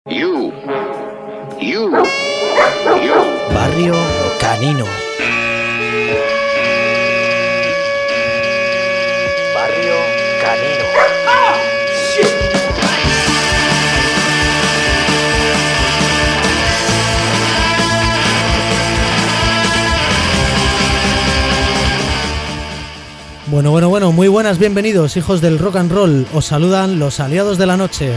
You. Barrio Canino. Barrio Canino. Bueno, muy buenas, bienvenidos, hijos del rock and roll. Os saludan los aliados de la noche.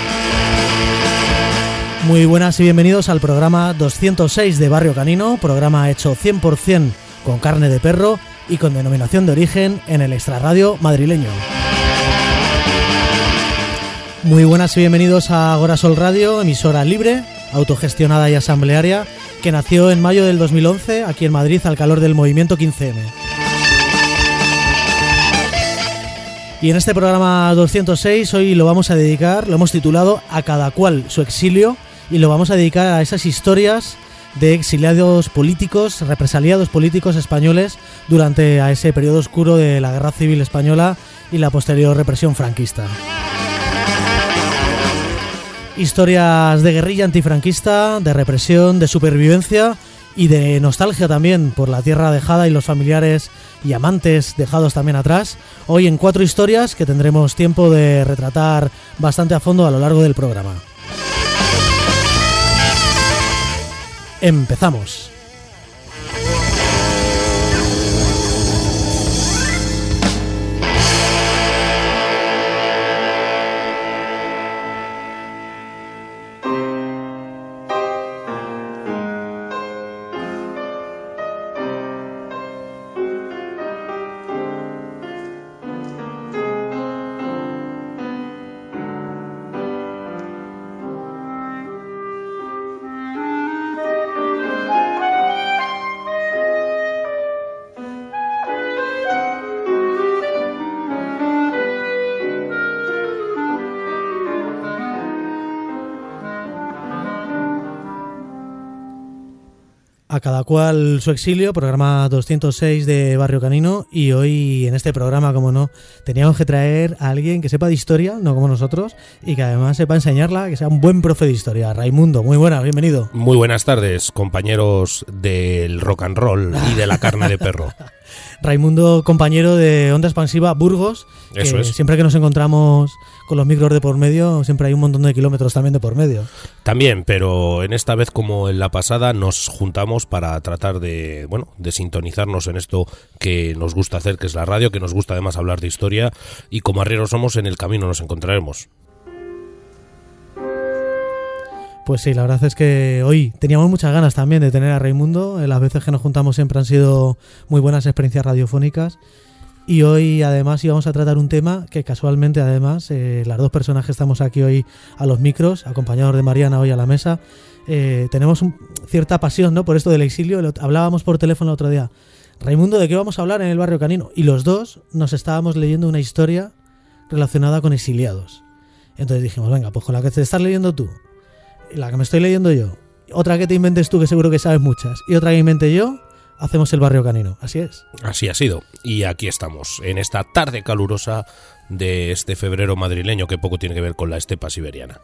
Muy buenas y bienvenidos al programa 206 de Barrio Canino, programa hecho 100% con carne de perro y con denominación de origen en el extrarradio madrileño. Muy buenas y bienvenidos a Agora Sol Radio, emisora libre, autogestionada y asamblearia, que nació en mayo del 2011 aquí en Madrid al calor del movimiento 15M. Y en este programa 206 hoy lo vamos a dedicar, lo hemos titulado A cada cual su exilio, y lo vamos a dedicar a esas historias de exiliados políticos, represaliados políticos españoles durante a ese periodo oscuro de la Guerra Civil Española y la posterior represión franquista. Historias de guerrilla antifranquista, de represión, de supervivencia y de nostalgia también por la tierra dejada y los familiares y amantes dejados también atrás. Hoy en 4 historias que tendremos tiempo de retratar bastante a fondo a lo largo del programa. Empezamos. A cada cual su exilio, programa 206 de Barrio Canino, y hoy en este programa, como no, teníamos que traer a alguien que sepa de historia, no como nosotros, y que además sepa enseñarla, que sea un buen profe de historia. Raimundo, muy buenas, bienvenido. Muy buenas tardes, compañeros del rock and roll y de la carne de perro. Raimundo, compañero de Onda Expansiva Burgos, que eso es. Siempre que nos encontramos con los micros de por medio, siempre hay un montón de kilómetros también de por medio. También, pero en esta vez como en la pasada nos juntamos para tratar de sintonizarnos en esto que nos gusta hacer, que es la radio, que nos gusta además hablar de historia, y como arrieros somos, en el camino nos encontraremos. Pues sí, la verdad es que hoy teníamos muchas ganas también de tener a Raimundo. Las veces que nos juntamos siempre han sido muy buenas experiencias radiofónicas. Y hoy además íbamos a tratar un tema que casualmente además las dos personas que estamos aquí hoy a los micros, acompañados de Mariana hoy a la mesa, tenemos cierta pasión, ¿no?, por esto del exilio. Hablábamos por teléfono el otro día. Raimundo, ¿de qué vamos a hablar en el Barrio Canino? Y los dos nos estábamos leyendo una historia relacionada con exiliados. Entonces dijimos, venga, pues con la que te estás leyendo tú, la que me estoy leyendo yo, otra que te inventes tú, que seguro que sabes muchas, y otra que invente yo, hacemos el Barrio Canino. Así es. Así ha sido. Y aquí estamos, en esta tarde calurosa de este febrero madrileño, que poco tiene que ver con la estepa siberiana.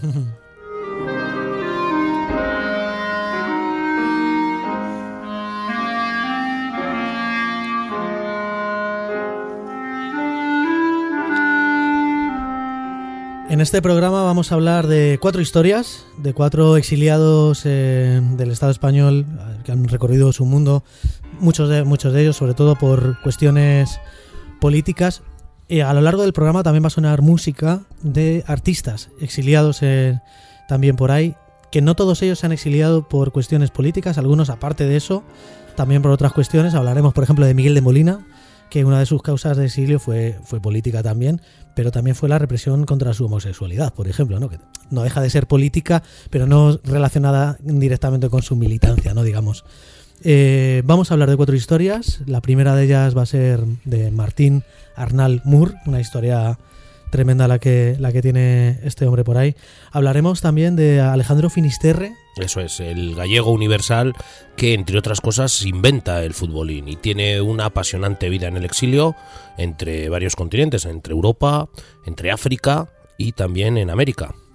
En este programa vamos a hablar de 4 historias, de 4 exiliados del Estado español que han recorrido su mundo, muchos de ellos sobre todo por cuestiones políticas. Y a lo largo del programa también va a sonar música de artistas exiliados también por ahí, que no todos ellos se han exiliado por cuestiones políticas, algunos aparte de eso, también por otras cuestiones. Hablaremos, por ejemplo, de Miguel de Molina, que una de sus causas de exilio fue política también, pero también fue la represión contra su homosexualidad, por ejemplo, ¿no?, que no deja de ser política, pero no relacionada directamente con su militancia, ¿no?, digamos. Vamos a hablar de 4 historias. La primera de ellas va a ser de Martín Arnal Mur, una historia tremenda la que tiene este hombre por ahí. Hablaremos también de Alejandro Finisterre. Eso es, el gallego universal que, entre otras cosas, inventa el futbolín y tiene una apasionante vida en el exilio entre varios continentes, entre Europa, entre África y también en América.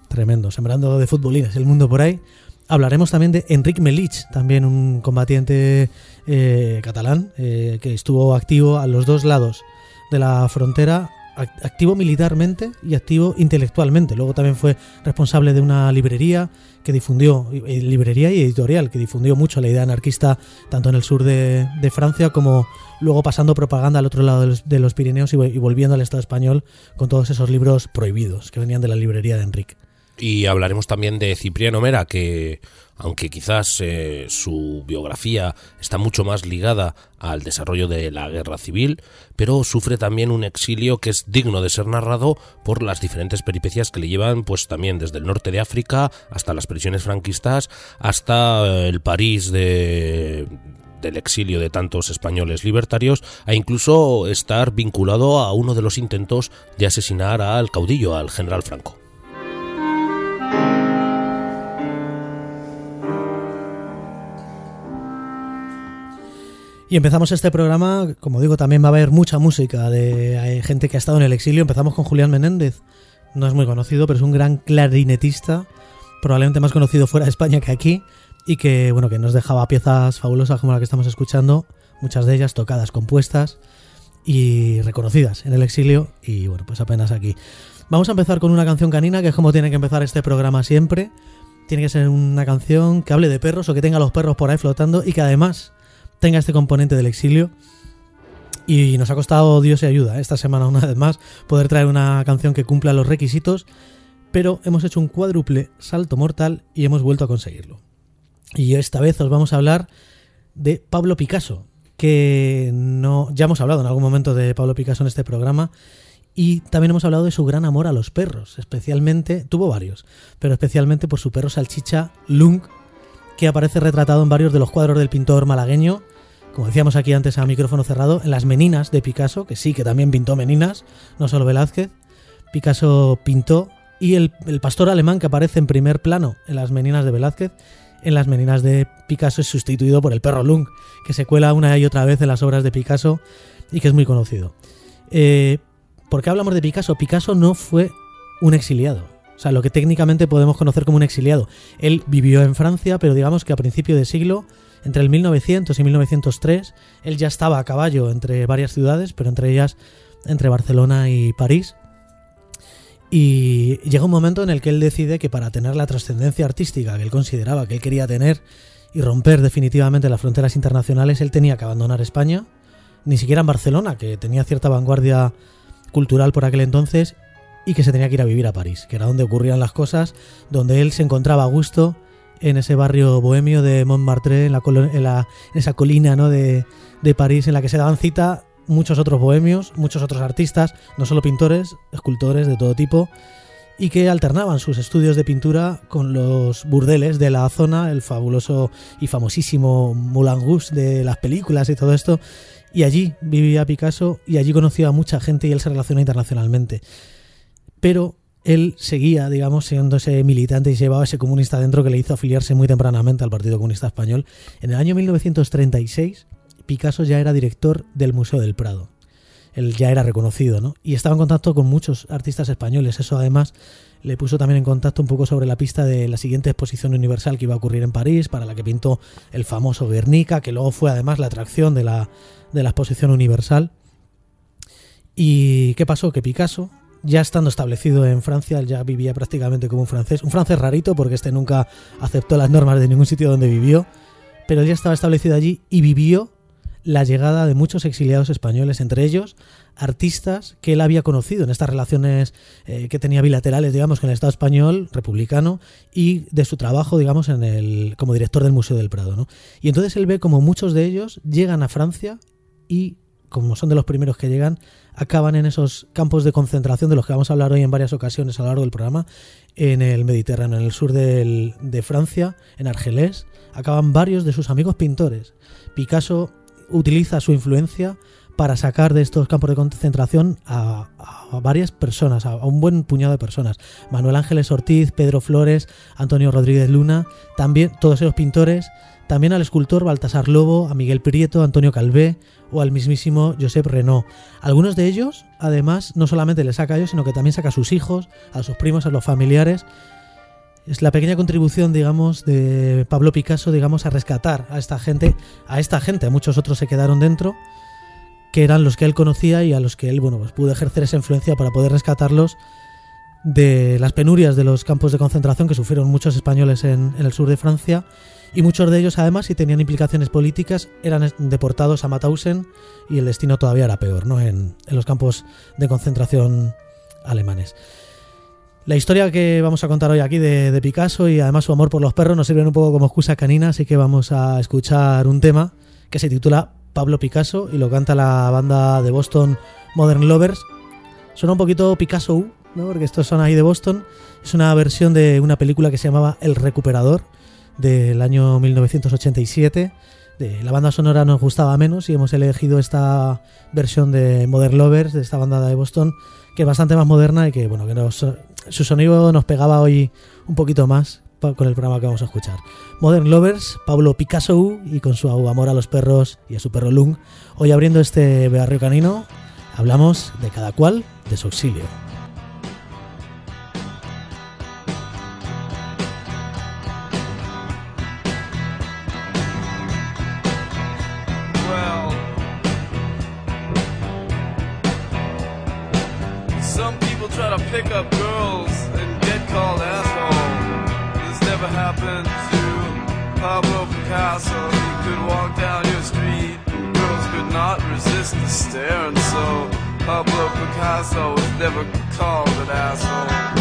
Tremendo, sembrando de futbolines el mundo por ahí. Hablaremos también de Enric Melich, también un combatiente catalán que estuvo activo a los dos lados de la frontera, activo militarmente y activo intelectualmente. Luego también fue responsable de una librería que difundió, librería y editorial, que difundió mucho la idea anarquista tanto en el sur de Francia como luego pasando propaganda al otro lado de los Pirineos y volviendo al Estado español con todos esos libros prohibidos que venían de la librería de Enric. Y hablaremos también de Cipriano Mera, que aunque quizás su biografía está mucho más ligada al desarrollo de la guerra civil, pero sufre también un exilio que es digno de ser narrado por las diferentes peripecias que le llevan, pues también desde el norte de África hasta las prisiones franquistas, hasta el París del exilio de tantos españoles libertarios, e incluso estar vinculado a uno de los intentos de asesinar al caudillo, al general Franco. Y empezamos este programa, como digo, también va a haber mucha música de gente que ha estado en el exilio. Empezamos con Julián Menéndez, no es muy conocido, pero es un gran clarinetista, probablemente más conocido fuera de España que aquí, y que, bueno, que nos dejaba piezas fabulosas como la que estamos escuchando, muchas de ellas tocadas, compuestas y reconocidas en el exilio, y bueno, pues apenas aquí. Vamos a empezar con una canción canina, que es como tiene que empezar este programa siempre. Tiene que ser una canción que hable de perros o que tenga los perros por ahí flotando y que además tenga este componente del exilio. Y nos ha costado Dios y ayuda esta semana una vez más poder traer una canción que cumpla los requisitos, pero hemos hecho un cuádruple salto mortal y hemos vuelto a conseguirlo. Y esta vez os vamos a hablar de Pablo Picasso, que ya hemos hablado en algún momento de Pablo Picasso en este programa, y también hemos hablado de su gran amor a los perros, especialmente, tuvo varios, pero especialmente por su perro salchicha Lung, que aparece retratado en varios de los cuadros del pintor malagueño, como decíamos aquí antes a micrófono cerrado, en las Meninas de Picasso, que sí, que también pintó Meninas, no solo Velázquez. Picasso pintó, y el pastor alemán que aparece en primer plano en las Meninas de Velázquez, en las Meninas de Picasso es sustituido por el perro Lung, que se cuela una y otra vez en las obras de Picasso y que es muy conocido. ¿Por qué hablamos de Picasso? Picasso no fue un exiliado. O sea, lo que técnicamente podemos conocer como un exiliado. Él vivió en Francia, pero digamos que a principio de siglo, entre el 1900 y 1903, él ya estaba a caballo entre varias ciudades, pero entre ellas entre Barcelona y París. Y llega un momento en el que él decide que para tener la trascendencia artística que él consideraba que él quería tener y romper definitivamente las fronteras internacionales, él tenía que abandonar España, ni siquiera en Barcelona, que tenía cierta vanguardia cultural por aquel entonces, y que se tenía que ir a vivir a París, que era donde ocurrían las cosas, donde él se encontraba a gusto en ese barrio bohemio de Montmartre, en esa colina, ¿no?, de París, en la que se daban cita muchos otros bohemios, muchos otros artistas, no solo pintores, escultores de todo tipo, y que alternaban sus estudios de pintura con los burdeles de la zona, el fabuloso y famosísimo Moulin Rouge de las películas y todo esto, y allí vivía Picasso y allí conoció a mucha gente y él se relacionó internacionalmente. Pero él seguía, digamos, siendo ese militante y llevaba ese comunista dentro que le hizo afiliarse muy tempranamente al Partido Comunista Español. En el año 1936, Picasso ya era director del Museo del Prado. Él ya era reconocido, ¿no? Y estaba en contacto con muchos artistas españoles. Eso además le puso también en contacto un poco sobre la pista de la siguiente exposición universal que iba a ocurrir en París, para la que pintó el famoso Guernica, que luego fue además la atracción de la exposición universal. ¿Y qué pasó? Que Picasso, ya estando establecido en Francia, ya vivía prácticamente como un francés rarito, porque nunca aceptó las normas de ningún sitio donde vivió, pero ya estaba establecido allí y vivió la llegada de muchos exiliados españoles, entre ellos artistas que él había conocido en estas relaciones que tenía bilaterales, digamos, con el Estado español republicano, y de su trabajo, digamos, como director del Museo del Prado, ¿no? Y entonces él ve como muchos de ellos llegan a Francia y, como son de los primeros que llegan, acaban en esos campos de concentración de los que vamos a hablar hoy en varias ocasiones a lo largo del programa, en el Mediterráneo, en el sur de Francia, en Argelés. Acaban varios de sus amigos pintores. Picasso utiliza su influencia para sacar de estos campos de concentración a varias personas, a un buen puñado de personas. Manuel Ángeles Ortiz, Pedro Flores, Antonio Rodríguez Luna, también todos ellos pintores, también al escultor Baltasar Lobo, a Miguel Prieto, a Antonio Calvé o al mismísimo Josep Renaud. Algunos de ellos, además, no solamente les saca a ellos, sino que también saca a sus hijos, a sus primos, a los familiares, Es la pequeña contribución, digamos, de Pablo Picasso, digamos, a rescatar a esta gente, a muchos otros se quedaron dentro, que eran los que él conocía y a los que él, bueno, pues pudo ejercer esa influencia para poder rescatarlos de las penurias de los campos de concentración que sufrieron muchos españoles en el sur de Francia, y muchos de ellos, además, si tenían implicaciones políticas, eran deportados a Mauthausen, y el destino todavía era peor, ¿no? En los campos de concentración alemanes. La historia que vamos a contar hoy aquí de Picasso y además su amor por los perros nos sirven un poco como excusa canina, así que vamos a escuchar un tema que se titula Pablo Picasso y lo canta la banda de Boston Modern Lovers. Suena un poquito Picasso, ¿no? Porque estos son ahí de Boston. Es una versión de una película que se llamaba El Recuperador, del año 1987. La banda sonora nos gustaba menos y hemos elegido esta versión de Modern Lovers, de esta banda de Boston, que es bastante más moderna y que, bueno, que su sonido nos pegaba hoy un poquito más con el programa que vamos a escuchar. Modern Lovers, Pablo Picasso, y con su amor a los perros y a su perro Lung. Hoy, abriendo este barrio canino, hablamos de cada cual de su auxilio. Try to pick up girls and get called asshole. This never happened to Pablo Picasso. He could walk down your street and girls could not resist the stare. And so Pablo Picasso was never called an asshole.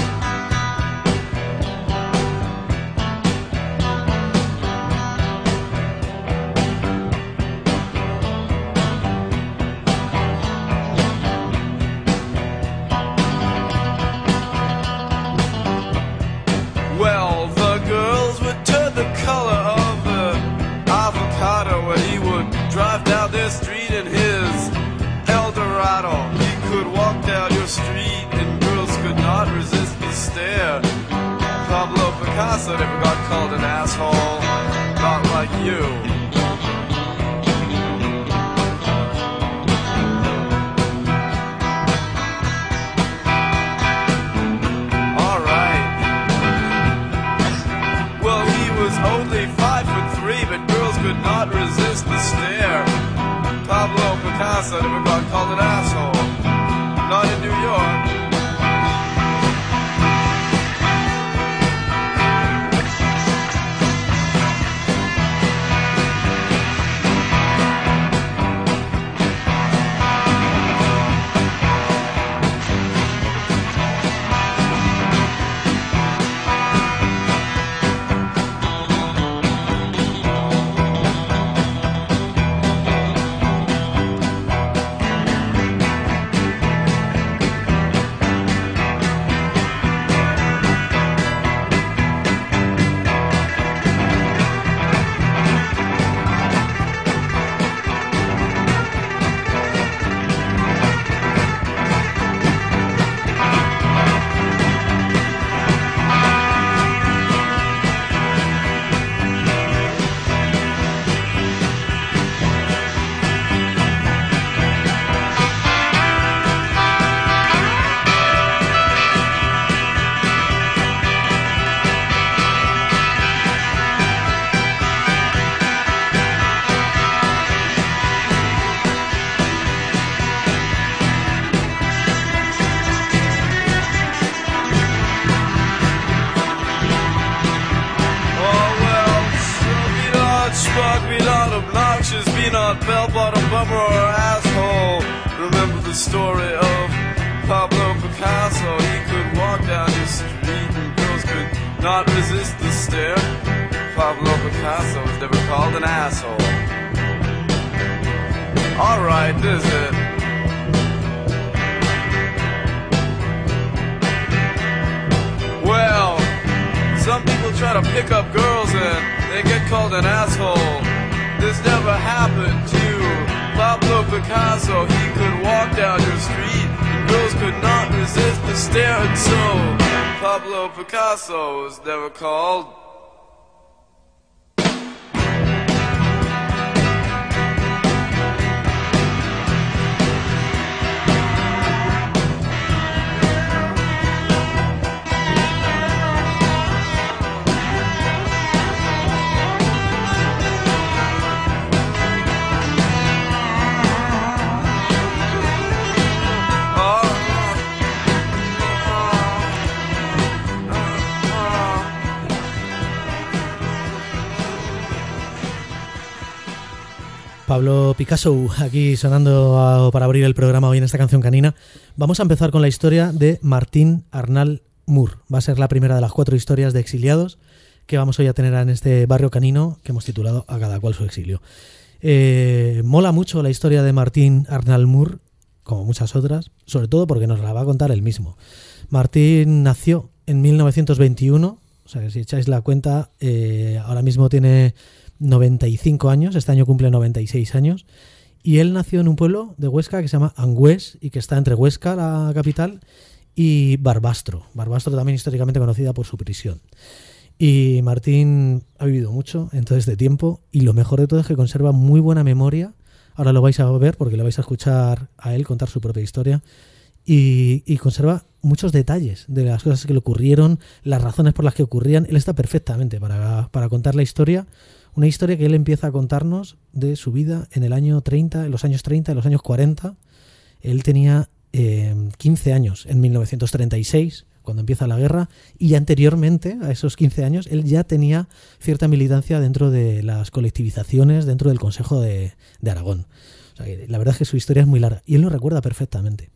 Drive down their street in his Eldorado. He could walk down your street and girls could not resist the stare. Pablo Picasso never got called an asshole, not like you. Alright. Well, he was only 5'3", but girls could not resist the stare. Pablo Picasso never got called an asshole, not in New York. Bell-bottom bummer or asshole. Remember the story of Pablo Picasso. He could walk down your street and girls could not resist the stare. Pablo Picasso was never called an asshole. Alright, this is it. Well, some people try to pick up girls and they get called an asshole. This never happened to Pablo Picasso. He could walk down your street and girls could not resist the stare. And so Pablo Picasso was never called Pablo Picasso, aquí sonando para abrir el programa hoy en esta canción canina. Vamos a empezar con la historia de Martín Arnal Mur. Va a ser la primera de las 4 historias de exiliados que vamos hoy a tener en este barrio canino que hemos titulado A cada cual su exilio. Mola mucho la historia de Martín Arnal Mur, como muchas otras, sobre todo porque nos la va a contar él mismo. Martín nació en 1921, o sea que si echáis la cuenta, ahora mismo tiene 95 años, este año cumple 96 años, y él nació en un pueblo de Huesca que se llama Angüés y que está entre Huesca, la capital, y Barbastro. Barbastro también históricamente conocida por su prisión. Y Martín ha vivido mucho en todo este tiempo y lo mejor de todo es que conserva muy buena memoria. Ahora lo vais a ver porque le vais a escuchar a él contar su propia historia y conserva muchos detalles de las cosas que le ocurrieron, las razones por las que ocurrían. Él está perfectamente para contar la historia. Una historia que él empieza a contarnos de su vida en el año 30, en los años 30, en los años 40. Él tenía 15 años en 1936, cuando empieza la guerra, y anteriormente a esos 15 años él ya tenía cierta militancia dentro de las colectivizaciones, dentro del Consejo de Aragón. O sea, la verdad es que su historia es muy larga y él lo recuerda perfectamente.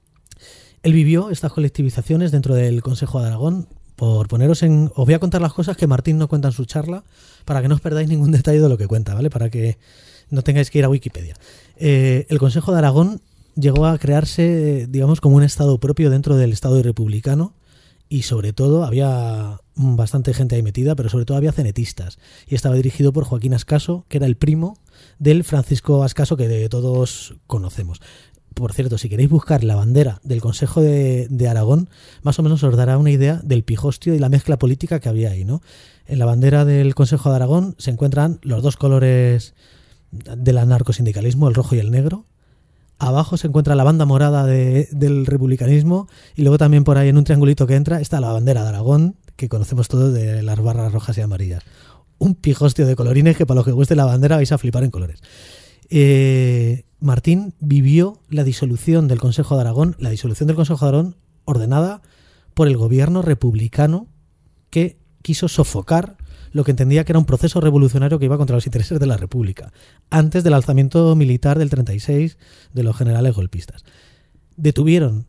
Él vivió estas colectivizaciones dentro del Consejo de Aragón. Por poneros en... Os voy a contar las cosas que Martín no cuenta en su charla para que no os perdáis ningún detalle de lo que cuenta, ¿vale? Para que no tengáis que ir a Wikipedia. El Consejo de Aragón llegó a crearse, digamos, como un estado propio dentro del Estado republicano y sobre todo había bastante gente ahí metida, pero sobre todo había cenetistas y estaba dirigido por Joaquín Ascaso, que era el primo del Francisco Ascaso que todos conocemos. Por cierto, si queréis buscar la bandera del Consejo de Aragón, más o menos os dará una idea del pijostio y la mezcla política que había ahí, ¿no? En la bandera del Consejo de Aragón se encuentran los 2 colores del anarcosindicalismo, el rojo y el negro. Abajo se encuentra la banda morada del republicanismo y luego también por ahí en un triangulito que entra está la bandera de Aragón, que conocemos todos de las barras rojas y amarillas. Un pijostio de colorines que para los que guste la bandera vais a flipar en colores. Martín vivió la disolución del Consejo de Aragón, ordenada por el gobierno republicano que quiso sofocar lo que entendía que era un proceso revolucionario que iba contra los intereses de la República, antes del alzamiento militar del 36 de los generales golpistas. Detuvieron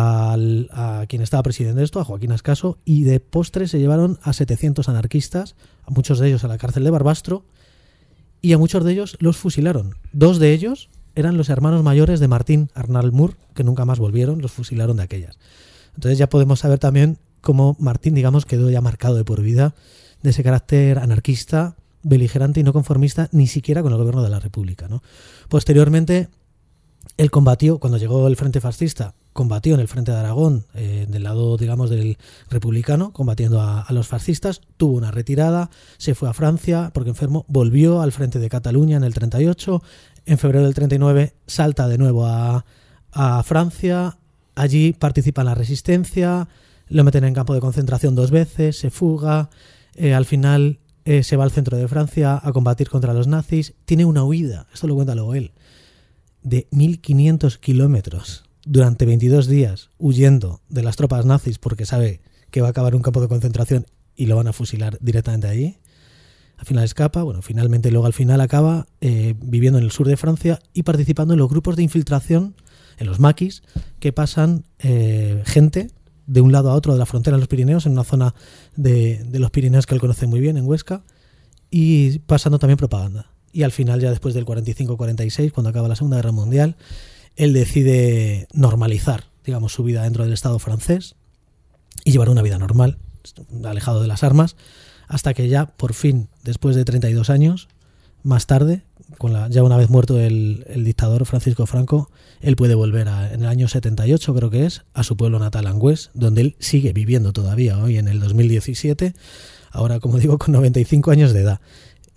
a quien estaba presidiendo esto, a Joaquín Ascaso, y de postre se llevaron a 700 anarquistas, a muchos de ellos a la cárcel de Barbastro, y a muchos de ellos los fusilaron. 2 de ellos eran los hermanos mayores de Martín Arnal Mur, que nunca más volvieron, los fusilaron de aquellas. Entonces ya podemos saber también cómo Martín, digamos, quedó ya marcado de por vida de ese carácter anarquista, beligerante y no conformista, ni siquiera con el gobierno de la República, ¿no? Posteriormente, él combatió, cuando llegó el Frente Fascista, combatió en el Frente de Aragón, del lado, digamos, del republicano, combatiendo a los fascistas, tuvo una retirada, se fue a Francia porque enfermo, volvió al Frente de Cataluña en el 38, en febrero del 39 salta de nuevo a Francia, allí participa en la resistencia, lo meten en campo de concentración 2 veces, se fuga, al final se va al centro de Francia a combatir contra los nazis, tiene una huida, esto lo cuenta luego él, de 1.500 kilómetros durante 22 días huyendo de las tropas nazis porque sabe que va a acabar un campo de concentración y lo van a fusilar directamente allí. Al final escapa, finalmente luego al final acaba viviendo en el sur de Francia y participando en los grupos de infiltración, en los maquis, que pasan gente de un lado a otro de la frontera de los Pirineos, en una zona de los Pirineos que él conoce muy bien, en Huesca, y pasando también propaganda. Y al final, ya después del 45-46, cuando acaba la Segunda Guerra Mundial, él decide normalizar, digamos, su vida dentro del Estado francés y llevar una vida normal, alejado de las armas, hasta que ya, por fin, después de 32 años, más tarde, ya una vez muerto el dictador Francisco Franco, él puede volver en el año 78, creo que es, a su pueblo natal, Angüés, donde él sigue viviendo todavía hoy en el 2017, ahora, como digo, con 95 años de edad.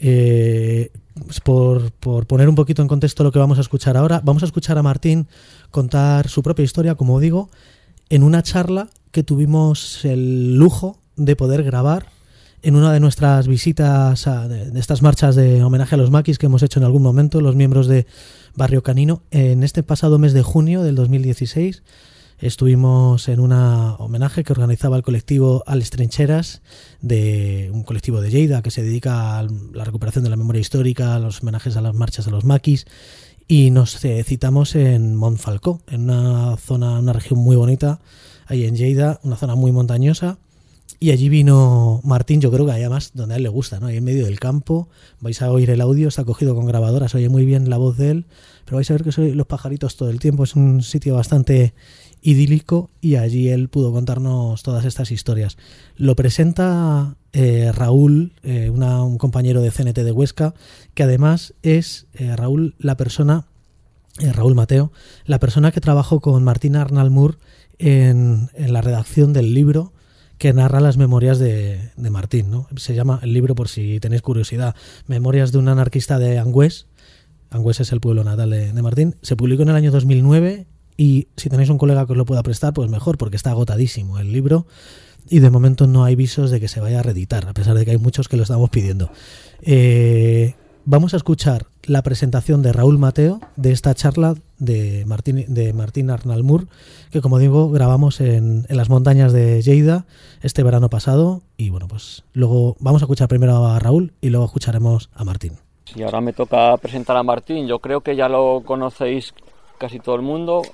Por poner un poquito en contexto lo que vamos a escuchar ahora, vamos a escuchar a Martín contar su propia historia, como digo, en una charla que tuvimos el lujo de poder grabar en una de nuestras visitas de estas marchas de homenaje a los maquis que hemos hecho en algún momento, los miembros de Barrio Canino, en este pasado mes de junio del 2016. Estuvimos en un homenaje que organizaba el colectivo A les Trincheras, de un colectivo de Lleida que se dedica a la recuperación de la memoria histórica, a los homenajes a las marchas de los maquis, y nos citamos en Montfalcó, en una zona, una región muy bonita, ahí en Lleida, una zona muy montañosa. Y allí vino Martín, yo creo que además donde a él le gusta, ¿no? Ahí en medio del campo, vais a oír el audio, está cogido con grabadora, se oye muy bien la voz de él, pero vais a ver que se oyen los pajaritos todo el tiempo, es un sitio bastante idílico y allí él pudo contarnos todas estas historias. Lo presenta Raúl, un compañero de CNT de Huesca, que además es Raúl Mateo, la persona que trabajó con Martín Arnalmur en la redacción del libro que narra las memorias de Martín, ¿no? Se llama el libro, por si tenéis curiosidad, Memorias de un anarquista de Angüés. Angüés es el pueblo natal de Martín. Se publicó en el año 2009 y si tenéis un colega que os lo pueda prestar, pues mejor, porque está agotadísimo el libro y de momento no hay visos de que se vaya a reeditar, a pesar de que hay muchos que lo estamos pidiendo. Vamos a escuchar la presentación de Raúl Mateo de esta charla de Martín Arnalmur, que como digo grabamos en las montañas de Lleida este verano pasado, y bueno, pues luego vamos a escuchar primero a Raúl y luego escucharemos a Martín. Y ahora me toca presentar a Martín. Yo creo que ya lo conocéis casi todo el mundo.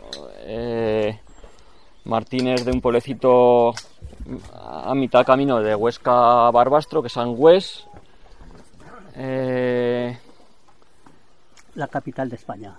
Martín es de un pueblecito a mitad camino de Huesca a Barbastro, que es Angüés. La capital de España.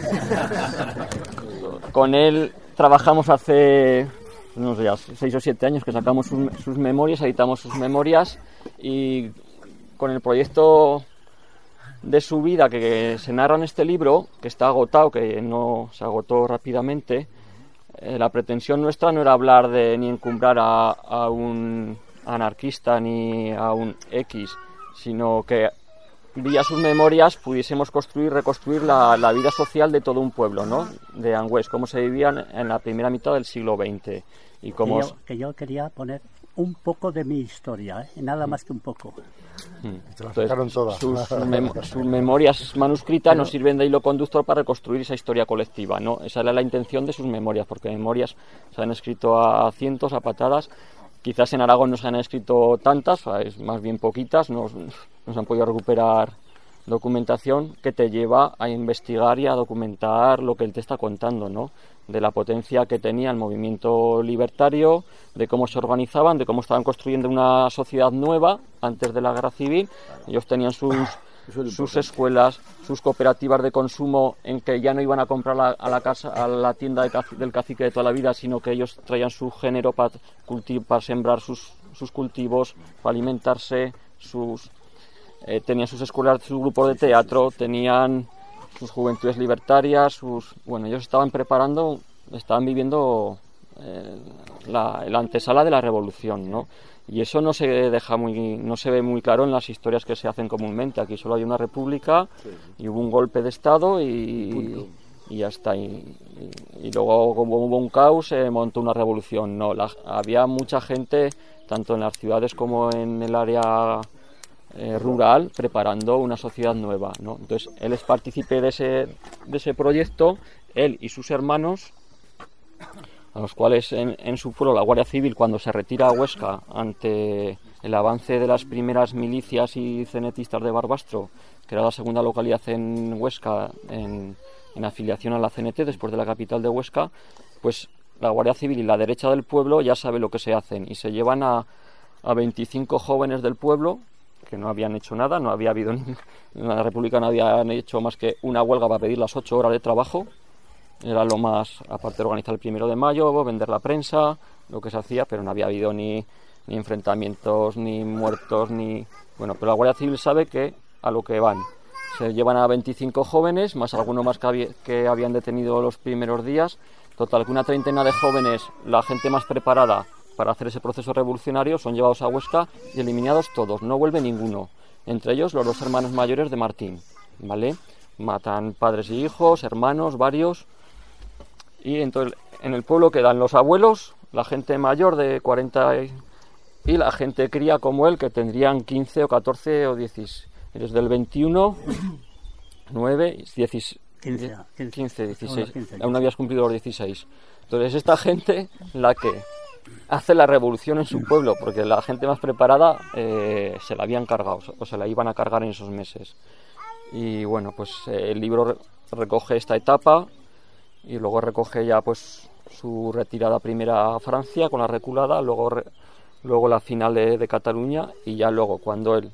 Con él trabajamos hace unos 6 o 7 años que sacamos sus memorias, editamos sus memorias, y con el proyecto de su vida que se narra en este libro, que está agotado, que no se agotó rápidamente, la pretensión nuestra no era hablar de ni encumbrar a un anarquista ni a un X, sino que vía sus memorias pudiésemos reconstruir la vida social de todo un pueblo, ¿no? De Angüés, cómo se vivían en la primera mitad del siglo XX. Y cómo que yo quería poner un poco de mi historia, nada más que un poco. Entonces, sus memorias manuscritas nos sirven de hilo conductor para reconstruir esa historia colectiva, ¿no? Esa era la intención de sus memorias, porque memorias se han escrito a cientos, a patadas. Quizás en Aragón no se han escrito tantas, es más bien poquitas, no se han podido recuperar documentación que te lleva a investigar y a documentar lo que él te está contando, ¿no? De la potencia que tenía el movimiento libertario, de cómo se organizaban, de cómo estaban construyendo una sociedad nueva antes de la guerra civil. Ellos tenían sus escuelas, sus cooperativas de consumo, en que ya no iban a comprar a la tienda del cacique de toda la vida, sino que ellos traían su género para sembrar sus cultivos, para alimentarse, tenían sus escuelas, sus grupos de teatro, tenían sus juventudes libertarias, ellos estaban viviendo la antesala de la revolución, ¿no? Y eso no se ve muy claro en las historias que se hacen comúnmente. Aquí solo hay una república y hubo un golpe de estado y ya está. Y luego, como hubo un caos, se montó una revolución. No, había mucha gente, tanto en las ciudades como en el área rural, preparando una sociedad nueva, ¿no? Entonces, él es partícipe de ese proyecto, él y sus hermanos, a los cuales en su pueblo la Guardia Civil, cuando se retira a Huesca ante el avance de las primeras milicias y cenetistas de Barbastro, que era la segunda localidad en Huesca en afiliación a la CNT después de la capital de Huesca, pues la Guardia Civil y la derecha del pueblo ya sabe lo que se hacen y se llevan a 25 jóvenes del pueblo que no habían hecho nada, no había habido en la República, no habían hecho más que una huelga para pedir las 8 horas de trabajo. Era lo más, aparte de organizar el 1 de mayo, vender la prensa, lo que se hacía, pero no había habido ni enfrentamientos, ni muertos, pero la Guardia Civil sabe que a lo que van. Se llevan a 25 jóvenes, más alguno más que habían detenido los primeros días. Total, que una treintena de jóvenes, la gente más preparada para hacer ese proceso revolucionario, son llevados a Huesca y eliminados todos, no vuelve ninguno. Entre ellos los 2 hermanos mayores de Martín, ¿vale? Matan padres y hijos, hermanos, varios. Y entonces en el pueblo quedan los abuelos, la gente mayor de 40 y la gente cría como él, que tendrían 15 o 14 o 16. Desde el 21, 9, 10. 15, 16. 15. Aún no habías cumplido los 16. Entonces esta gente la que hace la revolución en su pueblo, porque la gente más preparada se la habían cargado o se la iban a cargar en esos meses. Y bueno, pues el libro recoge esta etapa y luego recoge ya pues su retirada primera a Francia con la reculada, luego la final de Cataluña, y ya luego cuando él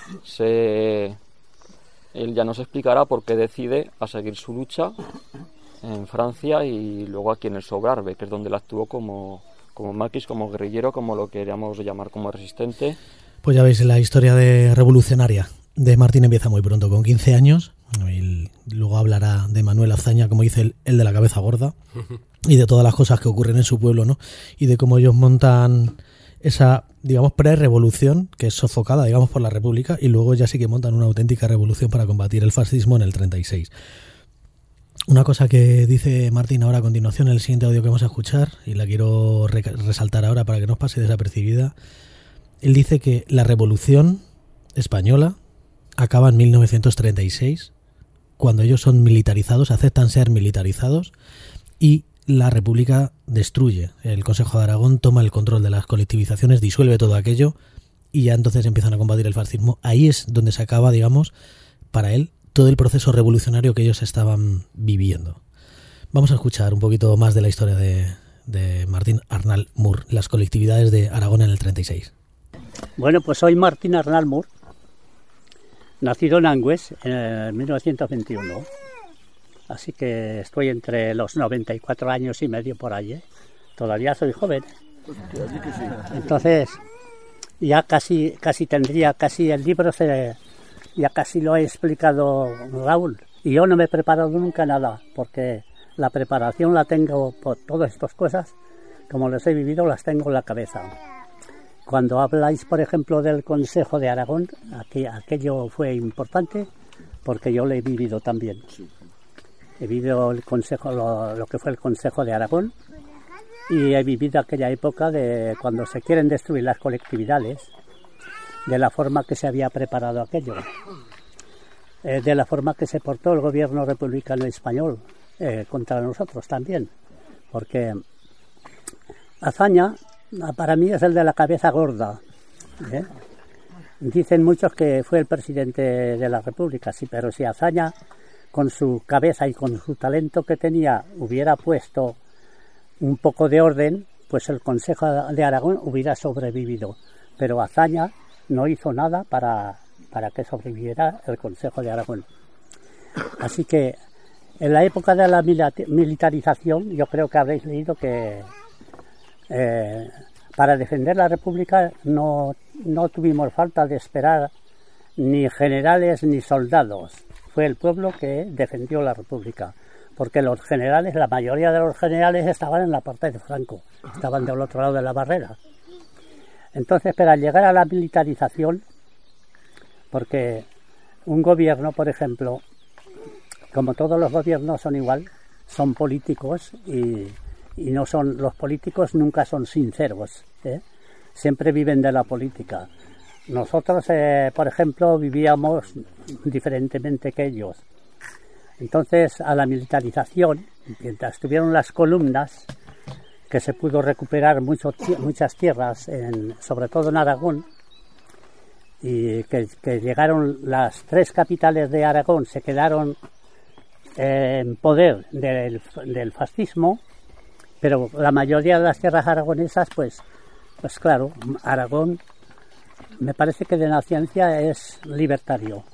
ya nos explicará por qué decide a seguir su lucha en Francia y luego aquí en el Sobrarbe, que es donde él actuó como maquis, como guerrillero, como lo queríamos llamar, como resistente. Pues ya veis, la historia revolucionaria de Martín empieza muy pronto, con 15 años. Y luego hablará de Manuel Azaña, como dice el de la cabeza gorda, y de todas las cosas que ocurren en su pueblo, ¿no? Y de cómo ellos montan esa, digamos, pre-revolución, que es sofocada, digamos, por la República, y luego ya sí que montan una auténtica revolución para combatir el fascismo en el 36. Una cosa que dice Martín ahora a continuación en el siguiente audio que vamos a escuchar, y la quiero resaltar ahora para que no os pase desapercibida. Él dice que la revolución española acaba en 1936, cuando ellos son militarizados, aceptan ser militarizados, y la República destruye. El Consejo de Aragón toma el control de las colectivizaciones, disuelve todo aquello, y ya entonces empiezan a combatir el fascismo. Ahí es donde se acaba, digamos, para él, todo el proceso revolucionario que ellos estaban viviendo. Vamos a escuchar un poquito más de la historia de Martín Arnal Mur, las colectividades de Aragón en el 36. Bueno, pues soy Martín Arnal Mur, nacido en Angües en 1921. Así que estoy entre los 94 años y medio por ahí, ¿eh? Todavía soy joven. Entonces, ya casi tendría, el libro ya casi lo he explicado Raúl. Y yo no me he preparado nunca nada, porque la preparación la tengo por todas estas cosas, como las he vivido, las tengo en la cabeza. Cuando habláis, por ejemplo, del Consejo de Aragón, aquello fue importante, porque yo lo he vivido también. He vivido el Consejo, lo que fue el Consejo de Aragón, y he vivido aquella época de cuando se quieren destruir las colectividades, de la forma que se había preparado aquello, de la forma que se portó el gobierno republicano español contra nosotros también, porque Azaña para mí es el de la cabeza gorda, ¿eh? Dicen muchos que fue el presidente de la República, sí, pero si Azaña, con su cabeza y con su talento que tenía, hubiera puesto un poco de orden, pues el Consejo de Aragón hubiera sobrevivido. Pero Azaña no hizo nada para que sobreviviera el Consejo de Aragón. Así que en la época de la militarización, yo creo que habréis leído que para defender la República no tuvimos falta de esperar ni generales ni soldados. Fue el pueblo que defendió la República, porque los generales, la mayoría de los generales estaban en la parte de Franco, estaban del otro lado de la barrera. Entonces, para llegar a la militarización, porque un gobierno, por ejemplo, como todos los gobiernos son igual, son políticos y no son, los políticos nunca son sinceros, ¿eh? Siempre viven de la política. Nosotros, por ejemplo, vivíamos diferentemente que ellos. Entonces, a la militarización, mientras tuvieron las columnas, que se pudo recuperar muchas tierras, sobre todo en Aragón, y que llegaron las 3 capitales de Aragón, se quedaron en poder del fascismo, pero la mayoría de las tierras aragonesas, pues claro, Aragón, me parece que de naciencia es libertario.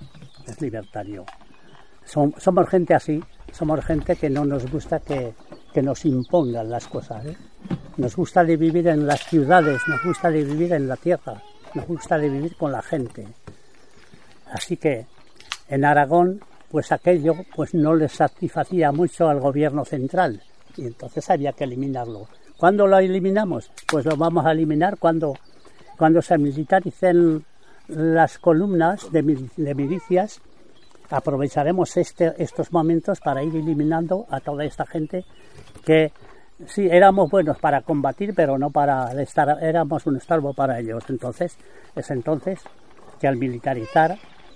Somos gente así, somos gente que no nos gusta que nos impongan las cosas, ¿eh? Nos gusta de vivir en las ciudades, nos gusta de vivir en la tierra, nos gusta de vivir con la gente. Así que en Aragón, pues aquello pues no les satisfacía mucho al gobierno central, y entonces había que eliminarlo. ¿Cuándo lo eliminamos? Pues lo vamos a eliminar cuando se militaricen las columnas de milicias. Aprovecharemos estos momentos para ir eliminando a toda esta gente que sí éramos buenos para combatir, pero no para estar, éramos un estorbo para ellos. Entonces es entonces que al militarizar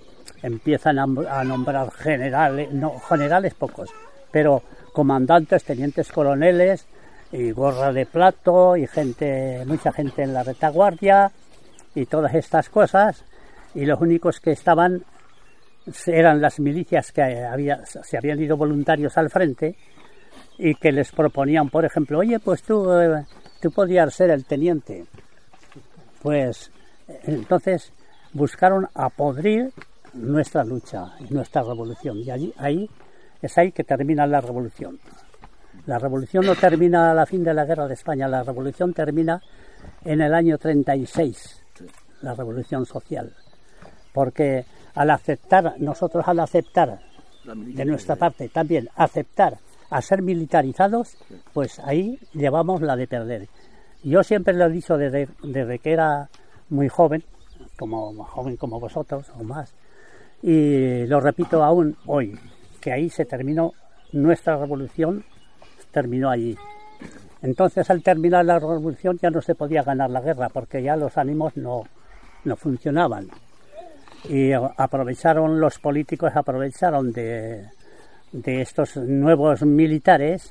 empiezan a nombrar generales, no, generales pocos, pero comandantes, tenientes coroneles, y gorra de plato, y mucha gente en la retaguardia, y todas estas cosas, y los únicos que estaban eran las milicias que se habían ido voluntarios al frente, y que les proponían, por ejemplo, oye, pues tú podías ser el teniente. Pues entonces buscaron apodrir nuestra lucha y nuestra revolución, y ahí que termina la revolución. La revolución no termina a la fin de la guerra de España, la revolución termina en el año 36, la revolución social, porque nosotros al aceptar de nuestra parte también aceptar a ser militarizados, pues ahí llevamos la de perder. Yo siempre lo he dicho desde que era muy joven como vosotros o más, y lo repito aún hoy, que ahí se terminó nuestra revolución, terminó allí. Entonces, al terminar la revolución ya no se podía ganar la guerra, porque ya los ánimos no funcionaban. Y los políticos aprovecharon de estos nuevos militares.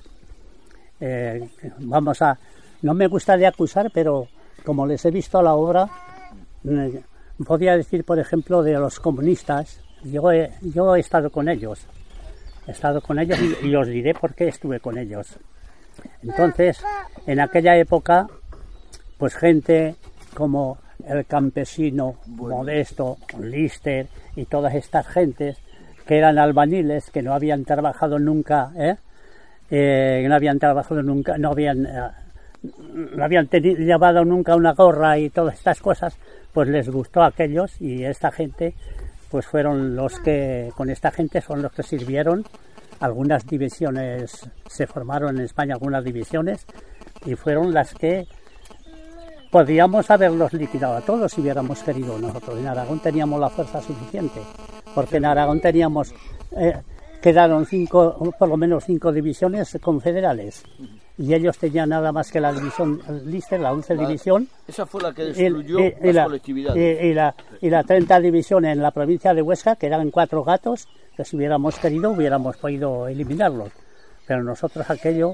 No me gustaría acusar, pero como les he visto a la obra, podría decir, por ejemplo, de los comunistas. Yo he estado con ellos. Y os diré por qué estuve con ellos. Entonces, en aquella época, pues gente como el campesino Modesto, Lister y todas estas gentes que eran albañiles, que no habían trabajado nunca, no habían llevado nunca una gorra y todas estas cosas, pues les gustó a aquellos, y esta gente pues fueron los que, con esta gente son los que sirvieron. Algunas divisiones, se formaron en España algunas divisiones, y fueron las que podíamos haberlos liquidado a todos si hubiéramos querido nosotros. En Aragón teníamos la fuerza suficiente, porque en Aragón quedaron por lo menos 5 divisiones confederales, y ellos tenían nada más que la división Lister, la 11 división. Esa fue la que destruyó las colectividades. Y la 30 división en la provincia de Huesca, que eran 4 gatos, que si hubiéramos querido hubiéramos podido eliminarlos. Pero nosotros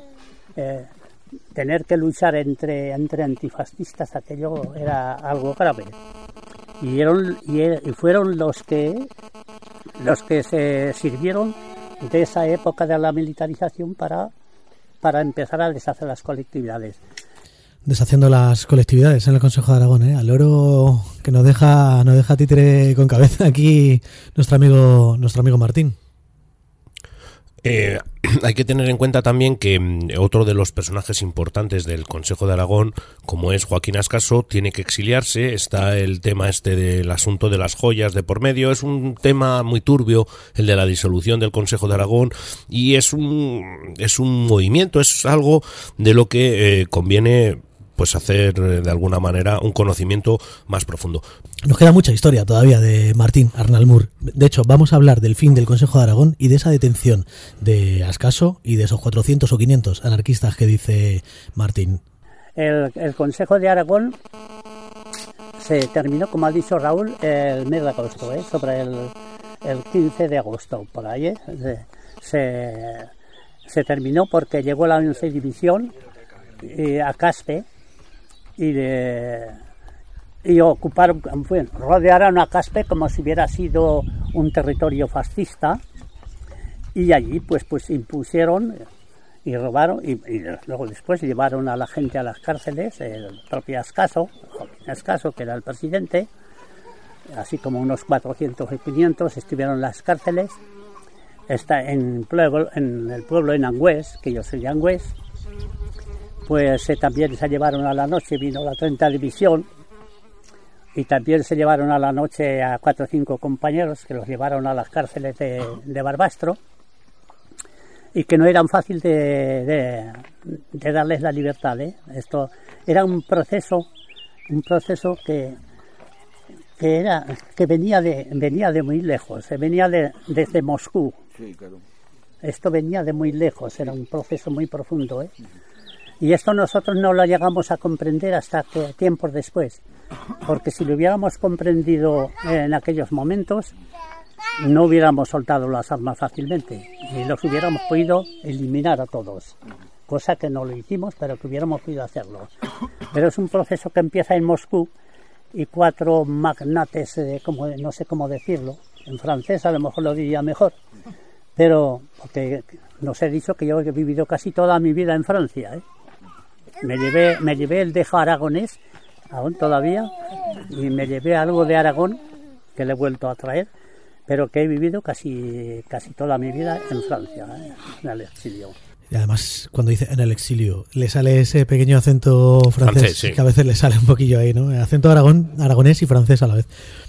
tener que luchar entre antifascistas, aquello era algo grave. Y fueron los que se sirvieron de esa época de la militarización para empezar a deshacer las colectividades. Deshaciendo las colectividades en el Consejo de Aragón, al loro que nos deja títere con cabeza aquí nuestro amigo Martín. Hay que tener en cuenta también que otro de los personajes importantes del Consejo de Aragón, como es Joaquín Ascaso, tiene que exiliarse. Está el tema del asunto de las joyas de por medio. Es un tema muy turbio, el de la disolución del Consejo de Aragón, y es un movimiento, es algo de lo que conviene pues hacer de alguna manera un conocimiento más profundo. Nos queda mucha historia todavía de Martín Arnalmur. De hecho, vamos a hablar del fin del Consejo de Aragón y de esa detención de Ascaso y de esos 400 o 500 anarquistas que dice Martín. El Consejo de Aragón se terminó, como ha dicho Raúl, el mes de agosto, sobre el 15 de agosto, por ahí. Se terminó porque llegó la 11 División a Caspe, y ocuparon, rodearon a Caspe como si hubiera sido un territorio fascista, y allí pues impusieron y robaron, y luego después llevaron a la gente a las cárceles. El propio Ascaso, Joaquín Ascaso, que era el presidente, así como unos 400 y 500 estuvieron en las cárceles. Está en el pueblo de Angüés, que yo soy de Angüés, pues también se llevaron a la noche, vino la 30 División, y también se llevaron a la noche a 4 o 5 compañeros, que los llevaron a las cárceles de Barbastro, y que no eran fácil de darles la libertad. Esto era un proceso que venía de muy lejos, venía desde Moscú. Sí, claro. Esto venía de muy lejos, era un proceso muy profundo, Y esto nosotros no lo llegamos a comprender hasta tiempos después, porque si lo hubiéramos comprendido en aquellos momentos, no hubiéramos soltado las armas fácilmente y los hubiéramos podido eliminar a todos, cosa que no lo hicimos, pero que hubiéramos podido hacerlo. Pero es un proceso que empieza en Moscú y 4 magnates, no sé cómo decirlo, en francés a lo mejor lo diría mejor, pero porque nos he dicho que yo he vivido casi toda mi vida en Francia, ¿eh? Me llevé el dejo aragonés, aún todavía, y me llevé algo de Aragón, que le he vuelto a traer, pero que he vivido casi toda mi vida en Francia, en el exilio. Y además, cuando dice en el exilio, le sale ese pequeño acento francés, sí, que a veces le sale un poquillo ahí, ¿no? El acento aragonés y francés a la vez.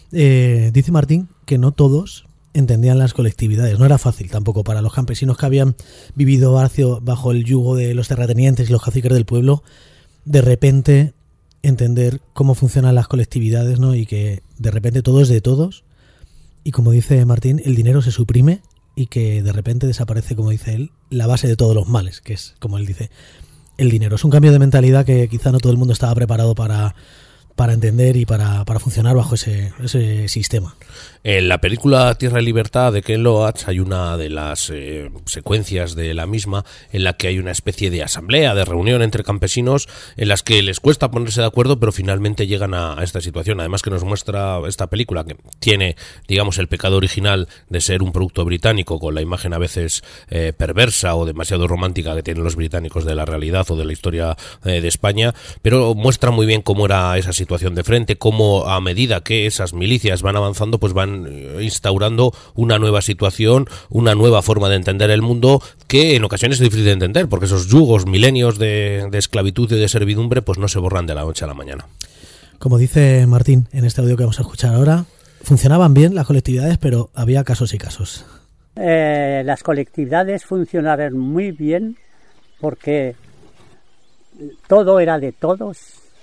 Dice Martín que no todos entendían las colectividades. No era fácil tampoco para los campesinos que habían vivido bajo el yugo de los terratenientes y los caciques del pueblo, de repente entender cómo funcionan las colectividades, ¿no? Y que de repente todo es de todos y, como dice Martín, el dinero se suprime y que de repente desaparece, como dice él, la base de todos los males, que es, como él dice, el dinero. Es un cambio de mentalidad que quizá no todo el mundo estaba preparado para entender y para funcionar bajo ese sistema. En la película Tierra y Libertad de Ken Loach hay una de las secuencias de la misma en la que hay una especie de asamblea, de reunión entre campesinos en las que les cuesta ponerse de acuerdo, pero finalmente llegan a esta situación. Además, que nos muestra esta película, que tiene, digamos, el pecado original de ser un producto británico, con la imagen a veces perversa o demasiado romántica que tienen los británicos de la realidad o de la historia de España, pero muestra muy bien cómo era esa situación de frente, cómo a medida que esas milicias van avanzando, pues van instaurando una nueva situación, una nueva forma de entender el mundo, que en ocasiones es difícil de entender, porque esos yugos, milenios de esclavitud y de servidumbre, pues no se borran de la noche a la mañana. Como dice Martín en este audio que vamos a escuchar ahora, funcionaban bien las colectividades, pero había casos y casos. Las colectividades funcionaron muy bien porque todo era de todos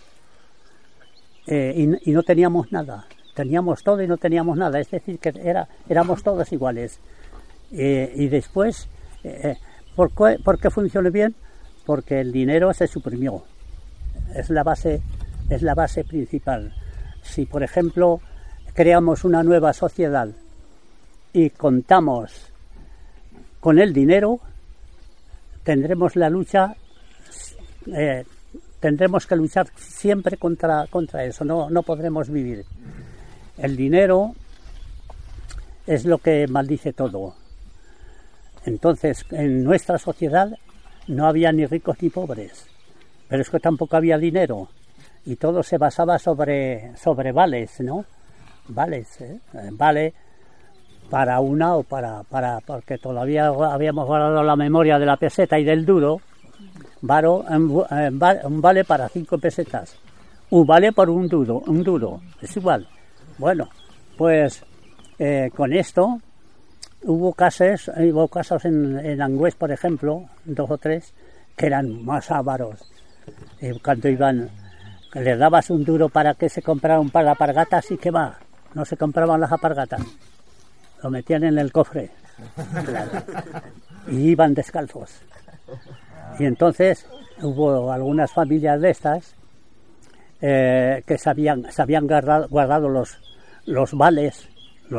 y no teníamos nada. Teníamos todo y no teníamos nada, es decir, que éramos todos iguales. Y después, ¿por qué funcionó bien? Porque el dinero se suprimió. Es la base principal. Si, por ejemplo, creamos una nueva sociedad y contamos con el dinero, tendremos la lucha, tendremos que luchar siempre contra eso, no podremos vivir. El dinero es lo que maldice todo. Entonces, en nuestra sociedad no había ni ricos ni pobres, pero es que tampoco había dinero y todo se basaba sobre vales, ¿no? Vales, vale para una o para porque todavía habíamos guardado la memoria de la peseta y del duro. Un vale para 5 pesetas, un vale por un duro, es igual. Bueno, pues con esto hubo casos en Angüés, por ejemplo, 2 o 3, que eran más ávaros. Cuando le dabas un duro para que se comprara un par de alpargatas, y que va, no se compraban las alpargatas, lo metían en el cofre, claro, y iban descalzos. Y entonces hubo algunas familias de estas que se habían guardado los vales,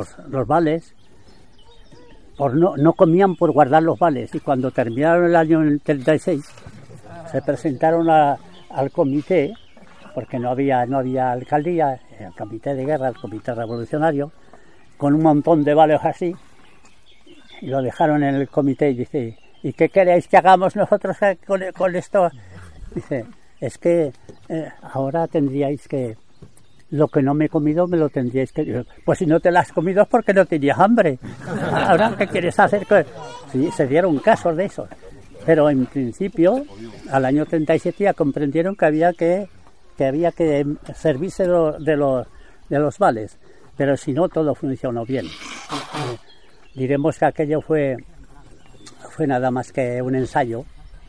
no comían por guardar los vales, y cuando terminaron el año 36 se presentaron al comité, porque no había alcaldía, el comité de guerra, el comité revolucionario, con un montón de vales así, y lo dejaron en el comité y dice: ¿y qué queréis que hagamos nosotros con esto? Dice: es que ahora tendríais que, lo que no me he comido me lo tendríais que... Pues si no te lo has comido es porque no tenías hambre. Ahora, ¿qué quieres hacer? Sí, se dieron casos de eso. Pero en principio, al año 37 ya comprendieron que había que servirse de los vales. Pero si no, todo funcionó bien. Diremos que aquello fue nada más que un ensayo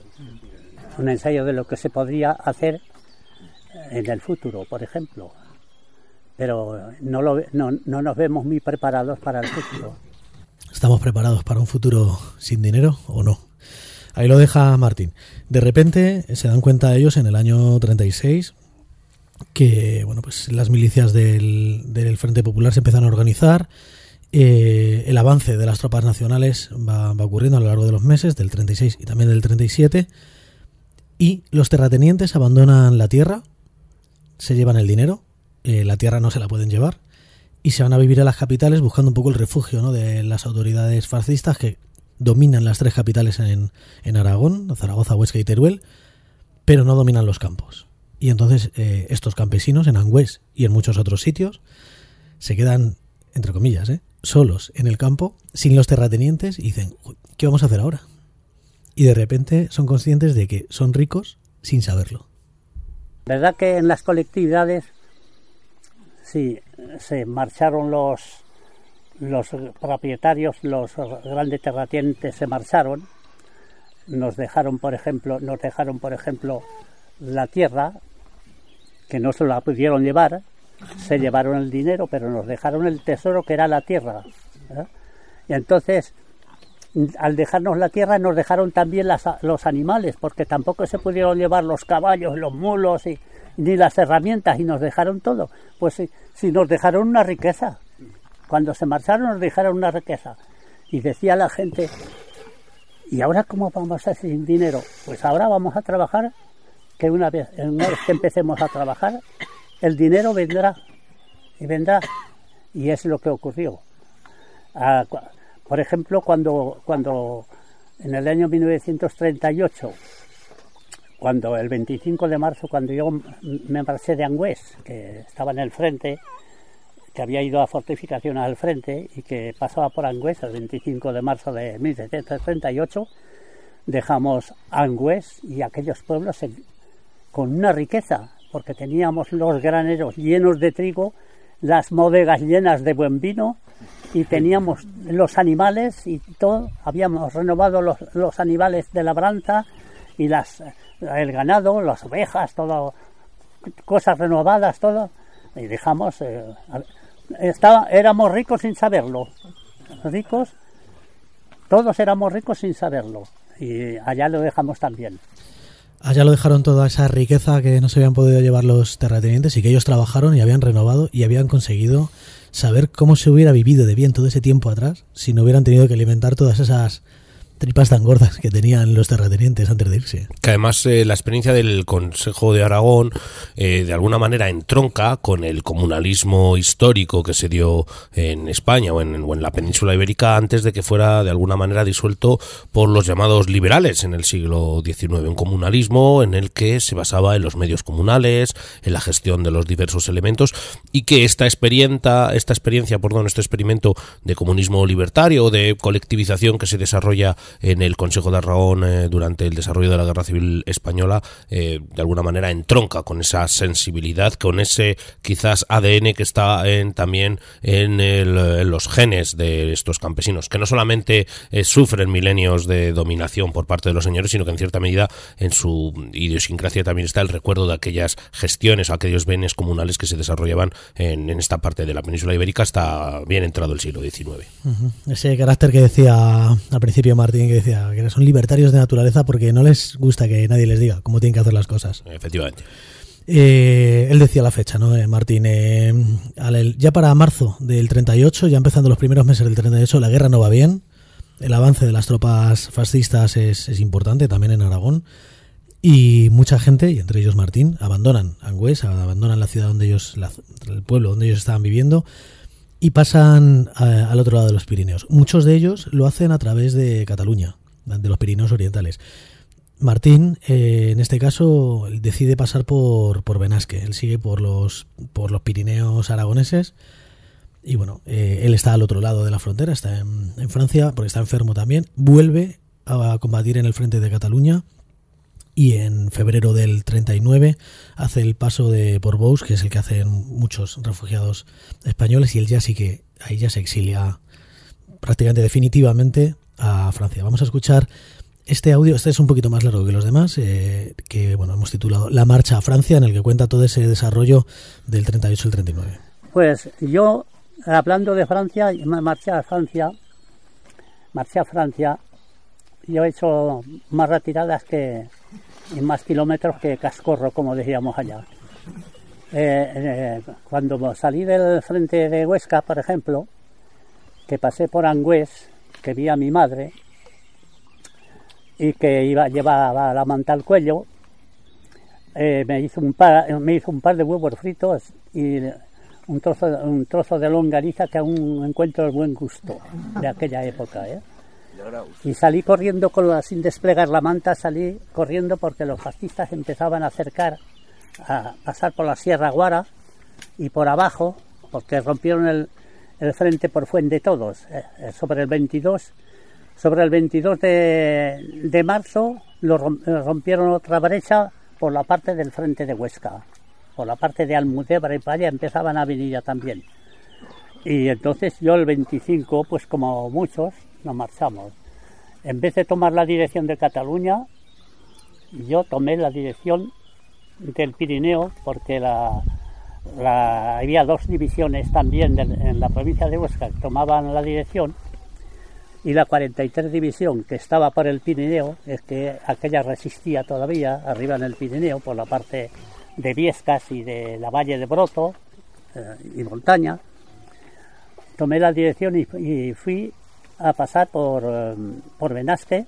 de lo que se podría hacer en el futuro, por ejemplo. Pero no nos vemos muy preparados para el futuro. ¿Estamos preparados para un futuro sin dinero o no? Ahí lo deja Martín. De repente se dan cuenta ellos en el año 36 que, bueno, pues las milicias del Frente Popular se empiezan a organizar El avance de las tropas nacionales va ocurriendo a lo largo de los meses, del 36 y también del 37, y los terratenientes abandonan la tierra, se llevan el dinero, la tierra no se la pueden llevar, y se van a vivir a las capitales buscando un poco el refugio, ¿no?, de las autoridades fascistas que dominan las 3 capitales en Aragón, Zaragoza, Huesca y Teruel, pero no dominan los campos. Y entonces estos campesinos en Angüés y en muchos otros sitios se quedan, entre comillas, solos en el campo, sin los terratenientes, y dicen, ¿qué vamos a hacer ahora? Y de repente son conscientes de que son ricos sin saberlo. ¿Verdad que en las colectividades sí se marcharon los propietarios, los grandes terratenientes se marcharon, nos dejaron por ejemplo la tierra, que no se la pudieron llevar, se llevaron el dinero, pero nos dejaron el tesoro que era la tierra, ¿eh? Y entonces, al dejarnos la tierra, nos dejaron también los animales, porque tampoco se pudieron llevar los caballos, los mulos ni las herramientas, y nos dejaron todo. Pues si nos dejaron una riqueza, cuando se marcharon nos dejaron una riqueza. Y decía la gente, ¿y ahora cómo vamos a hacer sin dinero? Pues ahora vamos a trabajar, que una vez que empecemos a trabajar, el dinero vendrá, y vendrá. Y es lo que ocurrió. Por ejemplo, cuando en el año 1938, cuando el 25 de marzo, cuando yo me marché de Angüés, que estaba en el frente, que había ido a fortificaciones al frente y que pasaba por Angüés el 25 de marzo de 1738, dejamos Angüés y aquellos pueblos con una riqueza, porque teníamos los graneros llenos de trigo, las bodegas llenas de buen vino, y teníamos los animales y todo, habíamos renovado los animales de labranza y el ganado, las ovejas, todo, cosas renovadas, todo, y dejamos, éramos ricos sin saberlo, ricos, todos éramos ricos sin saberlo, y allá lo dejamos también. Allá lo dejaron toda esa riqueza que no se habían podido llevar los terratenientes, y que ellos trabajaron y habían renovado y habían conseguido saber cómo se hubiera vivido de bien todo ese tiempo atrás si no hubieran tenido que alimentar todas esas tripas tan gordas que tenían los terratenientes antes de irse. Que además la experiencia del Consejo de Aragón de alguna manera entronca con el comunalismo histórico que se dio en España o en la península ibérica antes de que fuera de alguna manera disuelto por los llamados liberales en el siglo XIX. Un comunalismo en el que se basaba en los medios comunales, en la gestión de los diversos elementos, y que este experimento de comunismo libertario, de colectivización que se desarrolla en el Consejo de Aragón durante el desarrollo de la Guerra Civil Española, de alguna manera entronca con esa sensibilidad, con ese quizás ADN que está también en los genes de estos campesinos, que no solamente sufren milenios de dominación por parte de los señores, sino que en cierta medida en su idiosincrasia también está el recuerdo de aquellas gestiones, aquellos bienes comunales que se desarrollaban en esta parte de la península ibérica hasta bien entrado el siglo XIX. Uh-huh. Ese carácter que decía al principio Martín, que decía que son libertarios de naturaleza porque no les gusta que nadie les diga cómo tienen que hacer las cosas. Efectivamente. Él decía la fecha, ¿no, Martín? Ya para marzo del 38, ya empezando los primeros meses del 38, la guerra no va bien. El avance de las tropas fascistas es importante también en Aragón. Y mucha gente, y entre ellos Martín, abandonan Angüés, abandonan la ciudad el pueblo donde ellos estaban viviendo, y pasan al otro lado de los Pirineos. Muchos de ellos lo hacen a través de Cataluña, de los Pirineos orientales. Martín, en este caso, decide pasar por Benasque. Él sigue por los Pirineos aragoneses. Y bueno, él está al otro lado de la frontera, está en Francia, porque está enfermo también. Vuelve a combatir en el frente de Cataluña. Y en febrero del 39 hace el paso de Portbous, que es el que hacen muchos refugiados españoles, y él ahí ya se exilia prácticamente definitivamente a Francia. Vamos a escuchar este audio, este es un poquito más largo que los demás, que bueno, hemos titulado La marcha a Francia, en el que cuenta todo ese desarrollo del 38 al 39. Pues yo, hablando de Francia, marché a Francia, yo he hecho más retiradas y más kilómetros que cascorro, como decíamos allá. Cuando salí del frente de Huesca, por ejemplo, que pasé por Angüés, que vi a mi madre y que llevaba la manta al cuello, me hizo un par de huevos fritos y un trozo de longaniza que aún encuentro el buen gusto de aquella época, ¿eh? Y salí corriendo sin desplegar la manta, salí corriendo porque los fascistas empezaban a acercar, a pasar por la Sierra Guara y por abajo, porque rompieron el frente por Fuendetodos, sobre el 22 de marzo rompieron otra brecha por la parte del frente de Huesca, por la parte de Almudévar y para allá empezaban a venir ya también. Y entonces yo el 25, pues como muchos, nos marchamos. En vez de tomar la dirección de Cataluña, yo tomé la dirección del Pirineo, porque había 2 divisiones también en la provincia de Huesca que tomaban la dirección, y la 43 división que estaba por el Pirineo, es que aquella resistía todavía arriba en el Pirineo por la parte de Viescas y de la Valle de Broto y Montaña. Tomé la dirección y fui a pasar por Benasque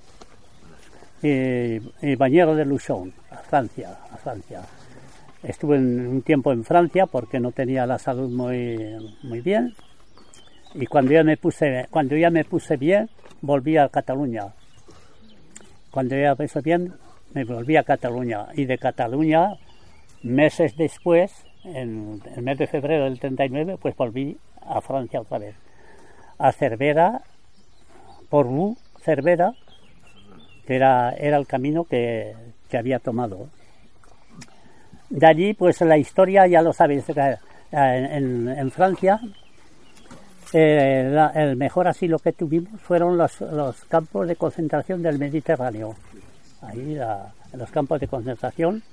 y Bañero de Luchon, a Francia. Estuve un tiempo en Francia porque no tenía la salud muy bien, y cuando ya me puse bien, volví a Cataluña. Cuando ya me puse bien, me volví a Cataluña, y de Cataluña, meses después, en el mes de febrero del 39, pues volví a Francia otra vez, a Cervera, Portbou, Cervera, que era el camino que había tomado. De allí, pues la historia ya lo sabéis, en Francia, el mejor asilo que tuvimos fueron los campos de concentración del Mediterráneo. Ahí, en los campos de concentración,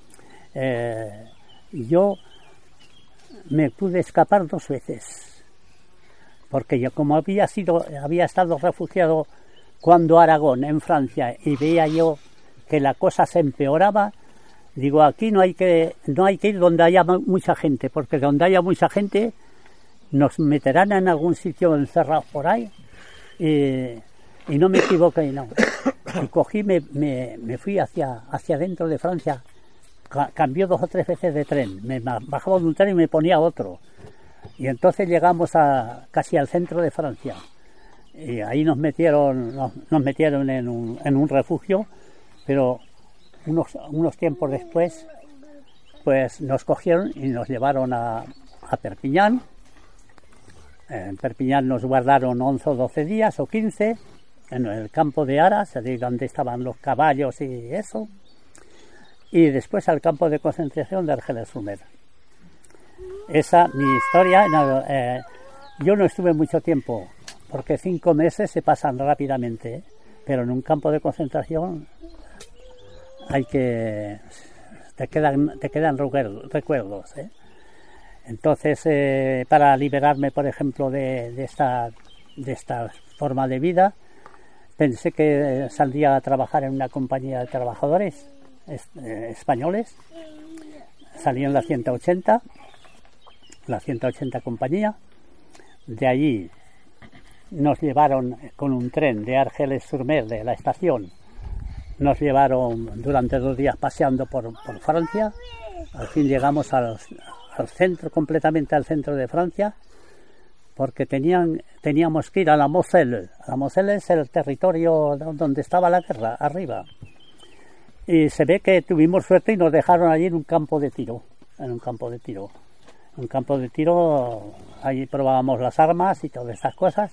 yo me pude escapar 2 veces, porque yo, como había estado refugiado cuando Aragón, en Francia, y veía yo que la cosa se empeoraba, digo, aquí no hay que ir donde haya mucha gente, porque donde haya mucha gente nos meterán en algún sitio encerrados por ahí, y no me equivoqué, no. Y cogí, me fui hacia dentro de Francia, cambió 2 o 3 veces de tren, me bajaba de un tren y me ponía otro, y entonces llegamos casi al centro de Francia, y ahí nos metieron en un refugio, pero unos tiempos después pues nos cogieron y nos llevaron a Perpiñán. En Perpiñán nos guardaron 11 o 12 días o 15 en el campo de Aras, donde estaban los caballos y eso, y después al campo de concentración de Argelès-sur-Mer. Esa mi historia. Yo no estuve mucho tiempo, porque 5 meses se pasan rápidamente, pero en un campo de concentración te quedan recuerdos, ¿eh? Entonces, para liberarme, por ejemplo, de esta forma de vida, pensé que saldría a trabajar en una compañía de trabajadores españoles. Salí en la 180 compañía. De allí nos llevaron con un tren de Argelès-sur-Mer, de la estación, nos llevaron durante 2 días paseando por Francia. Al fin llegamos al centro, completamente al centro de Francia, porque teníamos que ir a la Moselle. La Moselle es el territorio donde estaba la guerra, arriba. Y se ve que tuvimos suerte y nos dejaron allí en un campo de tiro. Allí probábamos las armas y todas esas cosas.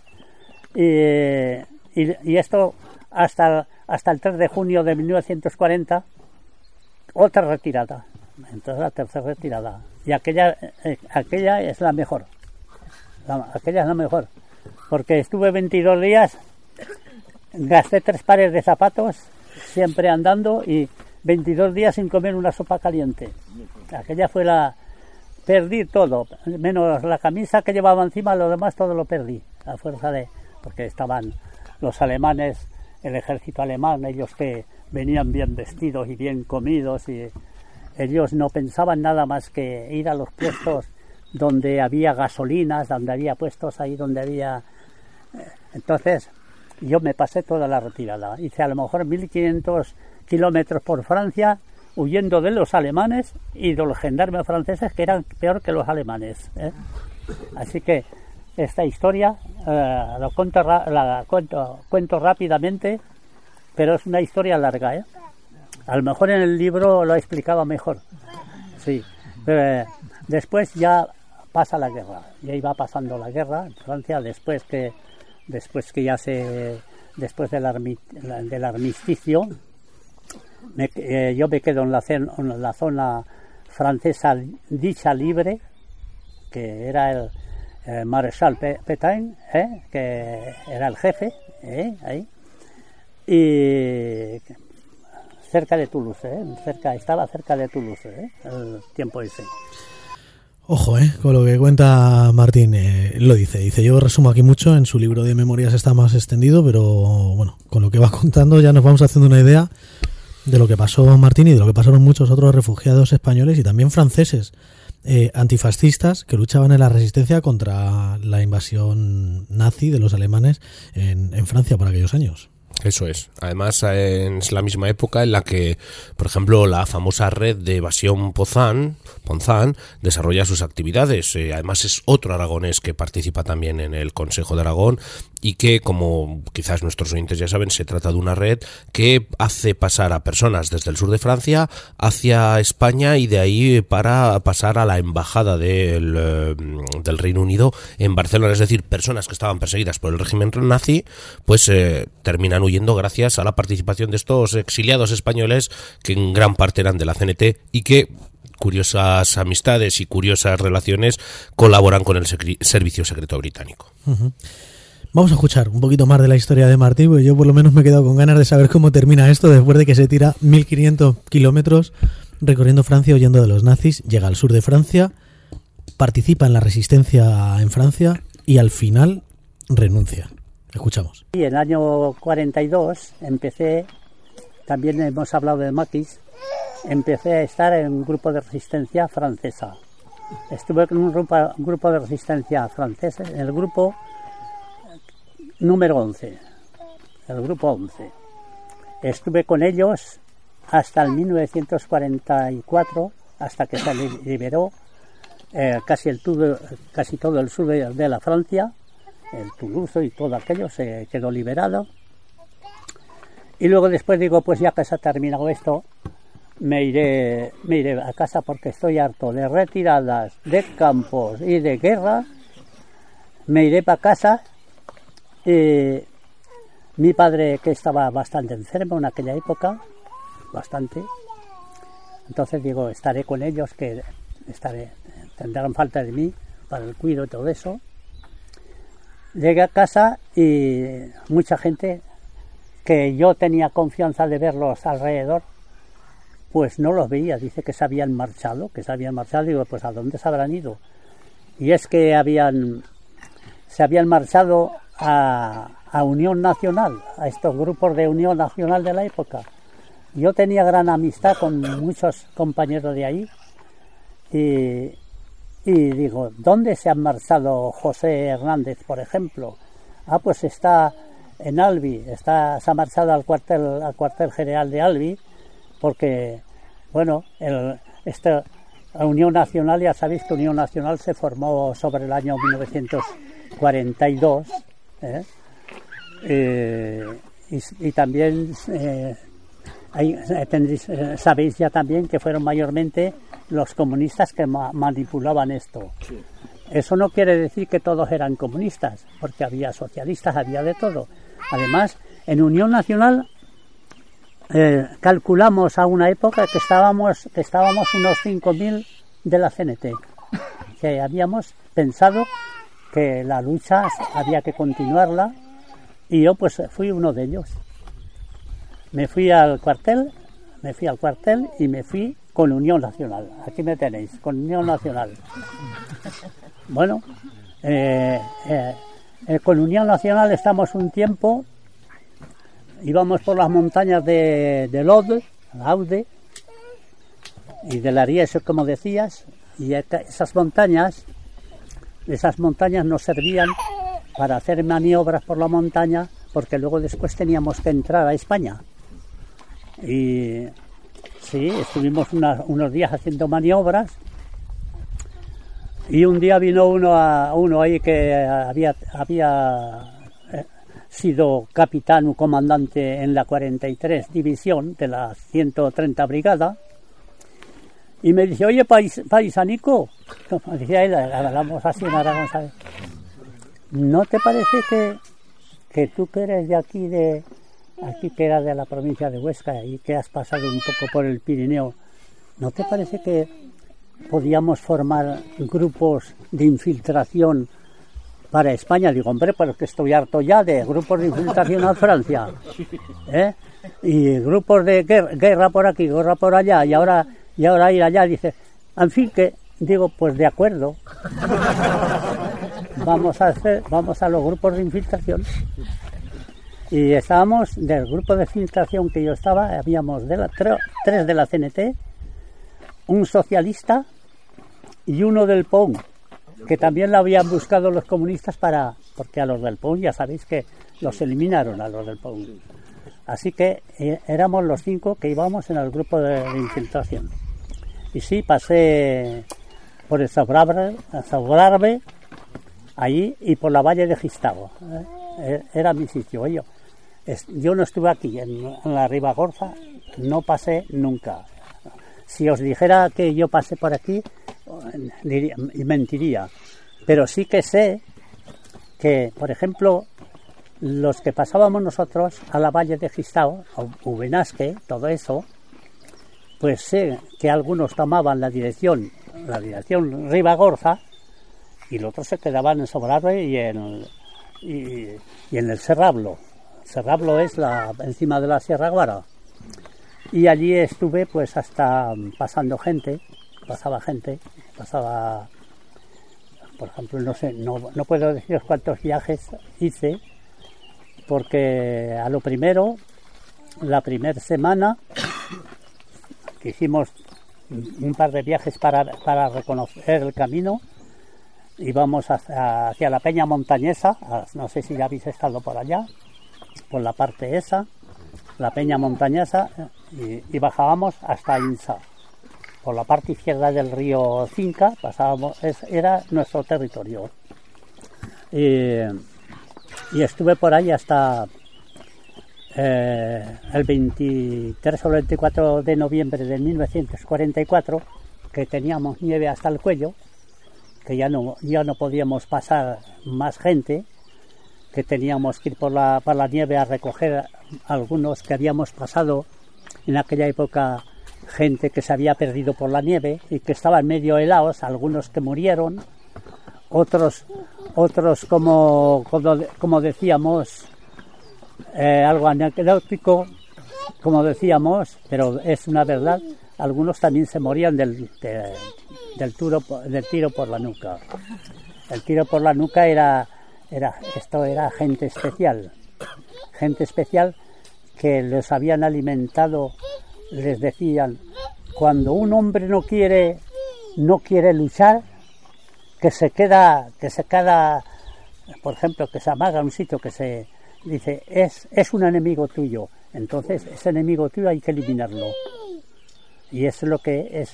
Y esto hasta el 3 de junio de 1940, otra retirada. Entonces la tercera retirada. Y aquella es la mejor. Aquella es la mejor. Porque estuve 22 días, gasté 3 pares de zapatos, siempre andando, y 22 días sin comer una sopa caliente. Aquella fue perdí todo, menos la camisa que llevaba encima, lo demás todo lo perdí, a fuerza porque estaban los alemanes, el ejército alemán, ellos que venían bien vestidos y bien comidos, y ellos no pensaban nada más que ir a los puestos donde había gasolinas, donde había puestos ahí donde había Entonces, yo me pasé toda la retirada. Hice a lo mejor 1500 kilómetros por Francia, huyendo de los alemanes y de los gendarmes franceses, que eran peor que los alemanes, ¿eh? Así que esta historia la cuento rápidamente, pero es una historia larga, ¿eh? A lo mejor en el libro lo he explicado mejor. Sí. Después ya pasa la guerra. Ya iba pasando la guerra en Francia después del armisticio. Yo me quedo en la zona francesa dicha libre, que era el Maréchal Pétain, que era el jefe, ahí, y cerca de Toulouse, estaba cerca de Toulouse, el tiempo ese. Ojo, con lo que cuenta Martín, lo dice, yo resumo aquí mucho, en su libro de memorias está más extendido, pero bueno, con lo que va contando ya nos vamos haciendo una idea de lo que pasó Martín y de lo que pasaron muchos otros refugiados españoles y también franceses, antifascistas, que luchaban en la resistencia contra la invasión nazi de los alemanes en Francia por aquellos años. Eso es. Además, es la misma época en la que, por ejemplo, la famosa red de evasión Ponzán desarrolla sus actividades. Además, es otro aragonés que participa también en el Consejo de Aragón y que, como quizás nuestros oyentes ya saben, se trata de una red que hace pasar a personas desde el sur de Francia hacia España y de ahí para pasar a la embajada del Reino Unido en Barcelona. Es decir, personas que estaban perseguidas por el régimen nazi, pues terminan huyendo gracias a la participación de estos exiliados españoles que en gran parte eran de la CNT y que, curiosas amistades y curiosas relaciones, colaboran con el servicio secreto británico. Uh-huh. Vamos a escuchar un poquito más de la historia de Martí, porque yo por lo menos me he quedado con ganas de saber cómo termina esto después de que se tira 1500 kilómetros recorriendo Francia huyendo de los nazis, llega al sur de Francia, participa en la resistencia en Francia y al final renuncia. Escuchamos. Y en el año 42 empecé, también hemos hablado de Maquis, empecé a estar en un grupo de resistencia francesa. Estuve en un grupo de resistencia francesa, en el grupo número 11. El grupo 11. Estuve con ellos hasta el 1944, hasta que se liberó casi todo el sur de la Francia. El Toulouse y todo aquello se quedó liberado. Y luego después digo, pues ya que se ha terminado esto, me iré a casa porque estoy harto de retiradas, de campos y de guerra. Me iré para casa. Mi padre, que estaba bastante enfermo en aquella época, bastante. Entonces digo, estaré con ellos, tendrán falta de mí para el cuidado y todo eso. Llegué a casa y mucha gente que yo tenía confianza de verlos alrededor, pues no los veía. Dice que se habían marchado. Digo, pues ¿a dónde se habrán ido? Y es que se habían marchado a Unión Nacional, a estos grupos de Unión Nacional de la época. Yo tenía gran amistad con muchos compañeros de ahí y digo, ¿dónde se han marchado José Hernández, por ejemplo? Pues está en Albi, se ha marchado al cuartel general de Albi, porque, bueno, la Unión Nacional, ya sabéis que Unión Nacional se formó sobre el año 1942, y también sabéis ya también que fueron mayormente los comunistas que manipulaban esto. Sí. Eso no quiere decir que todos eran comunistas, porque había socialistas, había de todo. Además, en Unión Nacional calculamos a una época que estábamos unos 5.000 de la CNT, que habíamos pensado que la lucha había que continuarla, y yo pues fui uno de ellos. Me fui al cuartel y me fui con Unión Nacional. Aquí me tenéis, con Unión Nacional. Bueno, con Unión Nacional estamos un tiempo, íbamos por las montañas de Laude y de l'Ariège, como decías, y esas montañas nos servían para hacer maniobras por la montaña, porque luego después teníamos que entrar a España. Y sí, estuvimos unos días haciendo maniobras, y un día vino uno ahí que había sido capitán o comandante en la 43 división de la 130 brigada, y me dice: oye, paisanico, me decía él, hablamos así en Aragón, ¿sabes? ¿No te parece que tú que eres de aquí, que eras de la provincia de Huesca y que has pasado un poco por el Pirineo, ¿no te parece que podíamos formar grupos de infiltración para España? Digo, hombre, pero es que estoy harto ya de grupos de infiltración a Francia, ¿eh? Y grupos de guerra por aquí, guerra por allá, y ahora ir allá. Dice, en fin, que digo, pues de acuerdo, vamos a los grupos de infiltración. Y estábamos, del grupo de infiltración que yo estaba, habíamos tres de la CNT, un socialista y uno del POUM, que también lo habían buscado los comunistas porque a los del POUM ya sabéis que los eliminaron a los del POUM. Así que éramos los 5 que íbamos en el grupo de infiltración. Y sí, pasé por el Sobrarbe, allí, y por la Valle de Gistavo. Era mi sitio. Yo no estuve aquí, en la Ribagorza, no pasé nunca. Si os dijera que yo pasé por aquí, mentiría. Pero sí que sé que, por ejemplo, los que pasábamos nosotros a la Valle de Gistavo, o Benasque, todo eso, pues sé que algunos tomaban la dirección Ribagorza, y los otros se quedaban en Sobrarbe y en el Serrablo. Serrablo es encima de la Sierra Guara. Y allí estuve pues hasta pasaba gente, por ejemplo, no sé, no puedo deciros cuántos viajes hice, porque a lo primero, la primera semana, que hicimos un par de viajes para reconocer el camino, íbamos hacia la Peña Montañesa, no sé si ya habéis estado por allá, por la parte esa, la Peña Montañesa, y bajábamos hasta Insa. Por la parte izquierda del río Cinca pasábamos, era nuestro territorio. Y estuve por ahí hasta el 23 o 24 de noviembre de 1944, que teníamos nieve hasta el cuello, que ya no podíamos pasar más gente, que teníamos que ir por la nieve a recoger algunos que habíamos pasado en aquella época, gente que se había perdido por la nieve y que estaban medio helados, algunos que murieron, otros como decíamos, algo anecdótico, como decíamos, pero es una verdad, algunos también se morían del tiro por la nuca. El tiro por la nuca era gente especial que les habían alimentado, les decían, cuando un hombre no quiere luchar, que se queda, por ejemplo, que se amaga en un sitio, que se dice, es un enemigo tuyo, entonces ese enemigo tuyo hay que eliminarlo. Y es lo que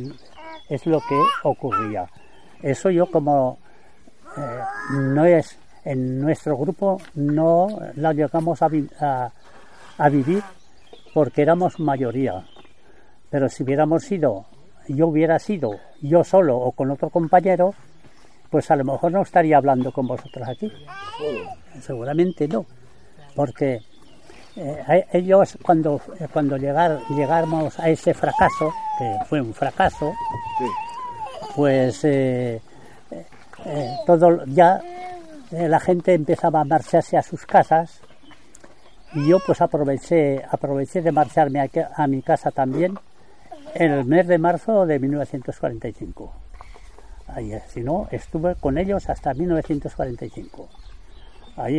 ocurría. Eso yo como no es en nuestro grupo, no la llegamos a vivir porque éramos mayoría, pero si yo hubiera sido yo solo o con otro compañero, pues a lo mejor no estaría hablando con vosotros aquí. Seguramente no, porque ellos cuando llegamos a ese fracaso, que fue un fracaso, pues todo ya la gente empezaba a marcharse a sus casas, y yo pues aproveché de marcharme a mi casa también en el mes de marzo de 1945. Ahí, si no, estuve con ellos hasta 1945. Ahí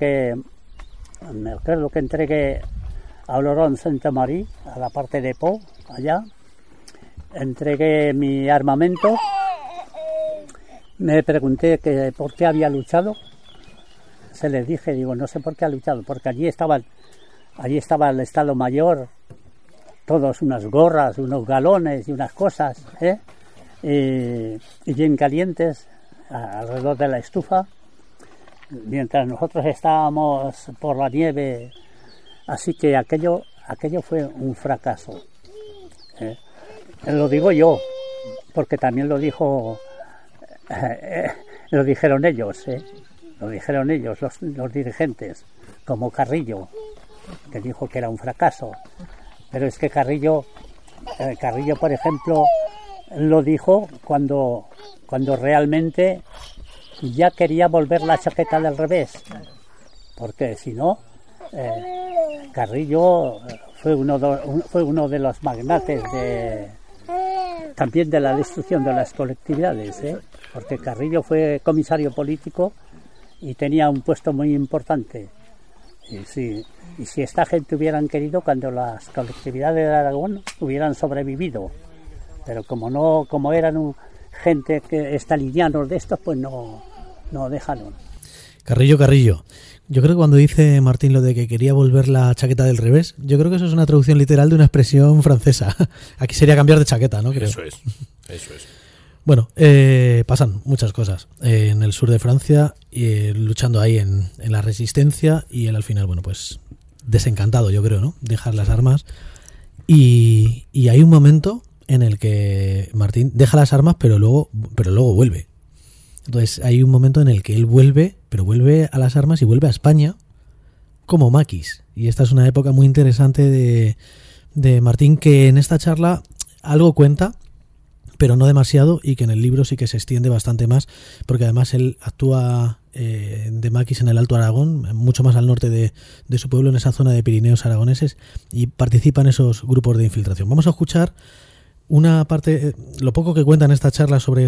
me acuerdo que entregué a Olorón Santa María, a la parte de Po, allá. Entregué mi armamento. Me pregunté por qué había luchado. se les dije, digo, no sé por qué ha luchado, porque allí estaba el Estado Mayor, todos unas gorras, unos galones y unas cosas, y bien calientes alrededor de la estufa, mientras nosotros estábamos por la nieve, así que aquello fue un fracaso. Lo digo yo, porque también lo dijeron ellos, lo dijeron ellos, los dirigentes, como Carrillo, que dijo que era un fracaso. Pero es que Carrillo, por ejemplo, lo dijo cuando realmente ya quería volver la chaqueta del revés, porque si no, Carrillo fue uno de los magnates también de la destrucción de las colectividades, porque Carrillo fue comisario político y tenía un puesto muy importante. Y si esta gente hubieran querido, cuando las colectividades de Aragón hubieran sobrevivido, pero como eran gente estalinianos de estos, pues no dejaron. Carrillo. Yo creo que cuando dice Martín lo de que quería volver la chaqueta del revés, yo creo que eso es una traducción literal de una expresión francesa. Aquí sería cambiar de chaqueta, ¿no? Creo. Eso es. Bueno, pasan muchas cosas en el sur de Francia, luchando ahí en la resistencia, y él al final, bueno, pues desencantado, yo creo, ¿no? Dejar las armas, y hay un momento en el que Martín deja las armas, pero luego vuelve. Entonces hay un momento en el que él vuelve, pero vuelve a las armas y vuelve a España como maquis. Y esta es una época muy interesante de Martín, que en esta charla algo cuenta, pero no demasiado, y que en el libro sí que se extiende bastante más, porque además él actúa de maquis en el Alto Aragón, mucho más al norte de su pueblo, en esa zona de Pirineos aragoneses, y participa en esos grupos de infiltración. Vamos a escuchar una parte, lo poco que cuenta en esta charla sobre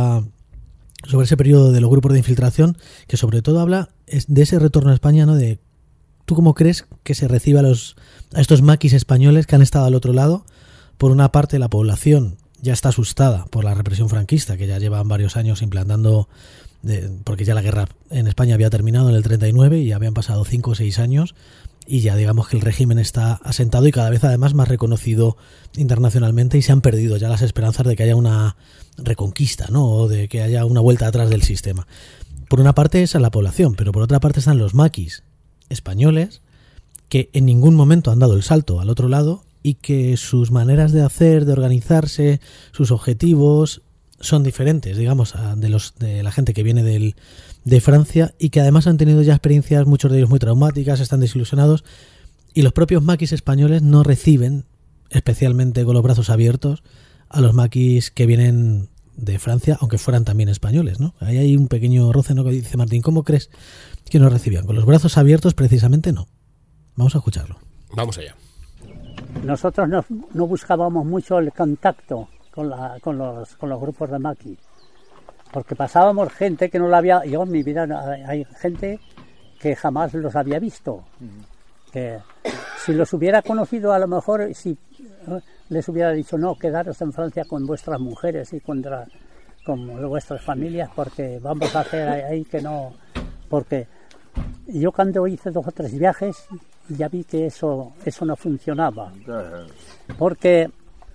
ese periodo de los grupos de infiltración, que sobre todo habla de ese retorno a España, ¿no? De ¿tú cómo crees que se recibe a estos maquis españoles que han estado al otro lado? Por una parte, la población ya está asustada por la represión franquista, que ya llevan varios años implantando, porque ya la guerra en España había terminado en el 39 y ya habían pasado 5 o 6 años, y ya digamos que el régimen está asentado y cada vez además más reconocido internacionalmente, y se han perdido ya las esperanzas de que haya una reconquista, ¿no? O de que haya una vuelta atrás del sistema. Por una parte esa es la población, pero por otra parte están los maquis españoles, que en ningún momento han dado el salto al otro lado, y que sus maneras de hacer, de organizarse, sus objetivos son diferentes, digamos, de la gente que viene de Francia, y que además han tenido ya experiencias, muchos de ellos muy traumáticas, están desilusionados, y los propios maquis españoles no reciben especialmente con los brazos abiertos a los maquis que vienen de Francia, aunque fueran también españoles, ¿no? Ahí hay un pequeño roce, ¿no? Que dice Martín, ¿cómo crees que nos recibían? Con los brazos abiertos precisamente no. Vamos a escucharlo. Vamos allá. Nosotros no buscábamos mucho el contacto con los grupos de maquis, porque pasábamos gente que no la había, yo en mi vida hay gente que jamás los había visto, que si los hubiera conocido, a lo mejor si les hubiera dicho no, quedaros en Francia con vuestras mujeres y con vuestras familias, porque vamos a hacer ahí que no, porque yo cuando hice 2 o 3 viajes ya vi que eso no funcionaba, porque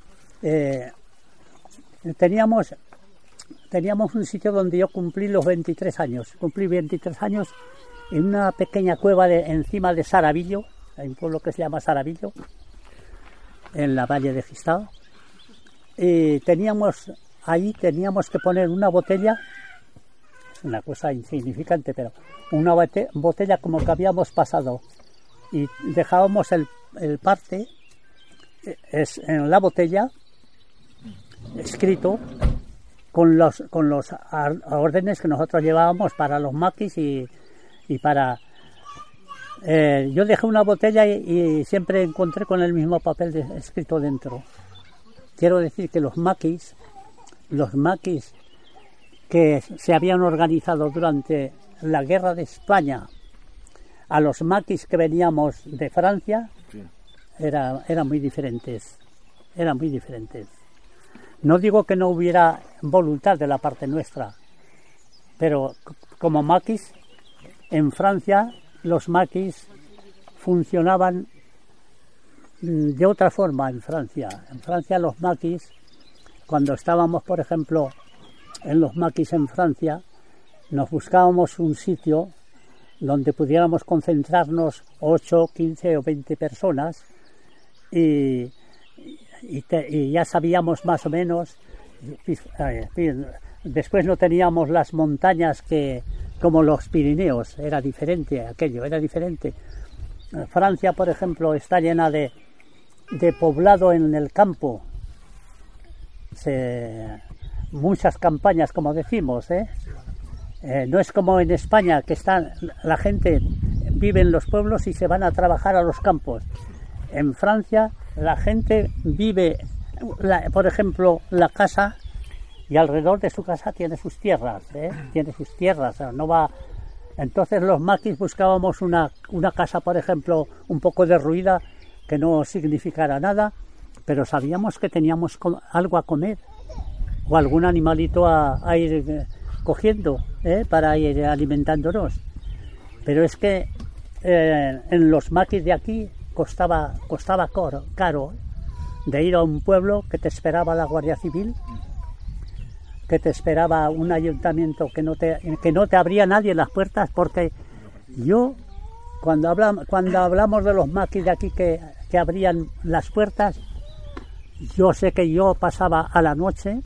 teníamos un sitio donde yo cumplí los 23 años. Cumplí 23 años en una pequeña cueva encima de Saravillo, hay un pueblo que se llama Saravillo, en la Valle de Gistao. Y teníamos que poner una botella, es una cosa insignificante, pero una botella como que habíamos pasado, y dejábamos el parte en la botella escrito con los órdenes que nosotros llevábamos para los maquis y para... yo dejé una botella y siempre encontré con el mismo papel escrito dentro. Quiero decir que los maquis que se habían organizado durante la guerra de España, a los maquis que veníamos de Francia, sí, eran muy diferentes. No digo que no hubiera voluntad de la parte nuestra, pero como maquis en Francia los maquis funcionaban de otra forma en Francia. En Francia los maquis, cuando estábamos, por ejemplo, en los maquis en Francia, nos buscábamos un sitio donde pudiéramos concentrarnos 8, 15 o 20 personas y ya sabíamos más o menos. Después no teníamos las montañas como los Pirineos, era diferente aquello, era diferente. Francia, por ejemplo, está llena de poblado en el campo, muchas campañas, como decimos, no es como en España, que la gente vive en los pueblos y se van a trabajar a los campos. En Francia la gente vive, por ejemplo, la casa, y alrededor de su casa tiene sus tierras, tiene sus tierras, no va. Entonces los maquis buscábamos una casa, por ejemplo, un poco derruida, que no significara nada, pero sabíamos que teníamos algo a comer o algún animalito a ir cogiendo, para ir alimentándonos. Pero es que en los maquis de aquí costaba caro de ir a un pueblo que te esperaba la Guardia Civil, que te esperaba un ayuntamiento que no te abría nadie las puertas, porque cuando hablamos de los maquis de aquí que abrían las puertas, yo sé que yo pasaba a la noche,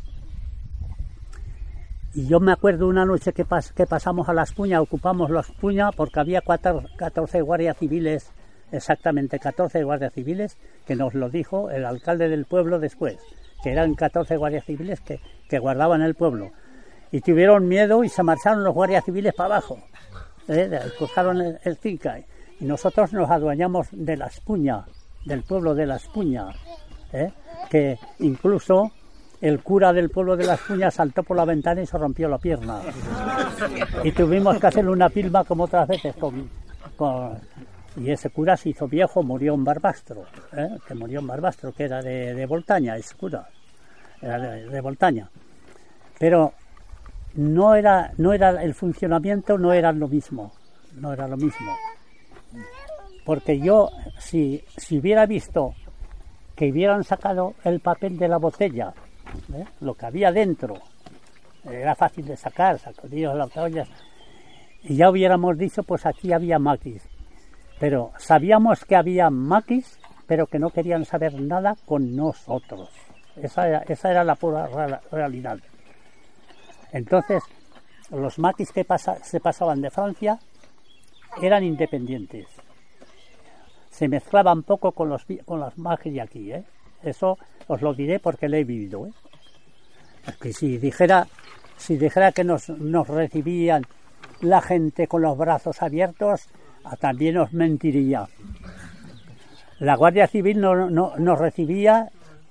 y yo me acuerdo una noche que pasamos a Las Puñas, ocupamos Las Puñas, porque había 14 guardias civiles, exactamente 14 guardias civiles, que nos lo dijo el alcalde del pueblo después, que eran 14 guardias civiles que guardaban el pueblo. Y tuvieron miedo y se marcharon los guardias civiles para abajo, cruzaron el Cinca. Y nosotros nos adueñamos de Las Puñas, del pueblo de Las Puñas, que incluso el cura del pueblo de Las Puñas saltó por la ventana y se rompió la pierna. Y tuvimos que hacerle una pilma como otras veces. Y ese cura se hizo viejo, murió en Barbastro, que era de Voltaña, ese cura, era de Voltaña. Pero no era el funcionamiento, no era lo mismo. Porque yo, si hubiera visto que hubieran sacado el papel de la botella, lo que había dentro, era fácil de sacar, sacudidos las botellas, y ya hubiéramos dicho, pues aquí había maquis. Pero sabíamos que había maquis, pero que no querían saber nada con nosotros. Esa era la pura realidad. Entonces, los maquis que se pasaban de Francia eran independientes. Se mezclaban poco con las maquis de aquí, Eso os lo diré porque lo he vivido, Que si dijera que nos recibían la gente con los brazos abiertos, también os mentiría. La Guardia Civil nos recibía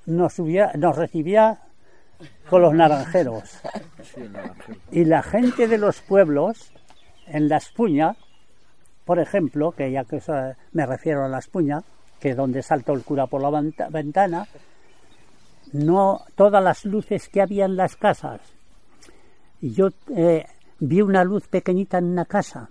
con los naranjeros. Y la gente de los pueblos, en Las Puñas, por ejemplo, que ya que me refiero a Las Puñas, que es donde saltó el cura por la ventana, no todas las luces que había en las casas. Y yo vi una luz pequeñita en una casa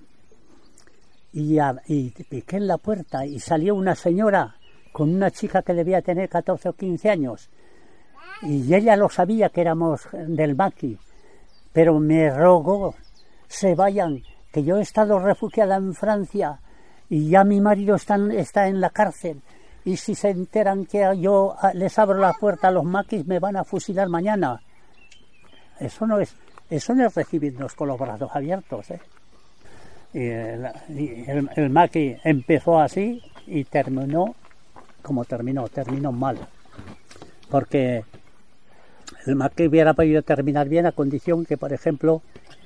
y piqué en la puerta y salió una señora con una chica que debía tener 14 o 15 años, y ella lo sabía que éramos del maqui, pero me rogó: se vayan, que yo he estado refugiada en Francia y ya mi marido está en la cárcel, y si se enteran que yo les abro la puerta a los maquis me van a fusilar mañana. Eso no es recibirnos con los brazos abiertos, Y el maqui empezó así y terminó como terminó mal, porque el maqui hubiera podido terminar bien a condición que, por ejemplo,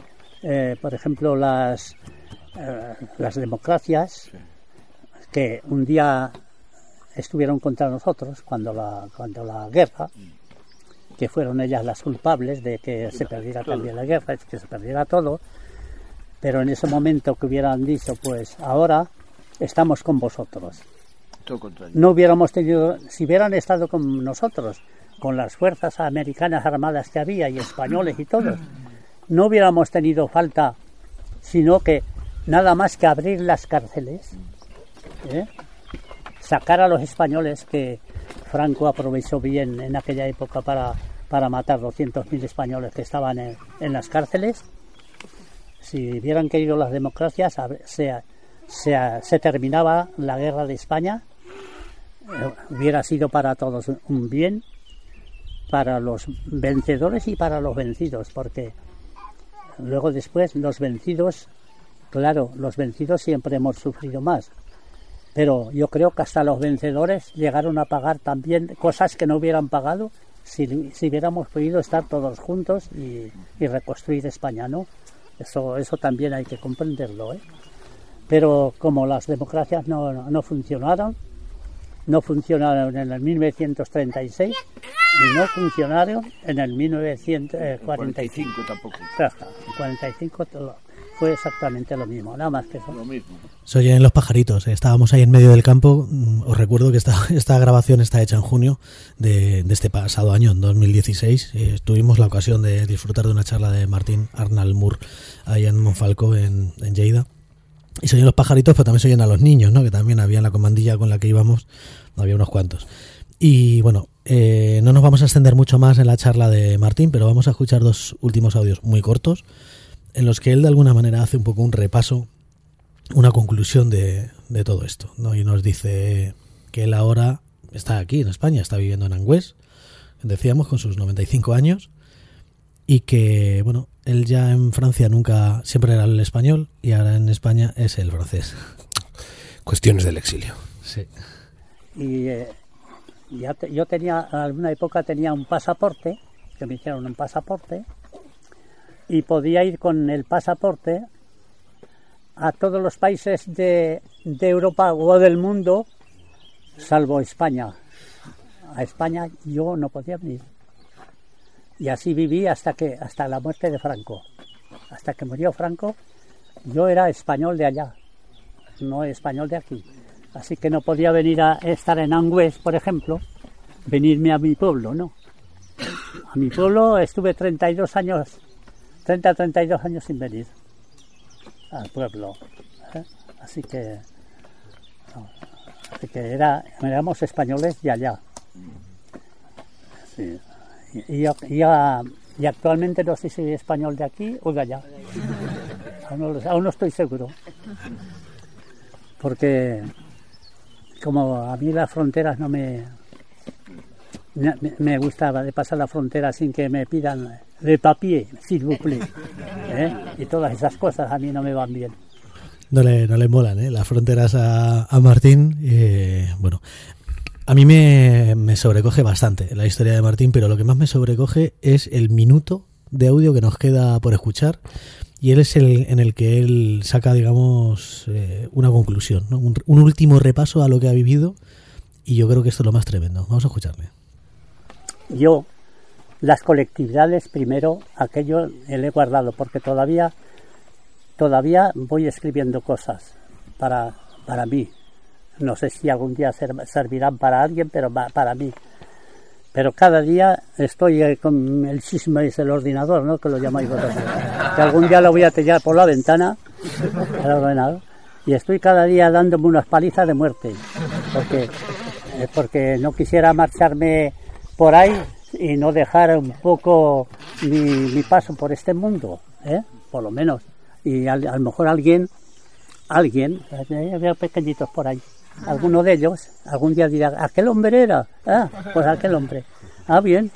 las democracias que un día estuvieron contra nosotros cuando la guerra, que fueron ellas las culpables de que se perdiera también la guerra, que se perdiera todo, pero en ese momento que hubieran dicho, pues ahora estamos con vosotros. No hubiéramos tenido, si hubieran estado con nosotros, con las fuerzas americanas armadas que había y españoles y todos, no hubiéramos tenido falta, sino que nada más que abrir las cárceles, sacar a los españoles, que Franco aprovechó bien en aquella época para matar 200.000 españoles que estaban en las cárceles. Si hubieran querido las democracias, se terminaba la guerra de España, hubiera sido para todos un bien, para los vencedores y para los vencidos, porque luego después los vencidos, claro, los vencidos siempre hemos sufrido más, pero yo creo que hasta los vencedores llegaron a pagar también cosas que no hubieran pagado si hubiéramos podido estar todos juntos y reconstruir España, ¿no? Eso también hay que comprenderlo, ¿eh? Pero como las democracias no funcionaron en el 1936 y no funcionaron en el 1945 tampoco. Claro, en 45 fue exactamente lo mismo, nada más que eso. Lo mismo. Se oyen los pajaritos, estábamos ahí en medio del campo. Os recuerdo que esta grabación está hecha en junio de este pasado año, en 2016. Tuvimos la ocasión de disfrutar de una charla de Martín Arnalmur ahí en Monfalco, en Lleida. Y se oyen los pajaritos, pero también se oyen a los niños, ¿no? Que también había en la comandilla con la que íbamos, había unos cuantos. Y bueno, no nos vamos a extender mucho más en la charla de Martín, pero vamos a escuchar dos últimos audios muy cortos, en los que él de alguna manera hace un poco un repaso, una conclusión de todo esto, ¿no? Y nos dice que él ahora está aquí en España, está viviendo en Angüés, decíamos, con sus 95 años, y que, bueno, él ya en Francia siempre era el español, y ahora en España es el francés. Cuestiones del exilio. Sí. Y yo tenía, en alguna época tenía un pasaporte, que me hicieron un pasaporte, y podía ir con el pasaporte a todos los países de Europa o del mundo, salvo España. A España yo no podía venir. Y así viví hasta la muerte de Franco. Hasta que murió Franco, yo era español de allá, no español de aquí. Así que no podía venir a estar en Angüés, por ejemplo, venirme a mi pueblo, no. A mi pueblo estuve 32 años sin venir al pueblo. Así que éramos españoles de allá. Sí. Y actualmente no sé si soy español de aquí o de allá. Aún no estoy seguro. Porque como a mí las fronteras no me gustaba de pasar la frontera sin que me pidan de papier, s'il vous plaît, y todas esas cosas a mí no me van bien. No le molan las fronteras a Martín. Bueno, a mí me sobrecoge bastante la historia de Martín, pero lo que más me sobrecoge es el minuto de audio que nos queda por escuchar, y él es en el que él saca, digamos, una conclusión, ¿no? Un último repaso a lo que ha vivido, y yo creo que esto es lo más tremendo. Vamos a escucharle. Yo, las colectividades, primero, aquello le he guardado, porque todavía voy escribiendo cosas para mí. No sé si algún día servirán para alguien, pero para mí. Pero cada día estoy con el chisme del ordenador, ¿no? Que lo llamáis vosotros. Que algún día lo voy a tirar por la ventana, el ordenador, y estoy cada día dándome unas palizas de muerte. Porque no quisiera marcharme por ahí y no dejar un poco mi paso por este mundo, por lo menos. Y a lo mejor alguien, veo pequeñitos por ahí, alguno de ellos algún día dirá, aquel hombre era, pues aquel hombre, bien.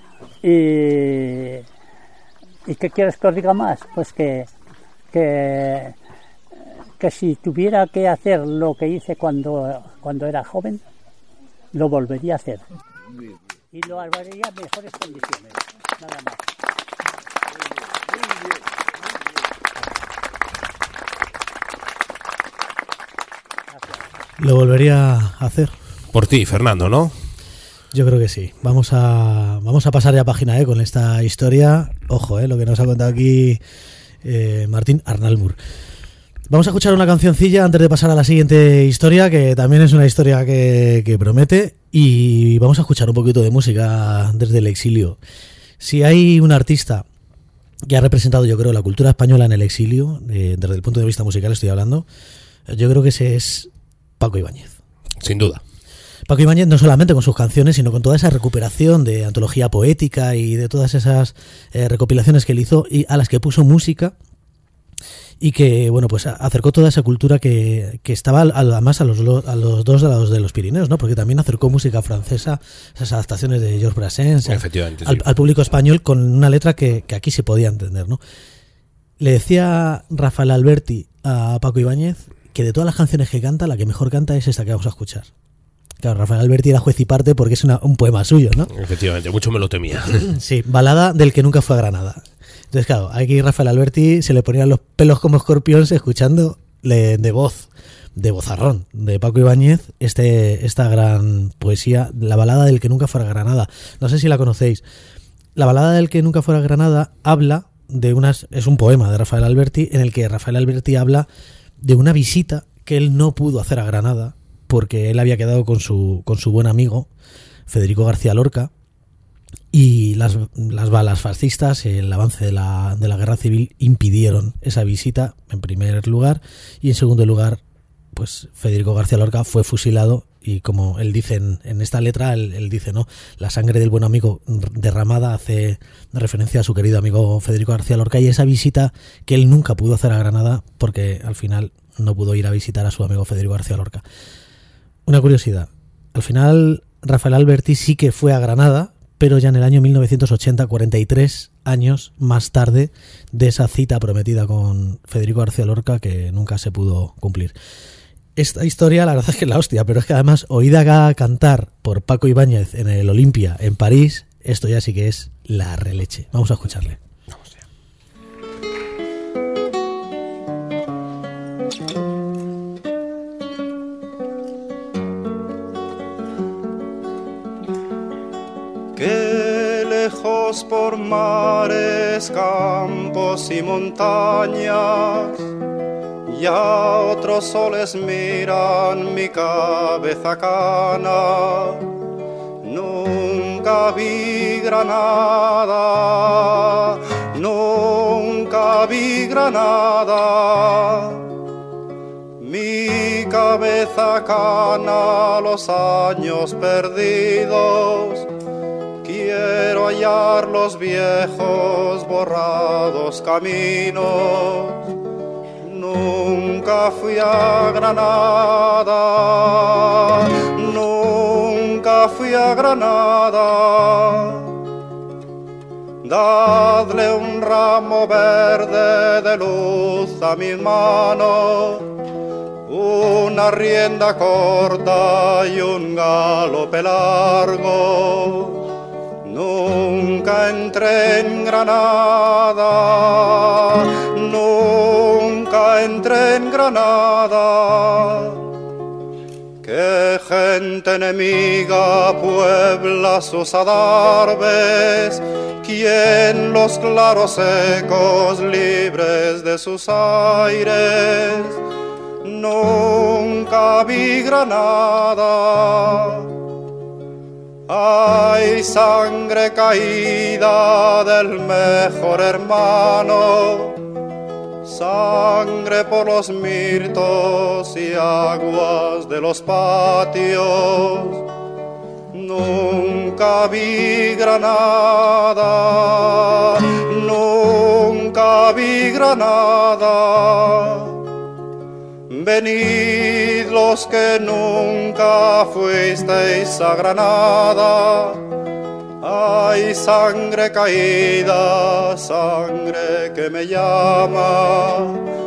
¿Y qué quieres que os diga más? Pues que si tuviera que hacer lo que hice cuando era joven, lo volvería a hacer. Y lo haría en mejores condiciones, nada más. Lo volvería a hacer. Por ti, Fernando, ¿no? Yo creo que sí. Vamos a pasar ya página con esta historia. Ojo, lo que nos ha contado aquí Martín Arnalmur. Vamos a escuchar una cancioncilla antes de pasar a la siguiente historia, que también es una historia que promete, y vamos a escuchar un poquito de música desde el exilio. Si hay un artista que ha representado, yo creo, la cultura española en el exilio, desde el punto de vista musical estoy hablando, yo creo que ese es Paco Ibáñez. Sin duda. Paco Ibáñez no solamente con sus canciones, sino con toda esa recuperación de antología poética y de todas esas recopilaciones que él hizo y a las que puso música, y que, bueno, pues acercó toda esa cultura que estaba además a los dos lados de los Pirineos, ¿no? Porque también acercó música francesa, esas adaptaciones de Georges Brassens Efectivamente, al público español con una letra que aquí se podía entender, ¿no? Le decía Rafael Alberti a Paco Ibáñez que de todas las canciones que canta, la que mejor canta es esta que vamos a escuchar. Claro, Rafael Alberti era juez y parte porque es un poema suyo, ¿no? Efectivamente, mucho me lo temía. Sí, balada del que nunca fue a Granada. Entonces, claro, aquí Rafael Alberti se le ponían los pelos como escorpiones escuchando de vozarrón de Paco Ibáñez esta gran poesía, la balada del que nunca fuera a Granada. No sé si la conocéis. La balada del que nunca fuera a Granada habla es un poema de Rafael Alberti en el que Rafael Alberti habla de una visita que él no pudo hacer a Granada porque él había quedado con su buen amigo Federico García Lorca, y las balas fascistas, el avance de la guerra civil, impidieron esa visita en primer lugar, y en segundo lugar pues Federico García Lorca fue fusilado, y como él dice en esta letra, él dice, ¿no?, la sangre del buen amigo derramada, hace referencia a su querido amigo Federico García Lorca, y esa visita que él nunca pudo hacer a Granada porque al final no pudo ir a visitar a su amigo Federico García Lorca. Una curiosidad, al final Rafael Alberti sí que fue a Granada, pero ya en el año 1980, 43 años más tarde de esa cita prometida con Federico García Lorca que nunca se pudo cumplir. Esta historia, la verdad es que es la hostia, pero es que además, oída cantar por Paco Ibáñez en el Olympia, en París, esto ya sí que es la releche. Vamos a escucharle. Vamos ya. Qué lejos por mares, campos y montañas, ya otros soles miran mi cabeza cana. Nunca vi Granada, nunca vi Granada. Mi cabeza cana, los años perdidos. Quiero hallar los viejos borrados caminos. Nunca fui a Granada, nunca fui a Granada. Dadle un ramo verde de luz a mis manos, una rienda corta y un galope largo. Nunca entré en Granada, nunca entré en Granada. Qué gente enemiga puebla sus adarves, quien los claros ecos libres de sus aires. Nunca vi Granada. Hay sangre caída del mejor hermano, sangre por los mirtos y aguas de los patios. Nunca vi Granada, nunca vi Granada. Venid los que nunca fuisteis a Granada. Hay sangre caída, sangre que me llama.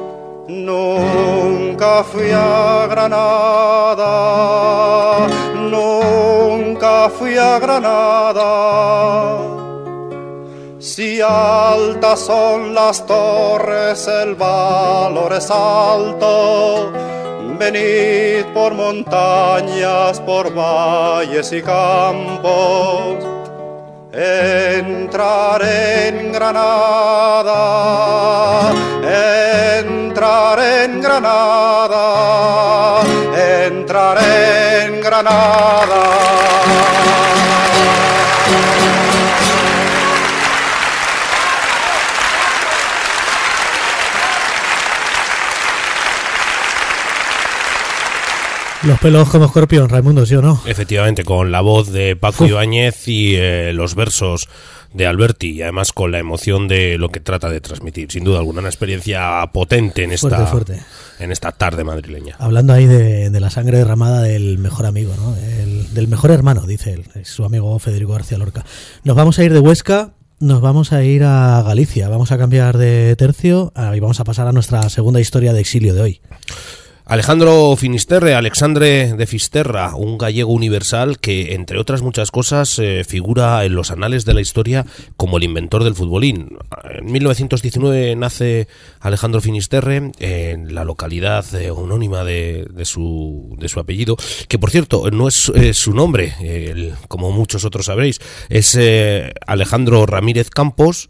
Nunca fui a Granada, nunca fui a Granada. Si altas son las torres, el valor es alto. Venid por montañas, por valles y campos. Entraré en Granada, entraré en Granada, entraré en Granada. Los pelos como escorpión, Raimundo, ¿sí o no? Efectivamente, con la voz de Paco Ibáñez y los versos de Alberti, y además con la emoción de lo que trata de transmitir. Sin duda alguna, una experiencia potente en esta tarde madrileña. Hablando ahí de la sangre derramada del mejor amigo, ¿no? Del mejor hermano, dice él, es su amigo Federico García Lorca. Nos vamos a ir de Huesca, nos vamos a ir a Galicia, vamos a cambiar de tercio y vamos a pasar a nuestra segunda historia de exilio de hoy. Alejandro Finisterre, Alexandre de Fisterra, un gallego universal que, entre otras muchas cosas, figura en los anales de la historia como el inventor del futbolín. En 1919 nace Alejandro Finisterre en la localidad homónima de su apellido, que por cierto no es su nombre, como muchos otros sabréis, es Alejandro Ramírez Campos.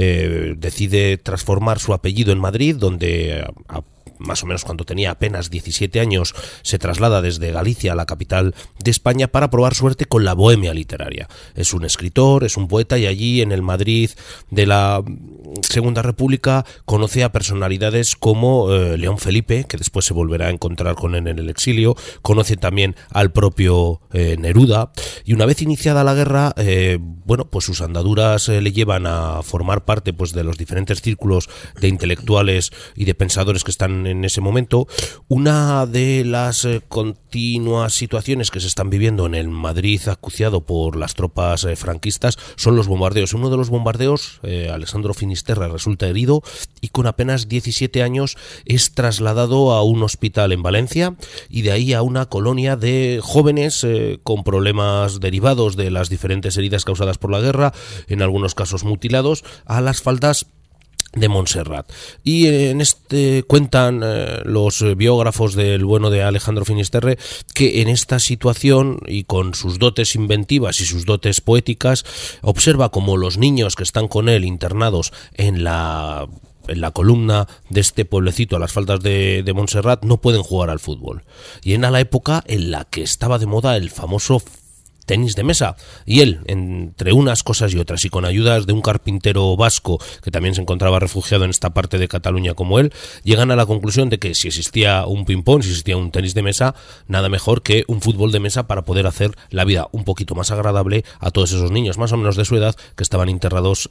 Decide transformar su apellido en Madrid, donde más o menos cuando tenía apenas 17 años, se traslada desde Galicia a la capital de España para probar suerte con la bohemia literaria. Es un escritor, es un poeta, y allí en el Madrid de la Segunda República conoce a personalidades como León Felipe, que después se volverá a encontrar con él en el exilio. Conoce también al propio Neruda, y una vez iniciada la guerra, pues sus andaduras le llevan a formar parte pues de los diferentes círculos de intelectuales y de pensadores que están en ese momento. Una de las continuas situaciones que se están viviendo en el Madrid acuciado por las tropas franquistas son los bombardeos. Uno de los bombardeos, Alessandro Finisterre, resulta herido y con apenas 17 años es trasladado a un hospital en Valencia, y de ahí a una colonia de jóvenes con problemas derivados de las diferentes heridas causadas por la guerra, en algunos casos mutilados, a las faldas de Montserrat. Y en cuentan los biógrafos del bueno de Alejandro Finisterre que en esta situación, y con sus dotes inventivas y sus dotes poéticas, observa como los niños que están con él internados en la columna de este pueblecito a las faldas de Montserrat no pueden jugar al fútbol. Y era la época en la que estaba de moda el famoso tenis de mesa, y él, entre unas cosas y otras, y con ayudas de un carpintero vasco que también se encontraba refugiado en esta parte de Cataluña como él, llegan a la conclusión de que si existía un ping-pong, si existía un tenis de mesa, nada mejor que un fútbol de mesa para poder hacer la vida un poquito más agradable a todos esos niños más o menos de su edad que estaban internados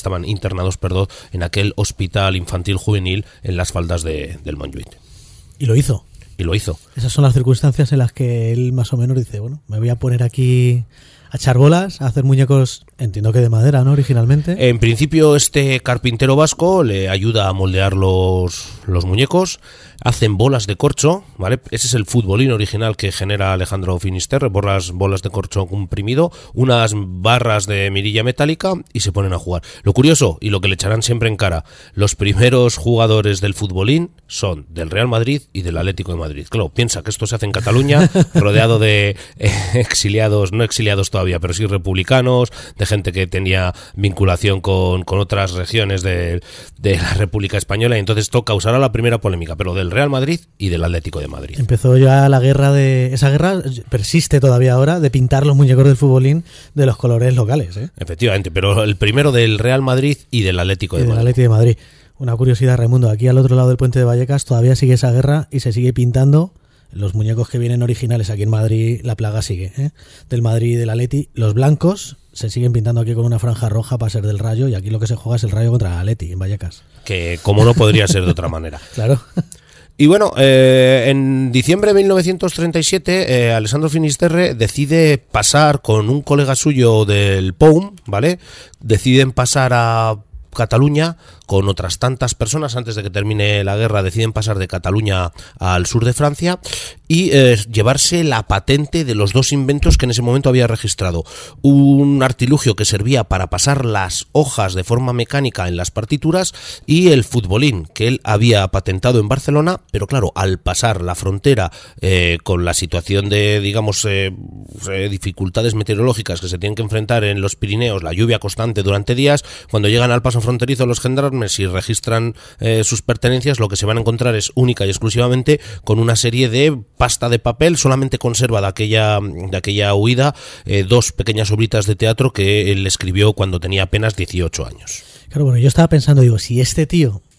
en aquel hospital infantil juvenil en las faldas del Montjuïc. Y lo hizo. Esas son las circunstancias en las que él más o menos dice, bueno, me voy a poner aquí a echar bolas, a hacer muñecos, entiendo que de madera, ¿no? Originalmente. En principio este carpintero vasco le ayuda a moldear los muñecos, hacen bolas de corcho, ¿vale? Ese es el futbolín original que genera Alejandro Finisterre, bolas de corcho comprimido, unas barras de mirilla metálica, y se ponen a jugar. Lo curioso, y lo que le echarán siempre en cara, los primeros jugadores del futbolín son del Real Madrid y del Atlético de Madrid. Claro, piensa que esto se hace en Cataluña, rodeado de exiliados, no exiliados todavía, pero sí republicanos, de gente que tenía vinculación con otras regiones de la República Española, y entonces esto causará la primera polémica, pero del Real Madrid y del Atlético de Madrid. Empezó ya la guerra esa guerra persiste todavía ahora, de pintar los muñecos del futbolín de los colores locales, ¿eh? Efectivamente, pero el primero del Real Madrid y del Atlético de Madrid. Una curiosidad, Raimundo, aquí al otro lado del puente de Vallecas todavía sigue esa guerra y se sigue pintando los muñecos que vienen originales. Aquí en Madrid la plaga sigue, ¿eh? Del Madrid y del Atleti. Los blancos se siguen pintando aquí con una franja roja para ser del Rayo, y aquí lo que se juega es el Rayo contra el Atleti en Vallecas. Que como no podría ser de otra manera. Claro. Y bueno, en diciembre de 1937, Alessandro Finisterre decide pasar con un colega suyo del POUM, ¿vale? Deciden pasar a Cataluña con otras tantas personas antes de que termine la guerra. Deciden pasar de Cataluña al sur de Francia y llevarse la patente de los dos inventos que en ese momento había registrado. Un artilugio que servía para pasar las hojas de forma mecánica en las partituras, y el futbolín que él había patentado en Barcelona, pero claro, al pasar la frontera con la situación de, digamos, dificultades meteorológicas que se tienen que enfrentar en los Pirineos, la lluvia constante durante días, cuando llegan al paso fronterizo los gendarmes y registran sus pertenencias, lo que se van a encontrar es única y exclusivamente con una serie de pasta de papel. Solamente conserva de aquella huida dos pequeñas obritas de teatro que él escribió cuando tenía apenas 18 años. Claro, bueno, yo estaba pensando, digo, si este tío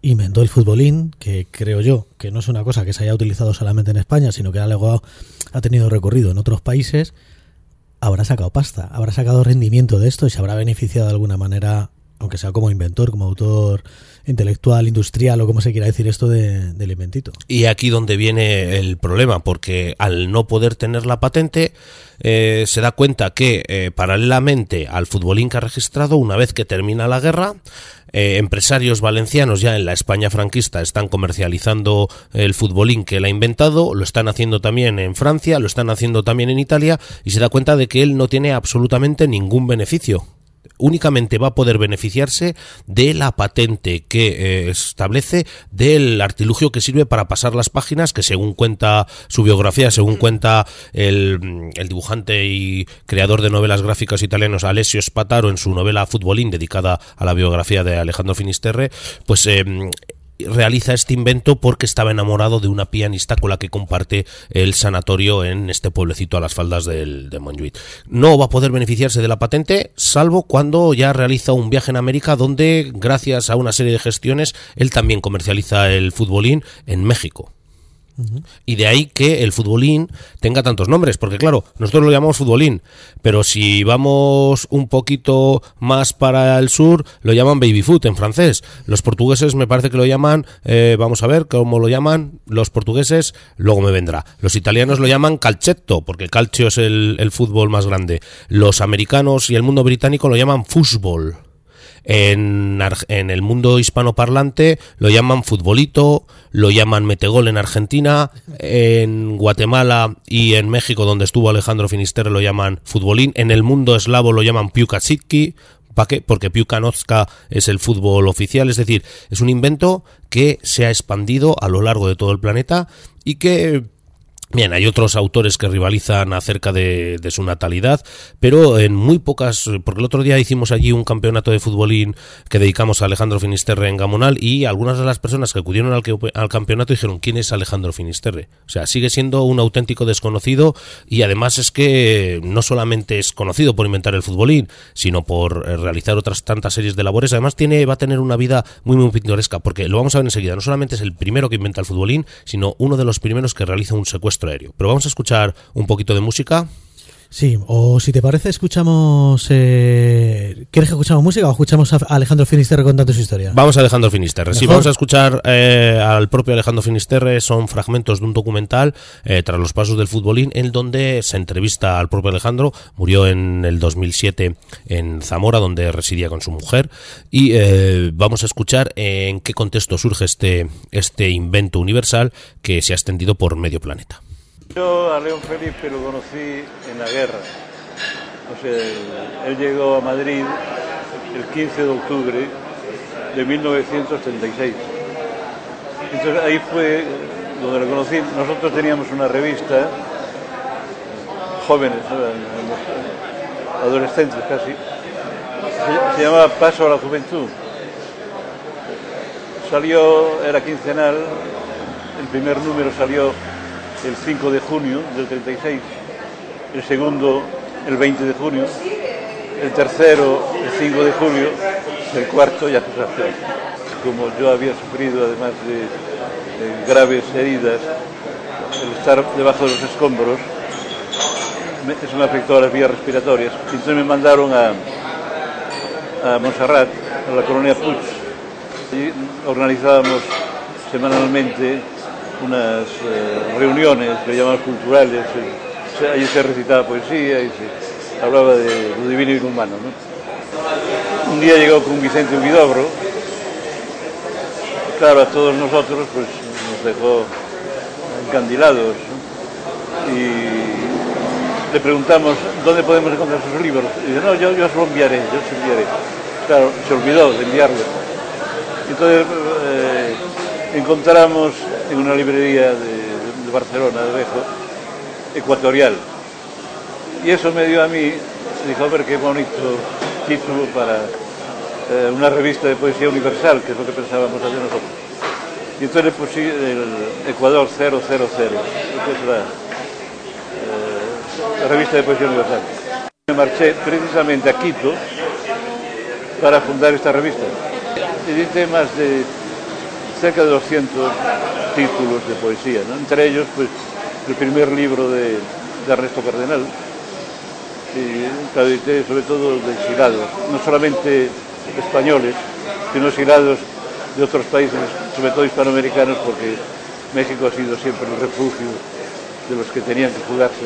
inventó el futbolín, que creo yo que no es una cosa que se haya utilizado solamente en España, sino que ha tenido recorrido en otros países, habrá sacado pasta, habrá sacado rendimiento de esto y se habrá beneficiado de alguna manera, aunque sea como inventor, como autor intelectual, industrial o como se quiera decir esto del inventito. Y aquí donde viene el problema, porque al no poder tener la patente se da cuenta que paralelamente al futbolín que ha registrado, una vez que termina la guerra, empresarios valencianos ya en la España franquista están comercializando el futbolín que él ha inventado, lo están haciendo también en Francia, lo están haciendo también en Italia, y se da cuenta de que él no tiene absolutamente ningún beneficio. Únicamente va a poder beneficiarse de la patente que establece del artilugio que sirve para pasar las páginas, que según cuenta su biografía, según cuenta el dibujante y creador de novelas gráficas italianos Alessio Spataro en su novela Futbolín, dedicada a la biografía de Alejandro Finisterre, pues realiza este invento porque estaba enamorado de una pianista con la que comparte el sanatorio en este pueblecito a las faldas de Montjuïc. No va a poder beneficiarse de la patente, salvo cuando ya realiza un viaje en América, donde gracias a una serie de gestiones él también comercializa el futbolín en México. Y de ahí que el futbolín tenga tantos nombres, porque claro, nosotros lo llamamos futbolín, pero si vamos un poquito más para el sur, lo llaman baby foot en francés. Los portugueses me parece que lo llaman, vamos a ver cómo lo llaman los portugueses, luego me vendrá. Los italianos lo llaman calcetto, porque el calcio es el fútbol más grande. Los americanos y el mundo británico lo llaman fútbol. En el mundo hispanoparlante lo llaman futbolito, lo llaman metegol en Argentina, en Guatemala y en México, donde estuvo Alejandro Finisterre, lo llaman futbolín, en el mundo eslavo lo llaman piłkarski, porque Piłka Nożna es el fútbol oficial, es decir, es un invento que se ha expandido a lo largo de todo el planeta y que... Bien, hay otros autores que rivalizan acerca de su natalidad, pero en muy pocas, porque el otro día hicimos allí un campeonato de futbolín que dedicamos a Alejandro Finisterre en Gamonal, y algunas de las personas que acudieron al campeonato dijeron: ¿quién es Alejandro Finisterre? O sea, sigue siendo un auténtico desconocido, y además es que no solamente es conocido por inventar el futbolín, sino por realizar otras tantas series de labores. Además va a tener una vida muy muy pintoresca, porque lo vamos a ver enseguida, no solamente es el primero que inventa el futbolín, sino uno de los primeros que realiza un secuestro aéreo. Pero vamos a escuchar un poquito de música. Sí, o si te parece, escuchamos... ¿Quieres que escuchamos música o escuchamos a Alejandro Finisterre contando su historia? Vamos a Alejandro Finisterre. Sí, vamos a escuchar al propio Alejandro Finisterre. Son fragmentos de un documental, Tras los pasos del futbolín, en donde se entrevista al propio Alejandro. Murió en el 2007 en Zamora, donde residía con su mujer. Y vamos a escuchar en qué contexto surge este invento universal que se ha extendido por medio planeta. Yo a León Felipe lo conocí en la guerra. O sea, él llegó a Madrid el 15 de octubre de 1936. Entonces ahí fue donde lo conocí. Nosotros teníamos una revista, jóvenes, adolescentes casi, se llamaba Paso a la Juventud. Salió, era quincenal, el primer número salió el 5 de junio del 36, el segundo el 20 de junio, el tercero el 5 de julio, el cuarto ya se sabe. Como yo había sufrido, además de graves heridas, el estar debajo de los escombros, eso me afectó a las vías respiratorias. Entonces me mandaron a Montserrat, a la colonia Puig. Allí organizábamos semanalmente unas reuniones que llamamos culturales. Allí se recitaba poesía y se hablaba de lo divino y lo humano, ¿no? Un día llegó con Vicente Huidobro. Claro, a todos nosotros pues nos dejó encandilados, ¿no? Y le preguntamos dónde podemos encontrar sus libros. Y dice: no, yo os lo enviaré, yo os enviaré. Claro, se olvidó de enviarlo. Entonces encontramos en una librería de Barcelona, de Bejo, Ecuatorial. Y eso me dio a mí, dijo: a ver qué bonito título para una revista de poesía universal, que es lo que pensábamos hacer nosotros. Y entonces le puse el Ecuador 000, que es la revista de poesía universal. Me marché precisamente a Quito para fundar esta revista. Edité más de cerca de 200 títulos de poesía, ¿no? Entre ellos, pues, el primer libro de Ernesto Cardenal, y claro, sobre todo de exilados, no solamente españoles, sino exilados de otros países, sobre todo hispanoamericanos, porque México ha sido siempre el refugio de los que tenían que fugarse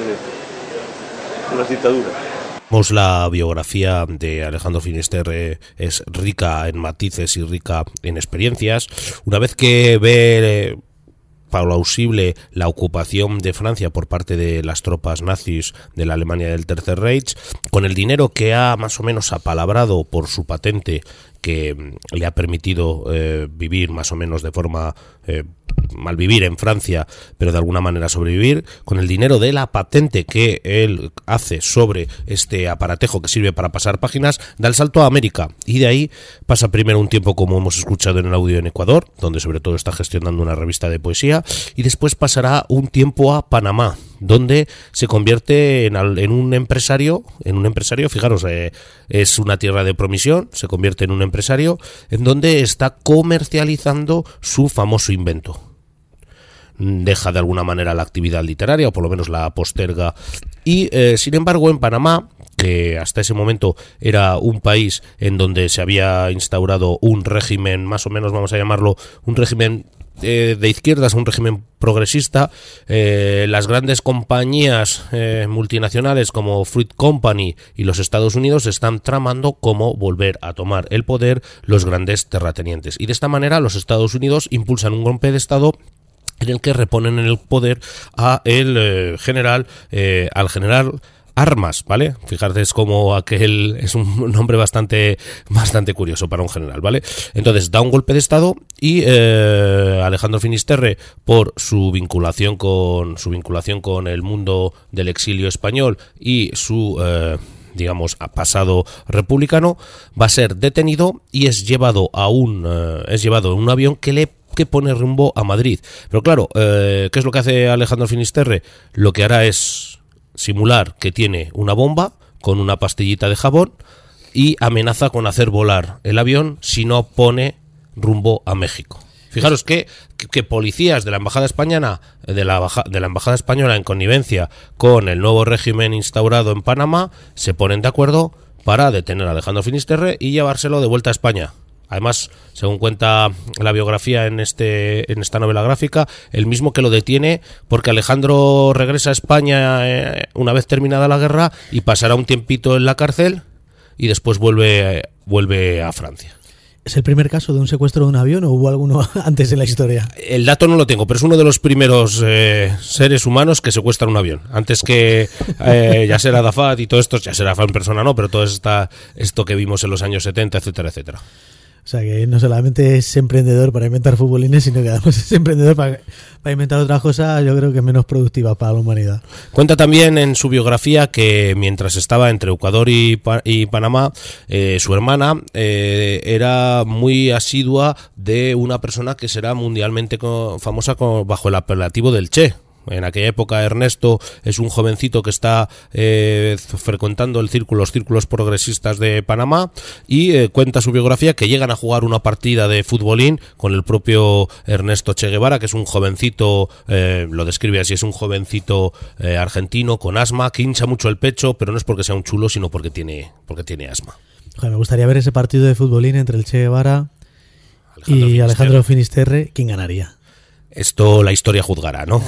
de las dictaduras. La biografía de Alejandro Finisterre es rica en matices y rica en experiencias. Una vez que ve plausible la ocupación de Francia por parte de las tropas nazis de la Alemania del Tercer Reich, con el dinero que ha más o menos apalabrado por su patente, que le ha permitido vivir más o menos de forma malvivir en Francia, pero de alguna manera sobrevivir, con el dinero de la patente que él hace sobre este aparatejo que sirve para pasar páginas, da el salto a América, y de ahí pasa primero un tiempo, como hemos escuchado en el audio, en Ecuador, donde sobre todo está gestionando una revista de poesía, y después pasará un tiempo a Panamá, donde se convierte en un empresario, fijaros, es una tierra de promisión, se convierte en un empresario en donde está comercializando su famoso invento. Deja de alguna manera la actividad literaria, o por lo menos la posterga, y sin embargo en Panamá, que hasta ese momento era un país en donde se había instaurado un régimen, más o menos vamos a llamarlo un régimen de izquierdas, un régimen progresista, las grandes compañías multinacionales como Fruit Company y los Estados Unidos están tramando cómo volver a tomar el poder los grandes terratenientes, y de esta manera los Estados Unidos impulsan un golpe de Estado en el que reponen en el poder al general Armas, ¿vale? Fijaros, es como aquel, es un nombre bastante curioso para un general, ¿vale? Entonces da un golpe de Estado y Alejandro Finisterre, por su vinculación con el mundo del exilio español y su digamos pasado republicano, va a ser detenido y es llevado en un avión que pone rumbo a Madrid. Pero claro, ¿qué es lo que hace Alejandro Finisterre? Lo que hará es simular que tiene una bomba con una pastillita de jabón y amenaza con hacer volar el avión si no pone rumbo a México. Fijaros que policías de la embajada española, en connivencia con el nuevo régimen instaurado en Panamá, se ponen de acuerdo para detener a Alejandro Finisterre y llevárselo de vuelta a España. Además, según cuenta la biografía en esta novela gráfica, el mismo que lo detiene, porque Alejandro regresa a España una vez terminada la guerra y pasará un tiempito en la cárcel y después vuelve a Francia. ¿Es el primer caso de un secuestro de un avión o hubo alguno antes en la historia? El dato no lo tengo, pero es uno de los primeros seres humanos que secuestran un avión. Antes que Yasser Arafat y todo esto, Yasser Arafat en persona no, pero todo esto que vimos en los años 70, etcétera, etcétera. O sea que no solamente es emprendedor para inventar futbolines, sino que además es emprendedor para inventar otra cosa, yo creo que menos productiva para la humanidad. Cuenta también en su biografía que mientras estaba entre Ecuador y Panamá, su hermana era muy asidua de una persona que será mundialmente famosa bajo el apelativo del Che. En aquella época Ernesto es un jovencito que está frecuentando los círculos progresistas de Panamá, y cuenta su biografía que llegan a jugar una partida de futbolín con el propio Ernesto Che Guevara, que es un jovencito, lo describe así, es un jovencito argentino con asma, que hincha mucho el pecho, pero no es porque sea un chulo, sino porque tiene asma. Joder, me gustaría ver ese partido de futbolín entre el Che Guevara y Alejandro Finisterre. ¿Quién ganaría? Esto la historia juzgará, ¿no?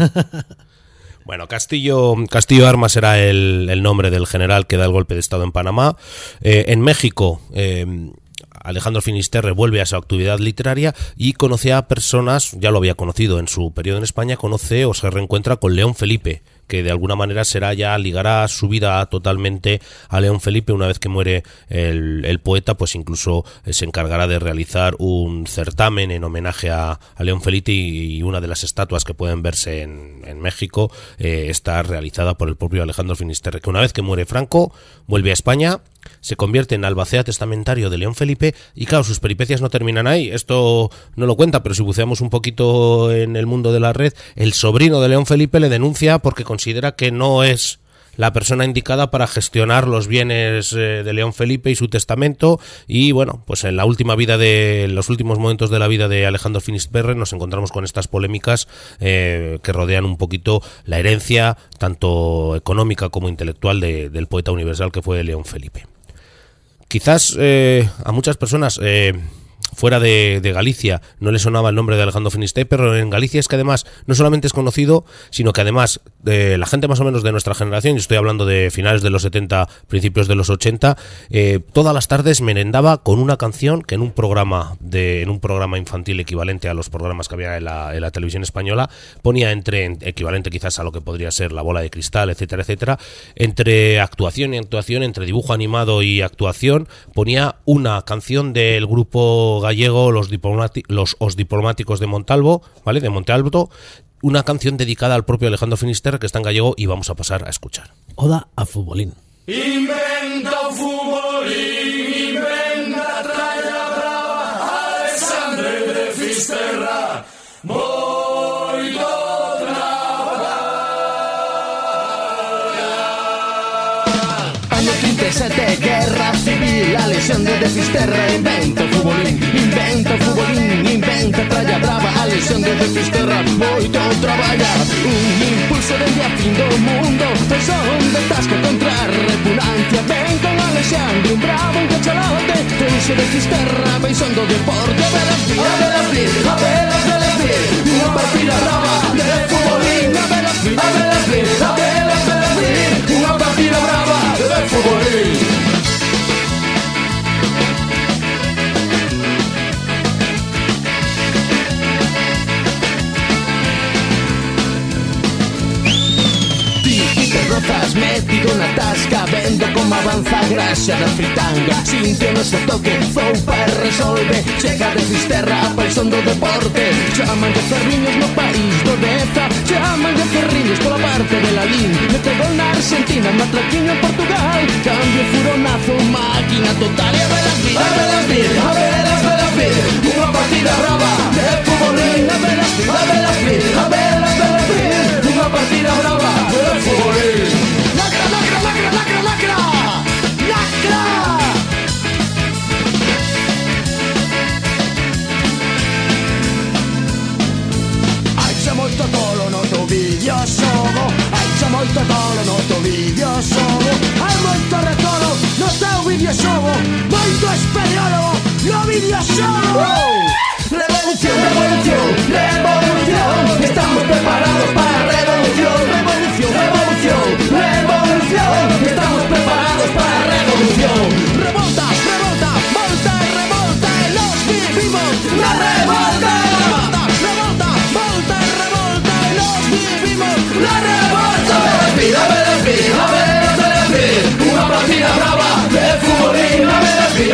Bueno, Castillo Armas era el nombre del general que da el golpe de Estado en Panamá. En México, Alejandro Finisterre vuelve a su actividad literaria y conoce a personas, ya lo había conocido en su periodo en España, conoce o se reencuentra con León Felipe, que de alguna manera ligará su vida totalmente a León Felipe. Una vez que muere el poeta, pues incluso se encargará de realizar un certamen en homenaje a León Felipe, y una de las estatuas que pueden verse en México está realizada por el propio Alejandro Finisterre, que una vez que muere Franco, vuelve a España, se convierte en albacea testamentario de León Felipe, y claro, sus peripecias no terminan ahí. Esto no lo cuenta, pero si buceamos un poquito en el mundo de la red, el sobrino de León Felipe le denuncia porque considera que no es la persona indicada para gestionar los bienes de León Felipe y su testamento. Y bueno, pues en la última vida en los últimos momentos de la vida de Alejandro Finisterre nos encontramos con estas polémicas que rodean un poquito la herencia tanto económica como intelectual del poeta universal que fue León Felipe. Quizás a muchas personas fuera de Galicia no le sonaba el nombre de Alejandro Finisterre, pero en Galicia es que además no solamente es conocido, sino que además la gente más o menos de nuestra generación, yo estoy hablando de finales de los 70, principios de los 80, todas las tardes merendaba con una canción que en un programa infantil equivalente a los programas que había en la televisión española, ponía equivalente quizás a lo que podría ser La Bola de Cristal, etcétera, etcétera, entre actuación y actuación, entre dibujo animado y actuación, ponía una canción del grupo gallego Os Diplomáticos de Montalvo, ¿vale? De Monte Alto, una canción dedicada al propio Alejandro Finisterre que está en gallego y vamos a pasar a escuchar. Oda a futbolín. Inventa futbolín, inventa tralla brava, Alexandre de Fisterra, moito traballar. Año 37, guerra civil, a Alexandre de Fisterra inventa futbolín, inventa tralla brava, Alexandre de Fisterra, moito traballar. Un impulso desde a fin do mundo, pois son de tasca contra a repugnancia. Ven con Alexandre, un bravo, un cachalote, Trouxe de Fisterra, ven son do deporte. A velas vir, unha partida brava de futbolín. A velas vir, unha partida brava de futbolín. Rozas metido na tasca, vendo como avanza a graxa da fritanga. Sinto no seu toque, zoupa e resolve. Chega de Fisterra, a paixón do deporte. Chaman de ferriños no país do Deza, chaman de ferriños pola parte de Lalín. Mete gol na Argentina, matraquiño en Portugal. Cambio furonazo, máquina total. E a velas vir, unha partida brava de futbolín. A velas vir, unha partida brava de futbolín. Lacra, lacra, lacra, lacra, lacra, lacra. Haixa moito tolo no teu videoxogo, haixa moito tolo no teu videoxogo, hai moito retolo no teu videoxogo, moito espeleólogo no videoxogo. Revolución, revolución, revolución, estamos preparados para a revolución. Revolución, revolución, revolución, estamos preparados para a revolución. Revolta, revolta, volta e revolta, e los vivimos na revolta. Revolta, revolta, volta e revolta, e los vivimos na revolta. A velas vir, unha partida brava de futbolín. A velas vir,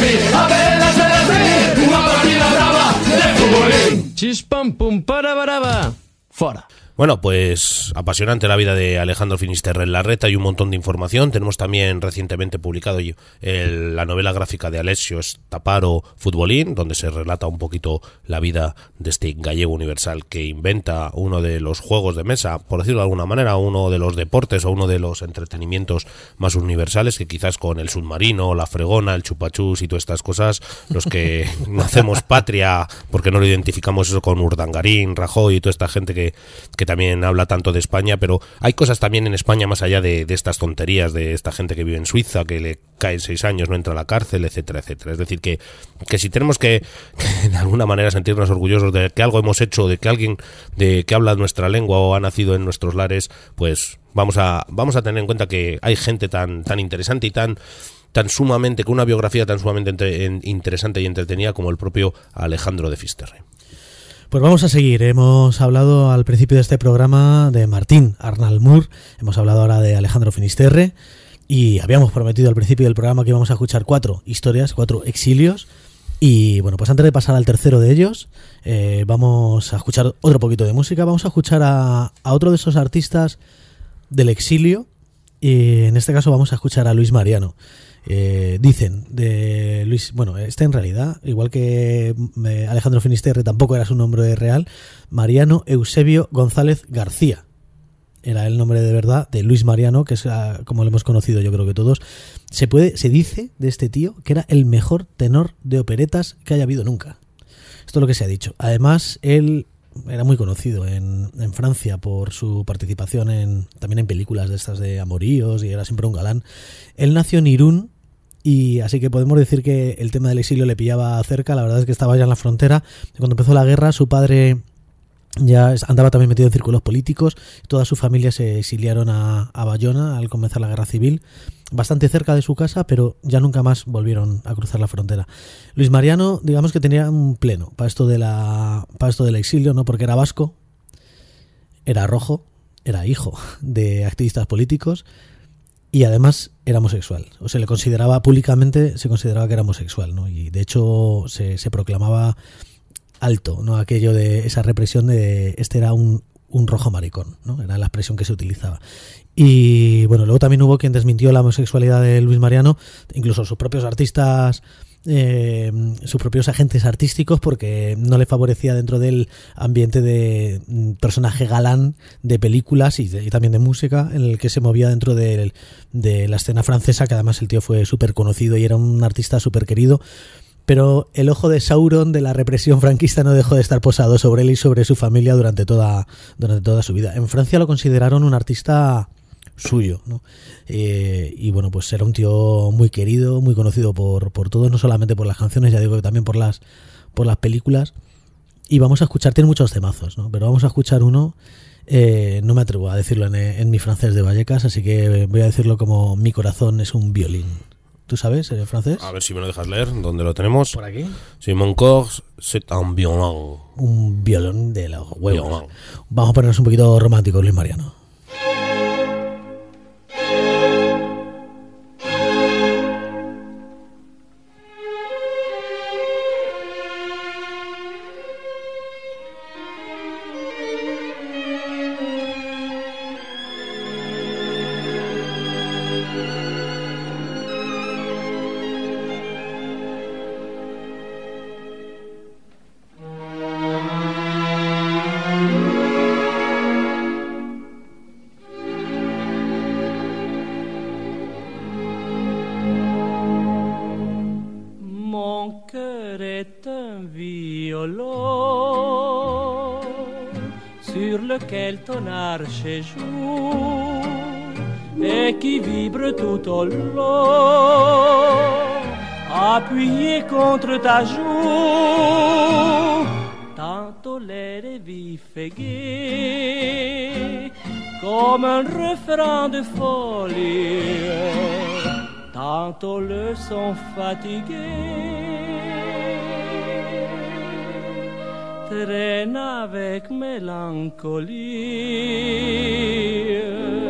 unha partida brava de futbolín. Chispam pum para baraba. Fora. Bueno, pues apasionante la vida de Alejandro Finisterre en la red, hay un montón de información. Tenemos también recientemente publicado la novela gráfica de Alessio Staparo, Futbolín, donde se relata un poquito la vida de este gallego universal que inventa uno de los juegos de mesa, por decirlo de alguna manera, uno de los deportes o uno de los entretenimientos más universales, que quizás con el submarino, la fregona, el chupachús y todas estas cosas, los que no hacemos patria porque no lo identificamos eso con Urdangarín, Rajoy y toda esta gente que también habla tanto de España, pero hay cosas también en España más allá de estas tonterías de esta gente que vive en Suiza, que le caen 6 años, no entra a la cárcel, etcétera, etcétera. Es decir, que si tenemos que de alguna manera sentirnos orgullosos de que algo hemos hecho, de que alguien que habla nuestra lengua o ha nacido en nuestros lares, pues vamos a tener en cuenta que hay gente tan interesante y tan sumamente, con una biografía tan sumamente interesante y entretenida como el propio Alejandro de Fisterre. Pues vamos a seguir. Hemos hablado al principio de este programa de Martín Arnalmur, hemos hablado ahora de Alejandro Finisterre y habíamos prometido al principio del programa que íbamos a escuchar 4 historias, 4 exilios. Y bueno, pues antes de pasar al tercero de ellos, vamos a escuchar otro poquito de música. Vamos a escuchar a otro de esos artistas del exilio y en este caso vamos a escuchar a Luis Mariano. Dicen de Luis, bueno, en realidad, igual que Alejandro Finisterre tampoco era su nombre real, Mariano Eusebio González García. era el nombre de verdad de Luis Mariano, que es como lo hemos conocido yo creo que todos. Se dice de este tío que era el mejor tenor de operetas que haya habido nunca. Esto es lo que se ha dicho. Además, él era muy conocido en Francia por su participación también en películas de estas de amoríos, y era siempre un galán. Él nació en Irún, y así que podemos decir que el tema del exilio le pillaba cerca. La verdad es que estaba ya en la frontera. Cuando empezó la guerra, su padre ya andaba también metido en círculos políticos. Toda su familia se exiliaron a Bayona al comenzar la guerra civil, bastante cerca de su casa, pero ya nunca más volvieron a cruzar la frontera. Luis Mariano, digamos que tenía un pleno para esto del exilio, ¿no? Porque era vasco, era rojo, era hijo de activistas políticos y además era homosexual. O se le consideraba públicamente, que era homosexual, ¿no? Y de hecho se proclamaba alto, ¿no? Aquello de esa represión de este era un rojo maricón, ¿no? Era la expresión que se utilizaba. Y bueno, luego también hubo quien desmintió la homosexualidad de Luis Mariano, incluso sus propios artistas, sus propios agentes artísticos, porque no le favorecía dentro del ambiente de personaje galán de películas y también de música, en el que se movía dentro de la escena francesa, que además el tío fue súper conocido y era un artista súper querido. Pero el ojo de Sauron de la represión franquista no dejó de estar posado sobre él y sobre su familia durante toda su vida. En Francia lo consideraron un artista suyo, ¿no? Y bueno, pues era un tío muy querido, muy conocido por todos, no solamente por las canciones, ya digo que también por las películas. Y vamos a escuchar, tiene muchos temazos, ¿no? Pero vamos a escuchar uno, no me atrevo a decirlo en mi francés de Vallecas, así que voy a decirlo como mi corazón es un violín. ¿Tú sabes francés? A ver si me lo dejas leer. ¿Dónde lo tenemos? Por aquí. Si mon corps, c'est un violon. Un violón de los huevos. Violon. Vamos a ponernos un poquito románticos, Luis Mariano. Ton arche joue et qui vibre tout au long, appuyé contre ta joue, tantôt l'air est vif et gai, comme un refrain de folie, tantôt le son fatigué. Traîne avec mélancolie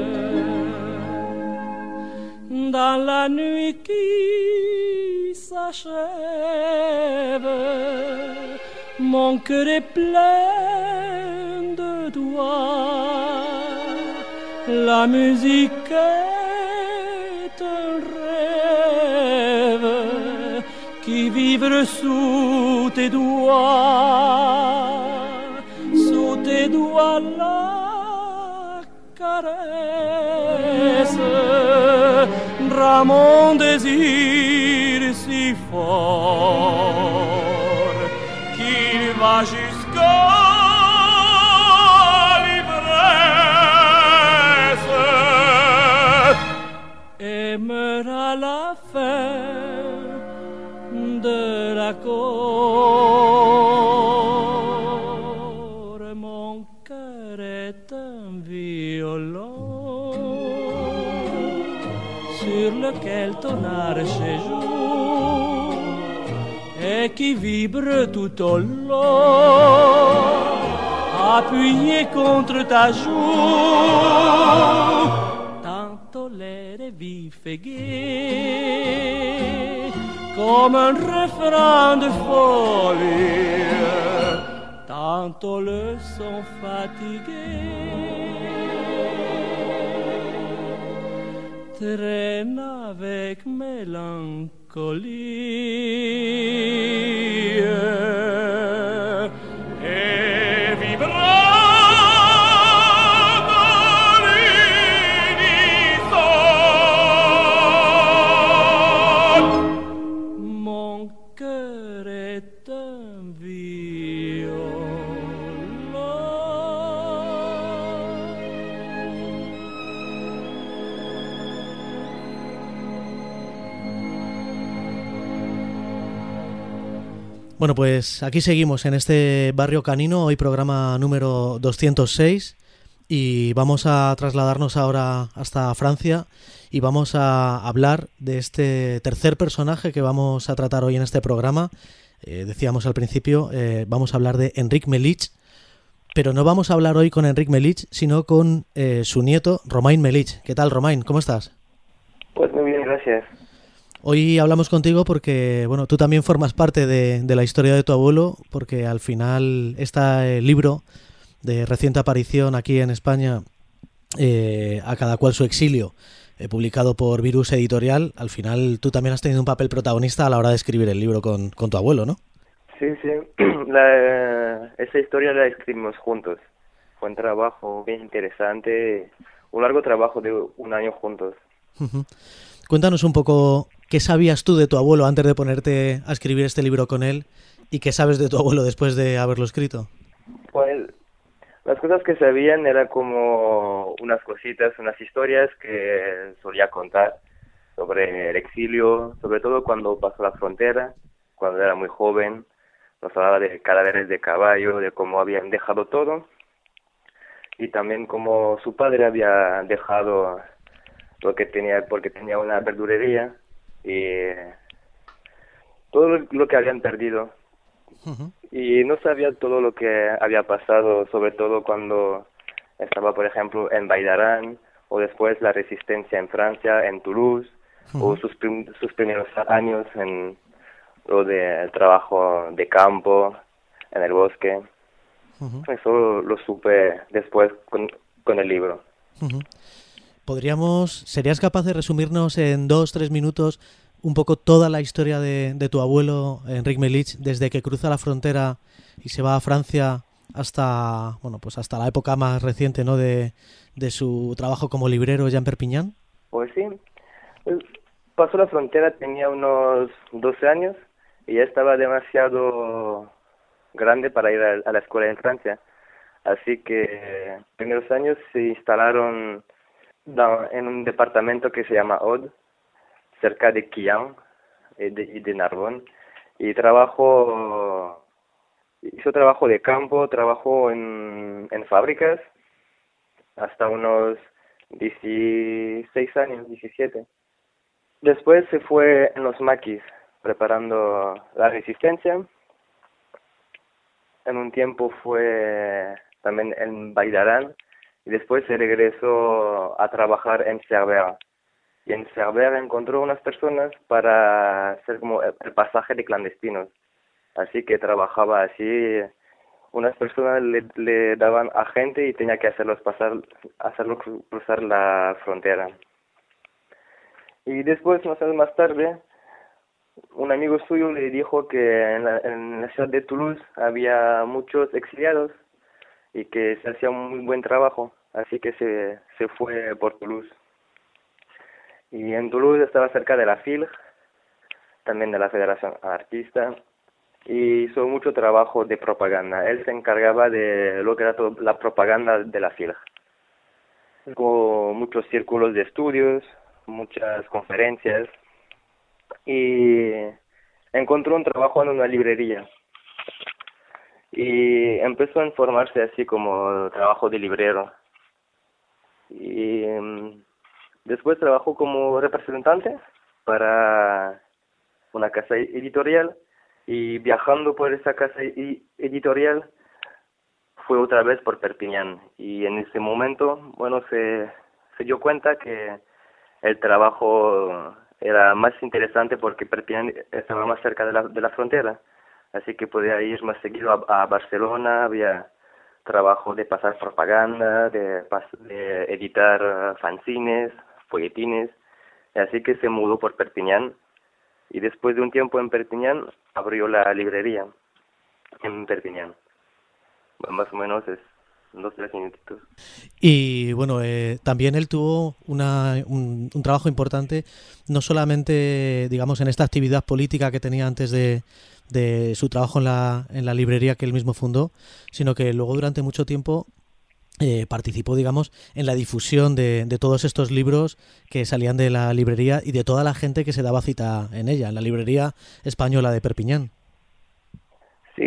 dans la nuit qui s'achève. Mon cœur est plein de toi, la musique est un rêve qui vibre sous tes doigts, sous tes doigts la caresse rend mon désir si fort qu'il va jusqu'à l'ivresse et meurt à la fin de l'accord. Mon cœur est un violon sur lequel ton arche joue et qui vibre tout au long, appuyé contre ta joue. Tantôt l'air est vif et gai, comme un refrain de folie, tantôt le son fatigué traîne avec mélancolie et vibrant dans Bueno, pues aquí seguimos en este barrio canino, hoy programa número 206 y vamos a trasladarnos ahora hasta Francia y vamos a hablar de este tercer personaje que vamos a tratar hoy en este programa. Decíamos al principio, vamos a hablar de Enric Melich, pero no vamos a hablar hoy con Enric Melich, sino con su nieto, Romain Melich. ¿Qué tal, Romain? ¿Cómo estás? Pues muy bien, gracias. Hoy hablamos contigo porque, bueno, tú también formas parte de la historia de tu abuelo, porque al final este libro de reciente aparición aquí en España, A cada cual su exilio, publicado por Virus Editorial, al final tú también has tenido un papel protagonista a la hora de escribir el libro con tu abuelo, ¿no? Sí. Esa historia la escribimos juntos. Fue un trabajo bien interesante, un largo trabajo de un año juntos. Uh-huh. Cuéntanos un poco qué sabías tú de tu abuelo antes de ponerte a escribir este libro con él y qué sabes de tu abuelo después de haberlo escrito. Pues las cosas que sabían eran como unas cositas, unas historias que solía contar sobre el exilio, sobre todo cuando pasó la frontera, cuando era muy joven. Nos hablaba de cadáveres de caballo, de cómo habían dejado todo y también cómo su padre había dejado lo que tenía, porque tenía una verdurería y todo lo que habían perdido. Uh-huh. Y no sabía todo lo que había pasado, sobre todo cuando estaba, por ejemplo, en Baydarán, o después la resistencia en Francia, en Toulouse, uh-huh, o sus primeros años en lo del trabajo de campo, en el bosque. Uh-huh. Eso lo supe después con el libro. Uh-huh. ¿Serías capaz de resumirnos en 2-3 minutos un poco toda la historia de tu abuelo, Enric Melich, desde que cruza la frontera y se va a Francia hasta la época más reciente, ¿no?, de su trabajo como librero ya en Perpiñán? Pues sí. Pasó la frontera, tenía unos 12 años y ya estaba demasiado grande para ir a la escuela en Francia. Así que en los primeros años se instalaron en un departamento que se llama Aude, cerca de Quillan y de Narbonne, y hizo trabajo de campo, trabajó en fábricas hasta unos 16 años, 17. Después se fue en los maquis preparando la resistencia. En un tiempo fue también en Baydarán y después se regresó a trabajar en Cerbère. Y en Cerbère encontró unas personas para hacer como el pasaje de clandestinos. Así que trabajaba así, unas personas le daban a gente y tenía que hacerlo cruzar la frontera. Y después, unos años más tarde, un amigo suyo le dijo que en la ciudad de Toulouse había muchos exiliados y que se hacía un muy buen trabajo. Así que se fue por Toulouse. Y en Toulouse estaba cerca de la FILG, también de la Federación Artista, y hizo mucho trabajo de propaganda. Él se encargaba de lo que era toda la propaganda de la FILG. Hubo muchos círculos de estudios, muchas conferencias, y encontró un trabajo en una librería. Y empezó a informarse así como trabajo de librero. Y después trabajó como representante para una casa editorial y viajando por esa casa editorial fue otra vez por Perpiñán y en ese momento, se dio cuenta que el trabajo era más interesante porque Perpiñán estaba más cerca de la frontera, así que podía ir más seguido a Barcelona. Había trabajo de pasar propaganda, de editar fanzines, folletines, así que se mudó por Perpiñán y después de un tiempo en Perpiñán abrió la librería en Perpiñán. Más o menos es 2-3 minutitos. Y bueno, también él tuvo un trabajo importante, no solamente, digamos, en esta actividad política que tenía antes de su trabajo en la librería que él mismo fundó, sino que luego durante mucho tiempo participó, digamos, en la difusión de todos estos libros que salían de la librería y de toda la gente que se daba cita en ella, en la librería española de Perpiñán. Sí,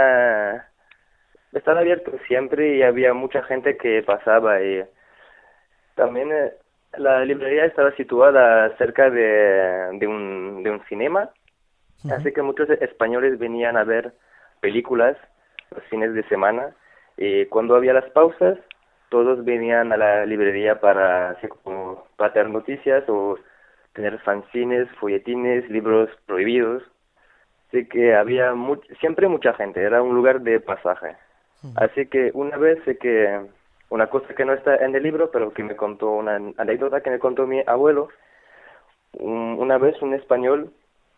estaba abierto siempre y había mucha gente que pasaba y también la librería estaba situada cerca de un cinema, así que muchos españoles venían a ver películas los fines de semana y cuando había las pausas todos venían a la librería para tener noticias o tener fanzines, folletines, libros prohibidos. Así que había siempre mucha gente, era un lugar de pasaje. Así que una vez una cosa que no está en el libro, pero que me contó, una anécdota que me contó mi abuelo, una vez un español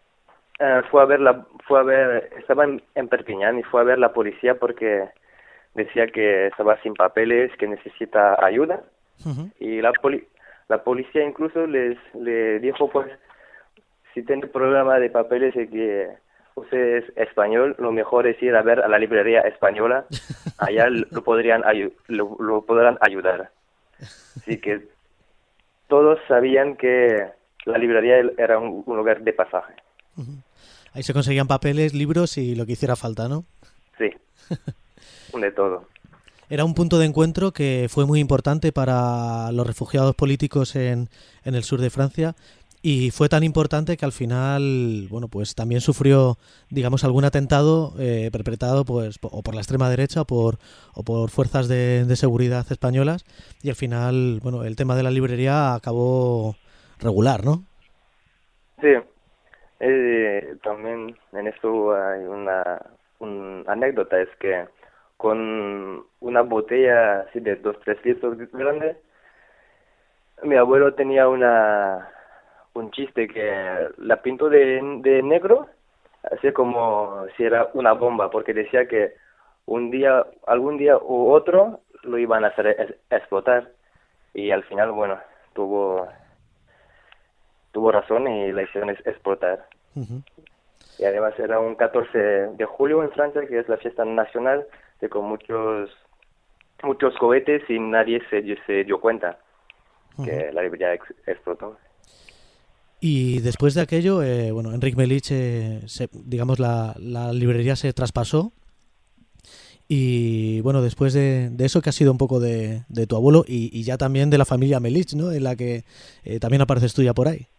estaba en Perpiñán y fue a ver la policía porque decía que estaba sin papeles, que necesita ayuda. Y la policía incluso le dijo, pues, si tiene problema de papeles y que usted es español, lo mejor es ir a ver a la librería española, allá lo podrán ayudar. Así que todos sabían que la librería era un lugar de pasaje. Ahí se conseguían papeles, libros y lo que hiciera falta, ¿no? Sí, de todo. Era un punto de encuentro que fue muy importante para los refugiados políticos en el sur de Francia y fue tan importante que al final, bueno, pues también sufrió, digamos, algún atentado perpetrado pues o por la extrema derecha o por fuerzas de seguridad españolas y al final, bueno, el tema de la librería acabó regular, ¿no? Sí, también en esto hay una anécdota, es que con una botella así de 2-3 litros grande, mi abuelo tenía un chiste que la pintó de negro, así como si era una bomba, porque decía que algún día u otro lo iban a hacer explotar y al final, bueno, tuvo razón y la hicieron explotar. Y además era un 14 de julio en Francia, que es la fiesta nacional, con muchos cohetes y nadie se dio cuenta que la librería explotó. Y después de aquello, bueno, Enric Melich, digamos, la librería se traspasó. Y bueno, después de eso, que ha sido un poco de tu abuelo y ya también de la familia Melich, ¿no? En la que también apareces tú ya por ahí.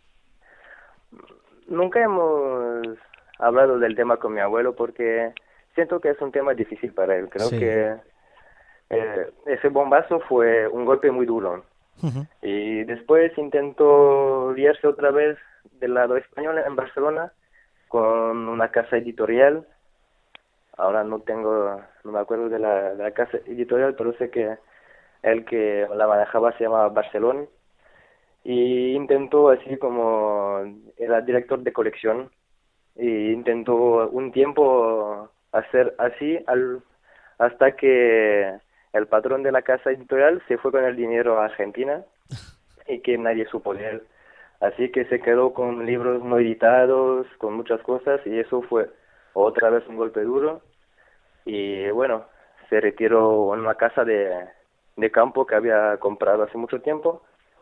Nunca hemos hablado del tema con mi abuelo porque siento que es un tema difícil para él. Creo que ese bombazo fue un golpe muy duro. Y después intentó liarse otra vez del lado español en Barcelona con una casa editorial. Ahora no me acuerdo de la casa editorial, pero sé que el que la manejaba se llamaba Barcelona. Y intentó, así como era director de colección, y intentó un tiempo hacer así hasta que el patrón de la casa editorial se fue con el dinero a Argentina y que nadie supo de él. Así que se quedó con libros no editados, con muchas cosas, y eso fue otra vez un golpe duro. Y bueno, se retiró en una casa de campo que había comprado hace mucho tiempo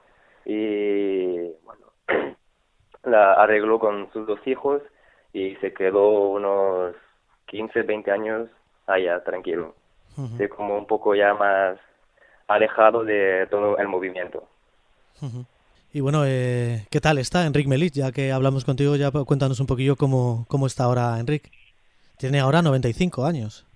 y bueno, la arregló con sus 2 hijos y se quedó unos 15-20 años allá tranquilo. Sí, como un poco ya más alejado de todo el movimiento. Y bueno, ¿qué tal está Enric Melich? Ya que hablamos contigo, ya cuéntanos un poquillo cómo está ahora Enric. Tiene ahora 95 años.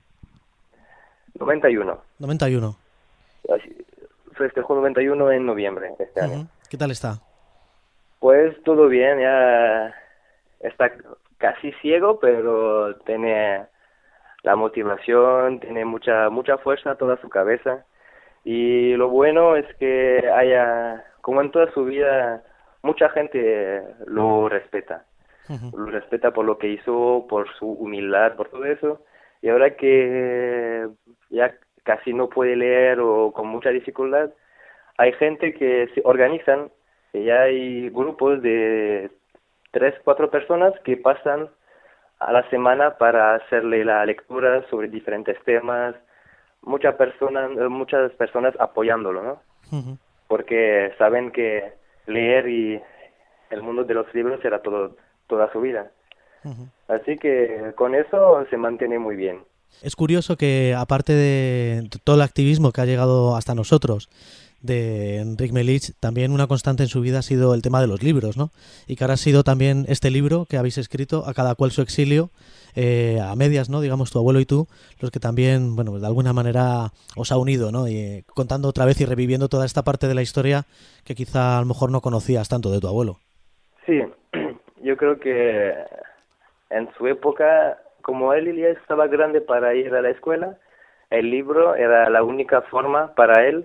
91. 91. Festejó 91 en noviembre este año. ¿Qué tal está? Pues todo bien, ya está casi ciego, pero tiene la motivación, tiene mucha fuerza, toda su cabeza. Y lo bueno es que como en toda su vida, mucha gente lo respeta. Lo respeta por lo que hizo, por su humildad, por todo eso. Y ahora que ya casi no puede leer o con mucha dificultad, hay gente que se organizan, y ya hay grupos de 3-4 personas que pasan a la semana para hacerle la lectura sobre diferentes temas, muchas personas apoyándolo, ¿no? Porque saben que leer y el mundo de los libros será toda su vida. Así que con eso se mantiene muy bien. Es curioso que, aparte de todo el activismo que ha llegado hasta nosotros de Enric Melich, también una constante en su vida ha sido el tema de los libros, ¿no? Y que ahora ha sido también este libro que habéis escrito, A cada cual su exilio, a medias, ¿no? Digamos, tu abuelo y tú, los que también, bueno, de alguna manera os ha unido, ¿no? Y contando otra vez y reviviendo toda esta parte de la historia que quizá a lo mejor no conocías tanto de tu abuelo. Sí, yo creo que en su época, como él ya estaba grande para ir a la escuela, el libro era la única forma para él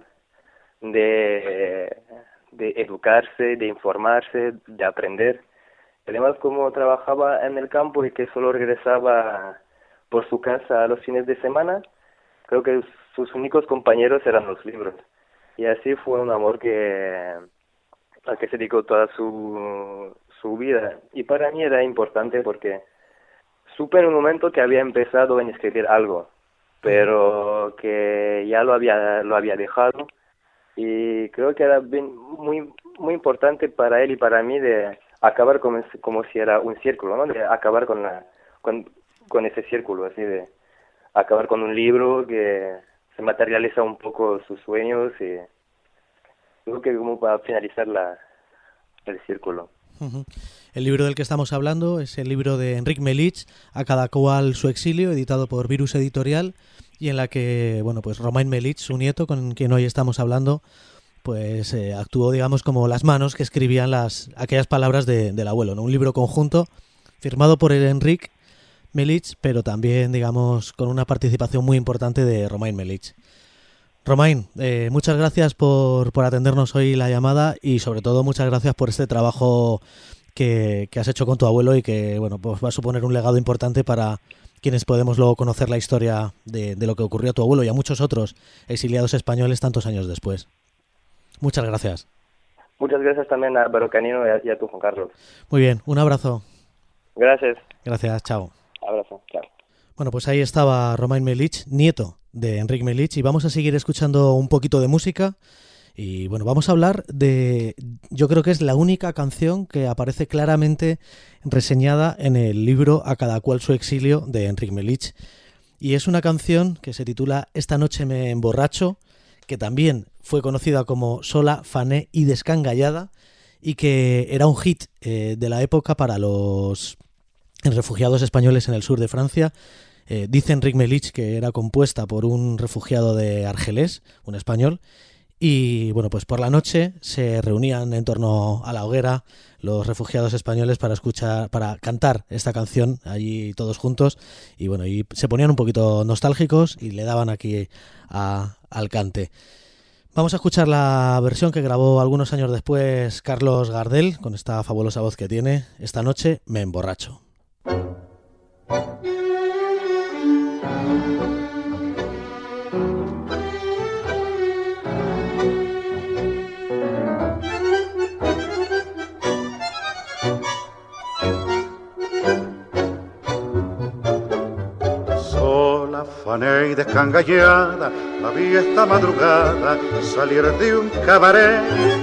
de educarse, de informarse, de aprender. Además, como trabajaba en el campo y que solo regresaba por su casa a los fines de semana, creo que sus únicos compañeros eran los libros. Y así fue un amor al que se dedicó toda su vida. Y para mí era importante porque supe en un momento que había empezado en escribir algo, pero que ya lo había dejado. Y creo que era muy importante para él y para mí de acabar como si era un círculo, ¿no? De acabar con ese círculo, así de acabar con un libro que se materializa un poco sus sueños y creo que como para finalizar el círculo. El libro del que estamos hablando es el libro de Enric Melich, A cada cual su exilio, editado por Virus Editorial, y en la que, bueno, pues Romain Melich, su nieto, con quien hoy estamos hablando, pues actuó, digamos, como las manos que escribían aquellas palabras del abuelo, ¿no? Un libro conjunto firmado por el Enric Melich, pero también, digamos, con una participación muy importante de Romain Melich. Romain, muchas gracias por atendernos hoy la llamada y sobre todo muchas gracias por este trabajo que has hecho con tu abuelo y que, bueno, pues va a suponer un legado importante para quienes podemos luego conocer la historia de lo que ocurrió a tu abuelo y a muchos otros exiliados españoles tantos años después. Muchas gracias. Muchas gracias también a Álvaro Canino y a tú, Juan Carlos. Muy bien, un abrazo. Gracias. Gracias, chao. Abrazo, chao. Bueno, pues ahí estaba Romain Melich, nieto de Enric Melich, y vamos a seguir escuchando un poquito de música. Y bueno, vamos a hablar yo creo que es la única canción que aparece claramente reseñada en el libro A cada cual su exilio de Enric Melich. Y es una canción que se titula Esta noche me emborracho, que también fue conocida como Sola, Fané y Descangallada, y que era un hit de la época para los refugiados españoles en el sur de Francia. Dice Enric Melich que era compuesta por un refugiado de Argelés, un español, y bueno, pues por la noche se reunían en torno a la hoguera los refugiados españoles para cantar esta canción allí todos juntos, y bueno, y se ponían un poquito nostálgicos y le daban aquí al cante. Vamos a escuchar la versión que grabó algunos años después Carlos Gardel, con esta fabulosa voz que tiene. Esta noche me emborracho. Fané y descangallada, la vi esta madrugada salir de un cabaret.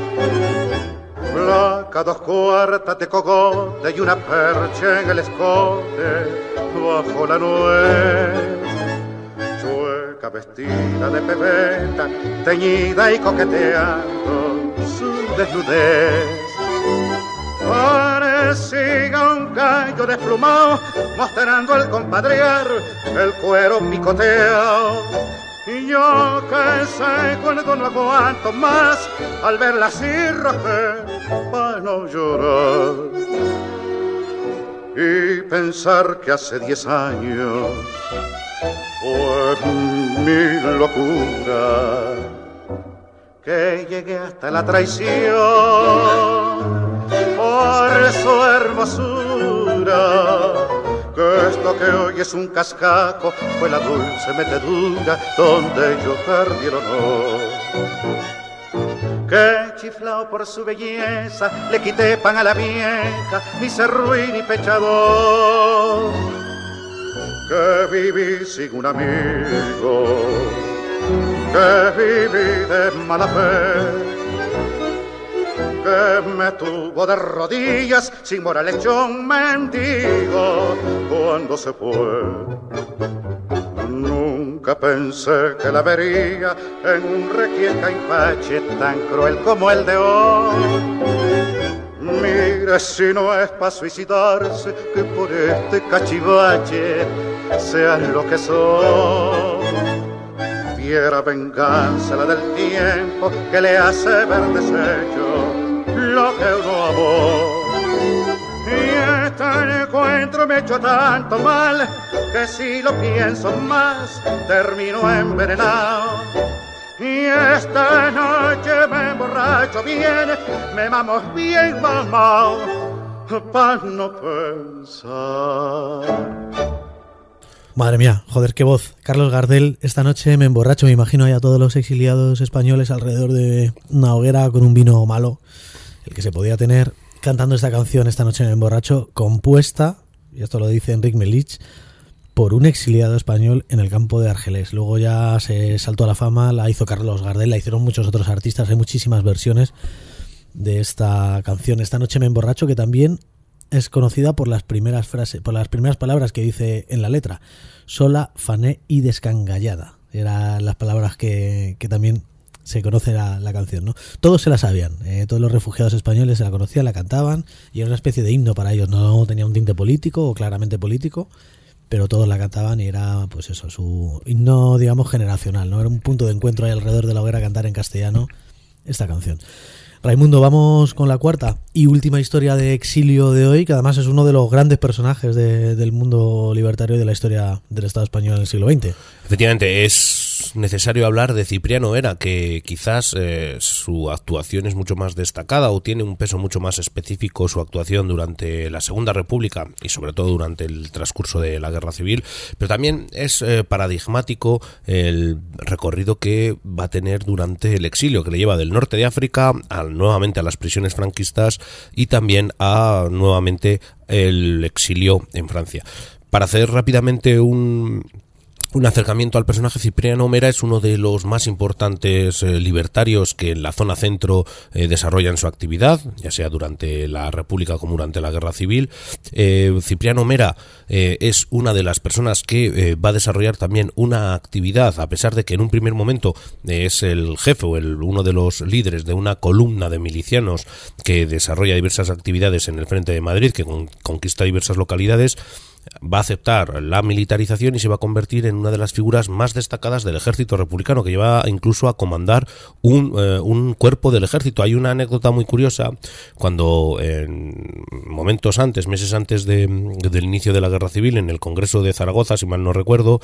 Flaca, 2/4 de cogote y una percha en el escote bajo la nuez. Chueca, vestida de pebeta, teñida y coqueteando su desnudez. Parecía un gallo desplumado, mostrando al compadrear el cuero picoteado. Y yo que sé cuando no aguanto más, al verla así rajé para no llorar. Y pensar que hace 10 años fue mi locura, que llegué hasta la traición por su hermosura, que esto que hoy es un cascaco fue la dulce metedura donde yo perdí el honor. Que chiflao por su belleza le quité pan a la vieja, ni serruí ni pechador. Que viví sin un amigo, que viví de mala fe, que que me tuvo de rodillas sin moral hecho un mendigo cuando se fue. Nunca pensé que la vería en un requiesca impache tan cruel como el de hoy. Mire si no es para suicidarse que por este cachivache seas lo que soy. Fiera venganza la del tiempo que le hace ver deshecho lo que uno amó. Y este encuentro me ha hecho tanto mal que si lo pienso más termino envenenado. Y esta noche me emborracho bien, me mamo bien mamao, pa' no pensar. Madre mía, joder, qué voz. Carlos Gardel, esta noche me emborracho, me imagino ahí a todos los exiliados españoles alrededor de una hoguera con un vino malo, el que se podía tener, cantando esta canción, Esta noche me emborracho, compuesta, y esto lo dice Enric Melich, por un exiliado español en el campo de Argelés. Luego ya se saltó a la fama, la hizo Carlos Gardel, la hicieron muchos otros artistas, hay muchísimas versiones de esta canción, Esta noche me emborracho, que también es conocida por las primeras frases, por las primeras palabras que dice en la letra: sola, fané y descangallada. Eran las palabras que también se conoce la canción, ¿no? Todos se la sabían, todos los refugiados españoles se la conocían, la cantaban, y era una especie de himno para ellos. No tenía un tinte político o claramente político, pero todos la cantaban y era, pues eso, su himno, digamos, generacional, ¿no? Era un punto de encuentro ahí alrededor de la hoguera cantar en castellano esta canción. Raimundo, vamos con la cuarta y última historia de exilio de hoy, que además es uno de los grandes personajes del mundo libertario y de la historia del Estado español en el siglo XX. Efectivamente, es necesario hablar de Cipriano Era, que quizás su actuación es mucho más destacada o tiene un peso mucho más específico su actuación durante la Segunda República y sobre todo durante el transcurso de la Guerra Civil, pero también es paradigmático el recorrido que va a tener durante el exilio, que le lleva del norte de África nuevamente a las prisiones franquistas y también a nuevamente el exilio en Francia. Para hacer rápidamente un acercamiento al personaje, Cipriano Mera es uno de los más importantes libertarios que en la zona centro desarrollan su actividad, ya sea durante la República como durante la Guerra Civil. Cipriano Mera es una de las personas que va a desarrollar también una actividad, a pesar de que en un primer momento es el jefe o uno de los líderes de una columna de milicianos que desarrolla diversas actividades en el frente de Madrid, que conquista diversas localidades. Va a aceptar la militarización y se va a convertir en una de las figuras más destacadas del ejército republicano, que lleva incluso a comandar un cuerpo del ejército. Hay una anécdota muy curiosa, cuando en momentos antes, meses antes del inicio de la Guerra Civil, en el Congreso de Zaragoza, si mal no recuerdo,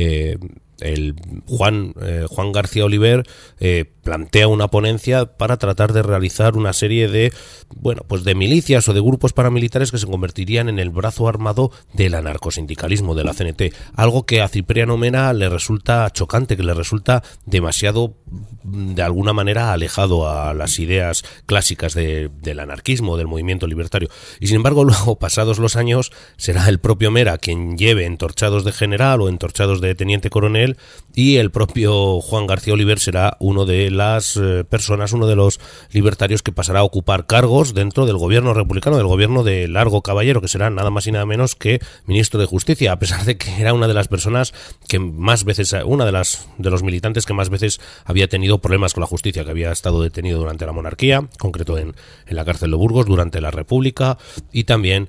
el Juan García Oliver plantea una ponencia para tratar de realizar una serie de milicias o de grupos paramilitares que se convertirían en el brazo armado del anarcosindicalismo, de la CNT, algo que a Cipriano Mera le resulta chocante, que le resulta demasiado, de alguna manera, alejado a las ideas clásicas del anarquismo, del movimiento libertario. Y sin embargo, luego, pasados los años, será el propio Mera quien lleve entorchados de general o entorchados de teniente coronel, y el propio Juan García Oliver será uno de las personas, uno de los libertarios que pasará a ocupar cargos dentro del gobierno republicano, del gobierno de Largo Caballero, que será nada más y nada menos que ministro de Justicia, a pesar de que era una de las personas que más veces, de los militantes que más veces había tenido problemas con la justicia, que había estado detenido durante la monarquía, concreto en la cárcel de Burgos, durante la República y también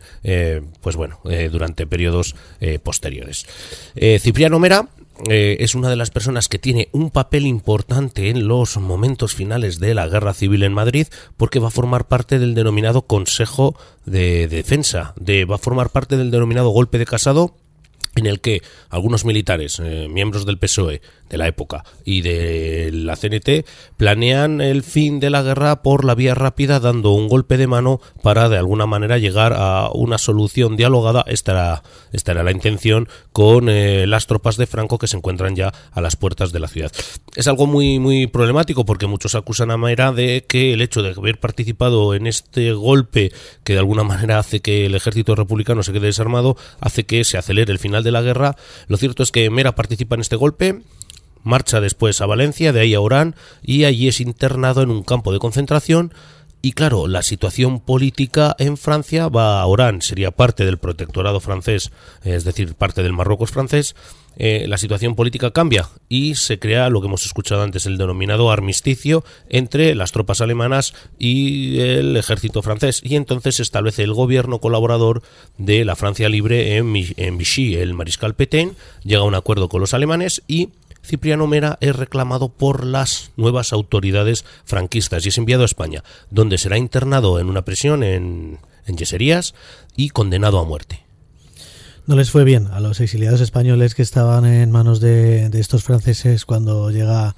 durante periodos posteriores. Cipriano Mera es una de las personas que tiene un papel importante en los momentos finales de la Guerra Civil en Madrid, porque va a formar parte del denominado Consejo de Defensa, va a formar parte del denominado Golpe de Casado, en el que algunos militares, miembros del PSOE de la época y de la CNT, planean el fin de la guerra por la vía rápida, dando un golpe de mano para de alguna manera llegar a una solución dialogada. Esta era la intención con las tropas de Franco, que se encuentran ya a las puertas de la ciudad. Es algo muy, muy problemático, porque muchos acusan a Mera de que el hecho de haber participado en este golpe, que de alguna manera hace que el ejército republicano se quede desarmado, hace que se acelere el final de la guerra. Lo cierto es que Mera participa en este golpe, marcha después a Valencia, de ahí a Orán, y allí es internado en un campo de concentración Y claro, la situación política en Francia va, Orán sería parte del protectorado francés, es decir, parte del Marruecos francés. La situación política cambia y se crea lo que hemos escuchado antes, el denominado armisticio entre las tropas alemanas y el ejército francés, y entonces se establece el gobierno colaborador de la Francia libre en Vichy. El mariscal Pétain llega a un acuerdo con los alemanes y Cipriano Mera es reclamado por las nuevas autoridades franquistas y es enviado a España, donde será internado en una prisión en Yeserías y condenado a muerte. No les fue bien a los exiliados españoles que estaban en manos de estos franceses cuando llega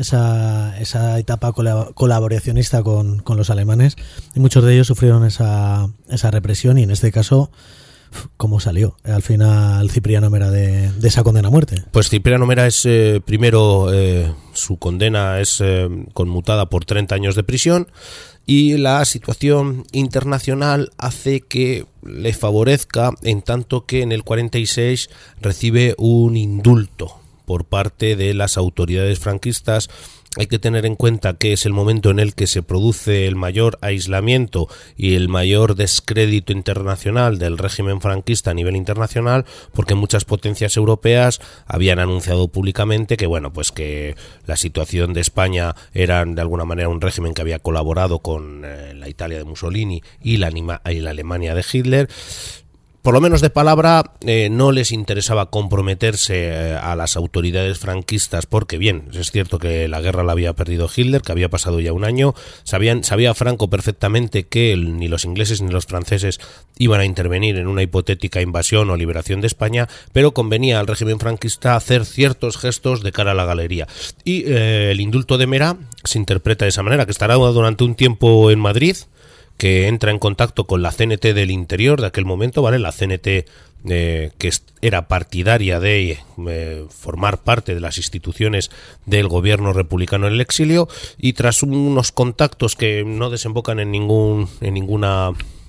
esa etapa colaboracionista con los alemanes, y muchos de ellos sufrieron esa represión, y en este caso, ¿cómo salió al final Cipriano Mera de esa condena a muerte? Pues Cipriano Mera es primero, su condena es conmutada por 30 años de prisión, y la situación internacional hace que le favorezca, en tanto que en el 46 recibe un indulto por parte de las autoridades franquistas. Hay que tener en cuenta que es el momento en el que se produce el mayor aislamiento y el mayor descrédito internacional del régimen franquista a nivel internacional, porque muchas potencias europeas habían anunciado públicamente que, bueno, pues que la situación de España era de alguna manera un régimen que había colaborado con la Italia de Mussolini y la Alemania de Hitler. Por lo menos de palabra, no les interesaba comprometerse a las autoridades franquistas, porque bien, es cierto que la guerra la había perdido Hitler, que había pasado ya un año, sabía Franco perfectamente que ni los ingleses ni los franceses iban a intervenir en una hipotética invasión o liberación de España, pero convenía al régimen franquista hacer ciertos gestos de cara a la galería. Y el indulto de Mera se interpreta de esa manera, que estará durante un tiempo en Madrid, que entra en contacto con la CNT del interior de aquel momento, ¿vale? La CNT que era partidaria de formar parte de las instituciones del gobierno republicano en el exilio, y tras unos contactos que no desembocan en ninguna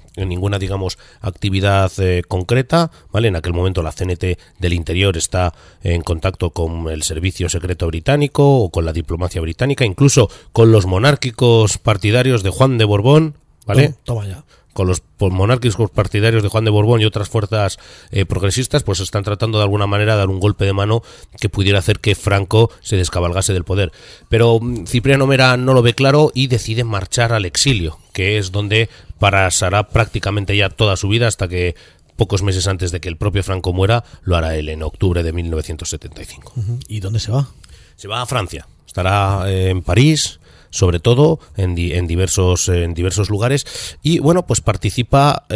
digamos actividad concreta, ¿vale? En aquel momento la CNT del interior está en contacto con el servicio secreto británico o con la diplomacia británica, incluso con los monárquicos partidarios de Juan de Borbón, ¿vale? Toma ya. Con los monárquicos partidarios de Juan de Borbón y otras fuerzas progresistas, pues están tratando de alguna manera de dar un golpe de mano que pudiera hacer que Franco se descabalgase del poder. Pero Cipriano Mera no lo ve claro y decide marchar al exilio, que es donde pasará prácticamente ya toda su vida, hasta que pocos meses antes de que el propio Franco muera, lo hará él en octubre de 1975. ¿Y dónde se va? Se va a Francia. Estará en París, sobre todo en diversos lugares, y bueno, pues participa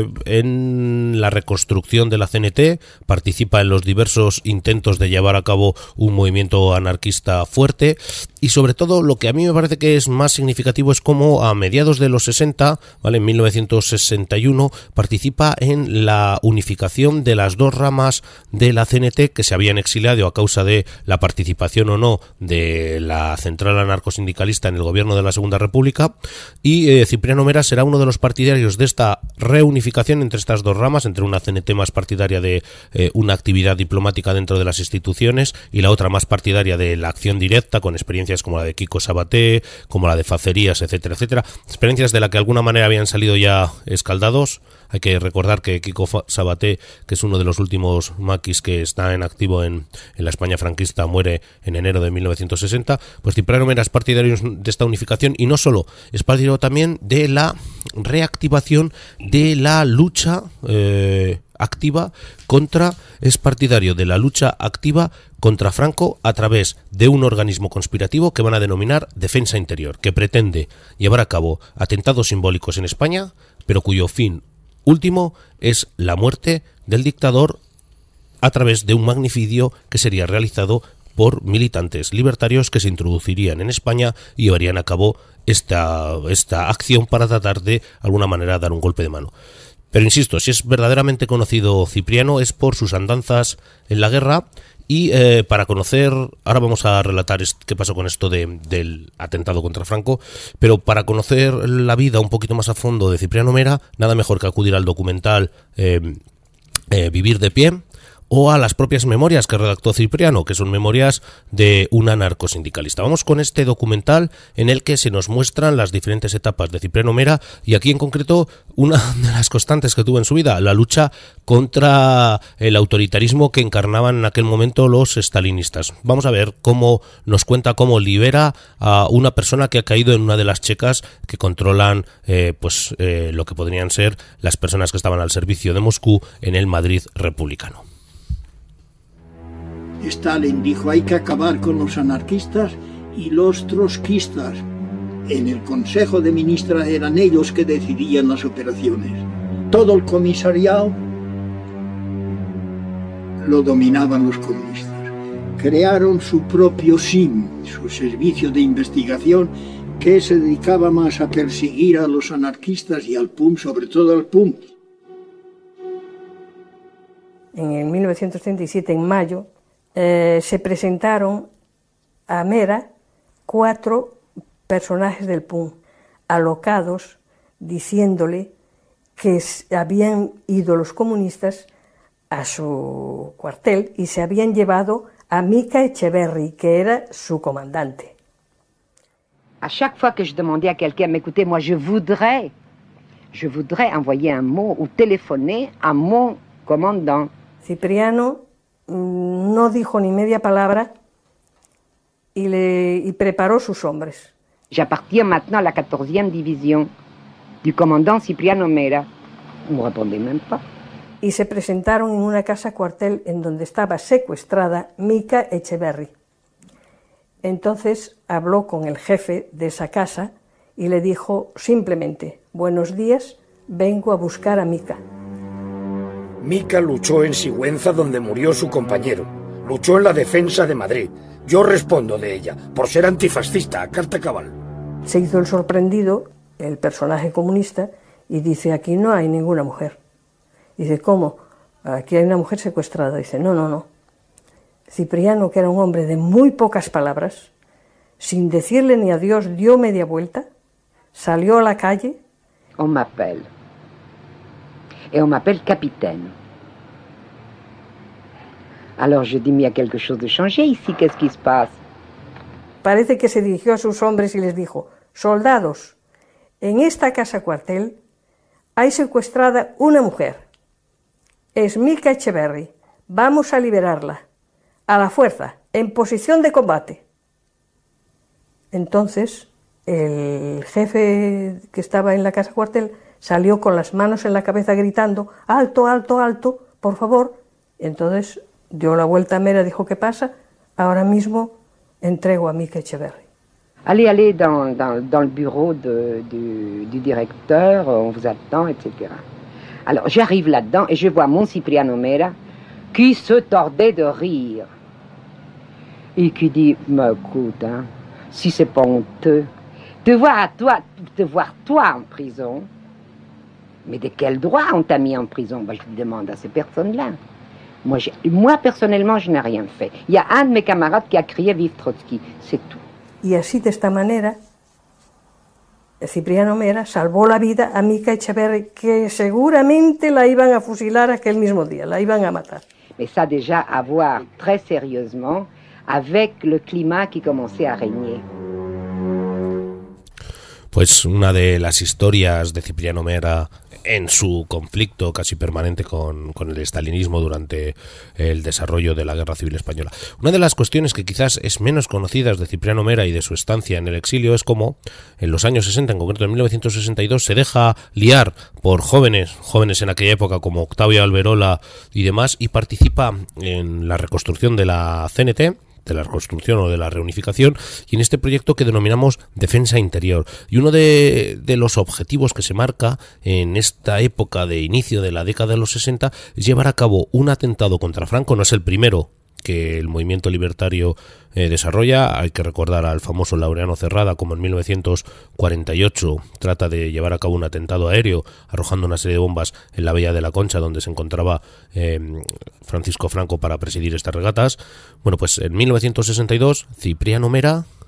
en la reconstrucción de la CNT, participa en los diversos intentos de llevar a cabo un movimiento anarquista fuerte, y sobre todo lo que a mí me parece que es más significativo es cómo a mediados de los 60, ¿vale? En 1961 participa en la unificación de las dos ramas de la CNT que se habían exiliado a causa de la participación o no de la central anarcosindicalista en el gobierno de la Segunda República, y Cipriano Mera será uno de los partidarios de esta reunificación entre estas dos ramas, entre una CNT más partidaria de una actividad diplomática dentro de las instituciones y la otra más partidaria de la acción directa, con experiencias como la de Kiko Sabaté, como la de Facerías, etcétera, etcétera, experiencias de la que de alguna manera habían salido ya escaldados. Hay que recordar que Kiko Sabaté, que es uno de los últimos maquis que está en activo en la España franquista, muere en enero de 1960. Pues Cipriano Mera es partidario de esta unificación, y no solo, es partidario también de la reactivación de la lucha activa contra Franco a través de un organismo conspirativo que van a denominar Defensa Interior, que pretende llevar a cabo atentados simbólicos en España, pero cuyo fin último es la muerte del dictador a través de un magnicidio que sería realizado por militantes libertarios que se introducirían en España y llevarían a cabo esta acción para tratar de alguna manera dar un golpe de mano. Pero insisto, si es verdaderamente conocido Cipriano es por sus andanzas en la guerra, y para conocer, ahora vamos a relatar qué pasó con esto del atentado contra Franco, pero para conocer la vida un poquito más a fondo de Cipriano Mera, nada mejor que acudir al documental Vivir de pie, o a las propias memorias que redactó Cipriano, que son memorias de un anarcosindicalista. Vamos con este documental en el que se nos muestran las diferentes etapas de Cipriano Mera y aquí en concreto una de las constantes que tuvo en su vida, la lucha contra el autoritarismo que encarnaban en aquel momento los stalinistas. Vamos a ver cómo nos cuenta cómo libera a una persona que ha caído en una de las checas que controlan lo que podrían ser las personas que estaban al servicio de Moscú en el Madrid republicano. Stalin dijo: hay que acabar con los anarquistas y los trotskistas. En el Consejo de Ministros eran ellos que decidían las operaciones. Todo el comisariado lo dominaban los comunistas. Crearon su propio SIM, su servicio de investigación, que se dedicaba más a perseguir a los anarquistas y al PUM, sobre todo al PUM. En el 1937, en mayo, se presentaron a Mera 4 personajes del PUM, alocados, diciéndole que habían ido los comunistas a su cuartel y se habían llevado a Mica Echeverry, que era su comandante. À chaque fois que je demandais à quelqu'un, mais écoutez, moi je voudrais envoyer un mot ou téléphoner à mon commandant. Cipriano no dijo ni media palabra y preparó sus hombres. J'appartiens maintenant à la 14e division du commandant Cipriano Mera. No me répondait même pas. Y se presentaron en una casa cuartel en donde estaba secuestrada Mica Echeverry. Entonces habló con el jefe de esa casa y le dijo simplemente: buenos días, vengo a buscar a Mica. Mica luchó en Sigüenza, donde murió su compañero. Luchó en la defensa de Madrid. Yo respondo de ella, por ser antifascista, a carta cabal. Se hizo el sorprendido, el personaje comunista, y dice: aquí no hay ninguna mujer. Dice: ¿cómo? Aquí hay una mujer secuestrada. Dice: no. Cipriano, que era un hombre de muy pocas palabras, sin decirle ni adiós, dio media vuelta, salió a la calle. On m'appelle. Et on m'appelle capitaine. Alors je dis: mais il y a quelque chose de changé ici, qu'est-ce qui se passe? Parece que se dirigió a sus hombres y les dijo: soldados, en esta casa cuartel hay secuestrada una mujer. Es Mica Echeverry. Vamos a liberarla. A la fuerza, en posición de combate. Entonces, el jefe que estaba en la casa cuartel salió con las manos en la cabeza gritando: alto, alto, alto, por favor. Entonces dio la vuelta a Mera, dijo: ¿qué pasa? Ahora mismo entrego a Mica Echeverry. Allez dans le bureau du directeur, on vous attend, etc. Alors j'arrive là-dedans et je vois mon Cipriano Mera qui se tordait de rire et qui dit: mais écoute, si c'est pas honteux te voir toi en prison, mais de quel droit on t'a mis en prison? Je lui demande à ces personnes-là. Moi personnellement, je n'ai rien fait. Il y a un de mes camarades qui a crié: vive Trotsky, c'est tout. Y así, de esta manera, Cipriano Mera salvó la vida a Mica Echeverry, que seguramente la iban a fusilar aquel mismo día, la iban a matar. Mais ça déjà à voir très sérieusement avec le climat qui commençait à régner. Pues una de las historias de Cipriano Mera en su conflicto casi permanente con el estalinismo durante el desarrollo de la Guerra Civil Española. Una de las cuestiones que quizás es menos conocidas de Cipriano Mera y de su estancia en el exilio es cómo en los años 60, en concreto en 1962, se deja liar por jóvenes en aquella época como Octavio Alberola y demás, y participa en la reconstrucción de la CNT, de la reconstrucción o de la reunificación, y en este proyecto que denominamos Defensa Interior. Y uno de los objetivos que se marca en esta época de inicio de la década de los 60 es llevar a cabo un atentado contra Franco. No es el primero que el movimiento libertario desarrolla. Hay que recordar al famoso Laureano Cerrada, como en 1948 trata de llevar a cabo un atentado aéreo arrojando una serie de bombas en la Bahía de la Concha, donde se encontraba Francisco Franco para presidir estas regatas. Bueno, pues en 1962 Cipriano Mera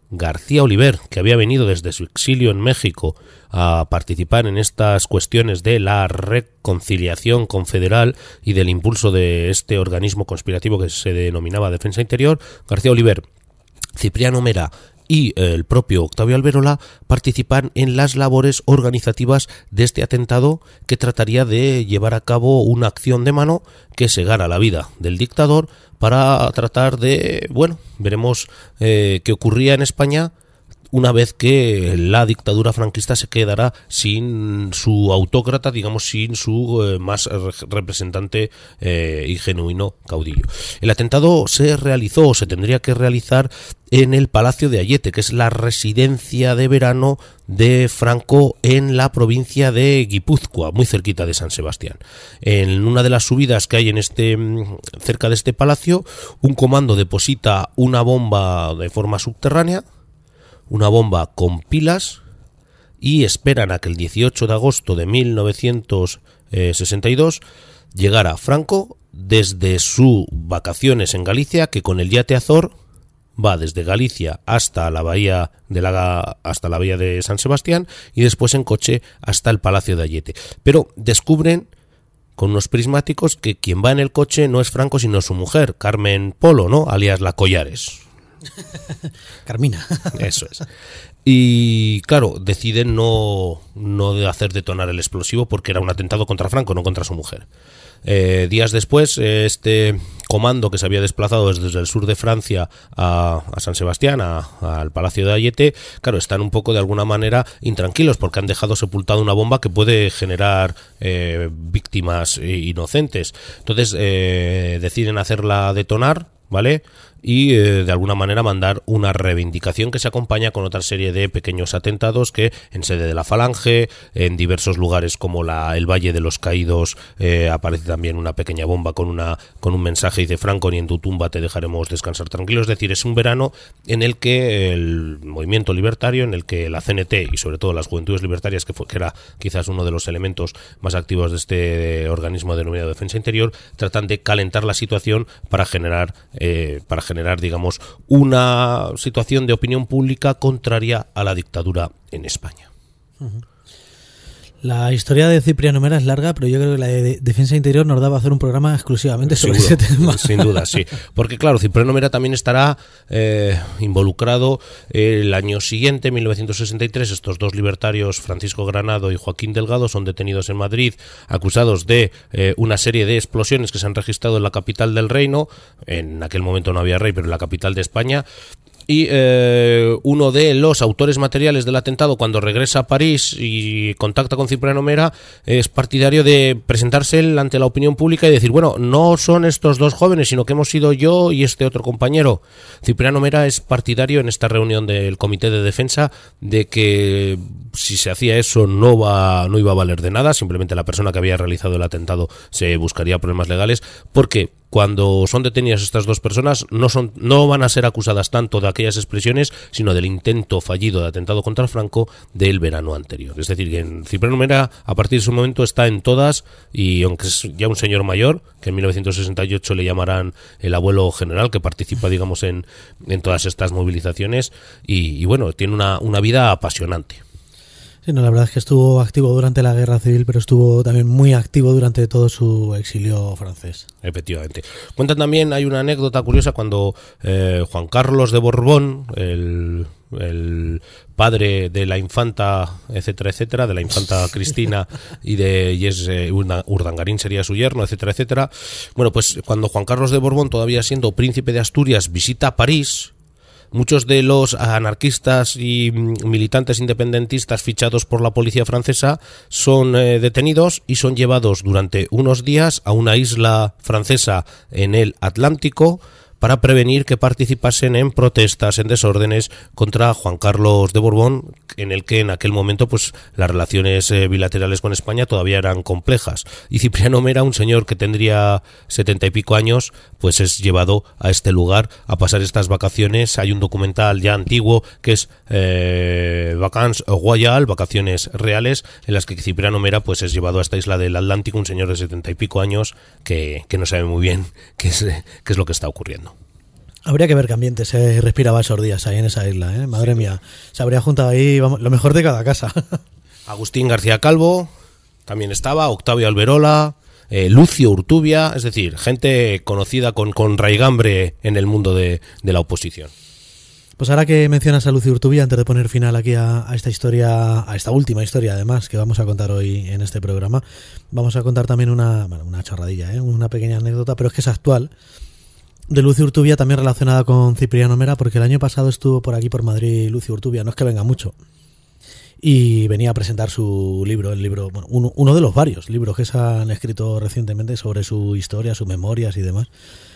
García Oliver, que había venido desde su exilio en México a participar en estas cuestiones de la reconciliación confederal y del impulso de este organismo conspirativo que se denominaba Defensa Interior. García Oliver, Cipriano Mera y el propio Octavio Alberola participan en las labores organizativas de este atentado, que trataría de llevar a cabo una acción de mano que segara la vida del dictador para tratar de, bueno, veremos qué ocurría en España una vez que la dictadura franquista se quedará sin su autócrata, digamos, sin su más representante y genuino caudillo. El atentado se realizó, o se tendría que realizar, en el Palacio de Ayete, que es la residencia de verano de Franco en la provincia de Guipúzcoa, muy cerquita de San Sebastián. En una de las subidas que hay cerca de este palacio, un comando deposita una bomba de forma subterránea, una bomba con pilas, y esperan a que el 18 de agosto de 1962 llegara Franco desde sus vacaciones en Galicia, que con el yate Azor va desde Galicia hasta la bahía de San Sebastián, y después en coche hasta el Palacio de Ayete. Pero descubren con unos prismáticos que quien va en el coche no es Franco, sino su mujer, Carmen Polo, ¿no? Alias La Collares. Carmina. Eso es. Y claro, deciden no hacer detonar el explosivo, porque era un atentado contra Franco, no contra su mujer. Días después, este comando que se había desplazado desde el sur de Francia a San Sebastián, al Palacio de Ayete, claro, están un poco de alguna manera intranquilos, porque han dejado sepultada una bomba que puede generar víctimas inocentes. Entonces deciden hacerla detonar, ¿vale? Y de alguna manera mandar una reivindicación que se acompaña con otra serie de pequeños atentados que en sede de la Falange, en diversos lugares como el Valle de los Caídos, aparece también una pequeña bomba con un mensaje, dice Franco: ni en tu tumba te dejaremos descansar tranquilos. Es decir, es un verano en el que el movimiento libertario, en el que la CNT y sobre todo las Juventudes Libertarias, que era quizás uno de los elementos más activos de este organismo denominado Defensa Interior, tratan de calentar la situación para generar, digamos, una situación de opinión pública contraria a la dictadura en España. Uh-huh. La historia de Cipriano Mera es larga, pero yo creo que la de Defensa Interior nos da para hacer un programa exclusivamente sobre ese tema. Sin duda, sí. Porque claro, Cipriano Mera también estará involucrado el año siguiente, 1963. Estos dos libertarios, Francisco Granado y Joaquín Delgado, son detenidos en Madrid, acusados de una serie de explosiones que se han registrado en la capital del reino. En aquel momento no había rey, pero en la capital de España. Y uno de los autores materiales del atentado, cuando regresa a París y contacta con Cipriano Mera, es partidario de presentarse él ante la opinión pública y decir: bueno, no son estos dos jóvenes, sino que hemos sido yo y este otro compañero. Cipriano Mera es partidario en esta reunión del Comité de Defensa de que si se hacía eso no iba a valer de nada, simplemente la persona que había realizado el atentado se buscaría problemas legales, porque cuando son detenidas estas dos personas no van a ser acusadas tanto de aquellas expresiones, sino del intento fallido de atentado contra Franco del verano anterior. Es decir, que en Cipriano Mera a partir de su momento está en todas, y aunque es ya un señor mayor, que en 1968 le llamarán el abuelo general, que participa, digamos, en todas estas movilizaciones, y bueno, tiene una vida apasionante. Sí, no, la verdad es que estuvo activo durante la Guerra Civil, pero estuvo también muy activo durante todo su exilio francés. Efectivamente. Cuentan también, hay una anécdota curiosa, cuando Juan Carlos de Borbón, el padre de la infanta, etcétera, de la infanta Cristina y Urdangarín sería su yerno, etcétera. Bueno, pues cuando Juan Carlos de Borbón, todavía siendo príncipe de Asturias, visita París, muchos de los anarquistas y militantes independentistas fichados por la policía francesa son detenidos y son llevados durante unos días a una isla francesa en el Atlántico para prevenir que participasen en protestas, en desórdenes contra Juan Carlos de Borbón, en el que en aquel momento pues las relaciones bilaterales con España todavía eran complejas. Y Cipriano Mera, un señor que tendría 70 y pico años, pues es llevado a este lugar a pasar estas vacaciones. Hay un documental ya antiguo que es Vacances Royales, vacaciones reales, en las que Cipriano Mera pues es llevado a esta isla del Atlántico, un señor de 70 y pico años que no sabe muy bien qué es lo que está ocurriendo. Habría que ver qué ambiente se respiraba esos días ahí en esa isla, ¿eh? Madre mía, se habría juntado ahí, vamos, lo mejor de cada casa. Agustín García Calvo también estaba, Octavio Alberola, Lucio Urtubia, es decir, gente conocida con raigambre en el mundo de la oposición. Pues ahora que mencionas a Lucio Urtubia, antes de poner final aquí a esta historia, a esta última historia además que vamos a contar hoy en este programa, vamos a contar también una chorradilla, una pequeña anécdota, pero es que es actual, de Lucio Urtubia, también relacionada con Cipriano Mera, porque el año pasado estuvo por aquí por Madrid Lucio Urtubia, no es que venga mucho, y venía a presentar su libro, bueno, uno de los varios libros que se han escrito recientemente sobre su historia, sus memorias y demás.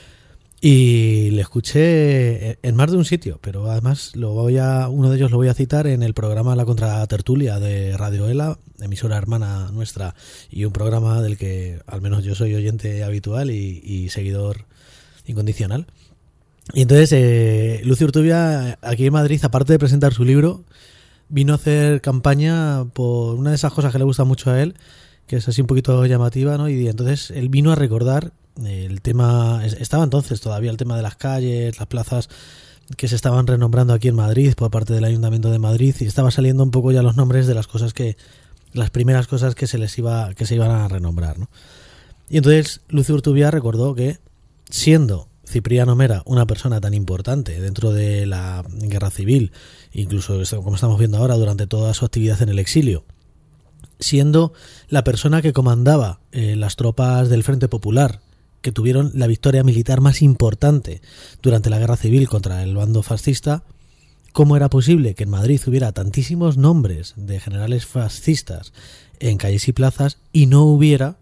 Y le escuché en más de un sitio, pero además uno de ellos lo voy a citar en el programa La Contratertulia de Radio Ela, emisora hermana nuestra, y un programa del que al menos yo soy oyente habitual y seguidor incondicional. Y entonces Lucio Urtubia aquí en Madrid, aparte de presentar su libro, vino a hacer campaña por una de esas cosas que le gusta mucho a él, que es así un poquito llamativa, ¿no? Y entonces él vino a recordar el tema, estaba entonces todavía el tema de las calles, las plazas que se estaban renombrando aquí en Madrid por parte del Ayuntamiento de Madrid, y estaba saliendo un poco ya los nombres de las primeras cosas que se iban a renombrar, ¿no? Y entonces Lucio Urtubia recordó que, siendo Cipriano Mera una persona tan importante dentro de la guerra civil, incluso como estamos viendo ahora durante toda su actividad en el exilio, siendo la persona que comandaba las tropas del Frente Popular, que tuvieron la victoria militar más importante durante la guerra civil contra el bando fascista, ¿cómo era posible que en Madrid hubiera tantísimos nombres de generales fascistas en calles y plazas y no hubiera,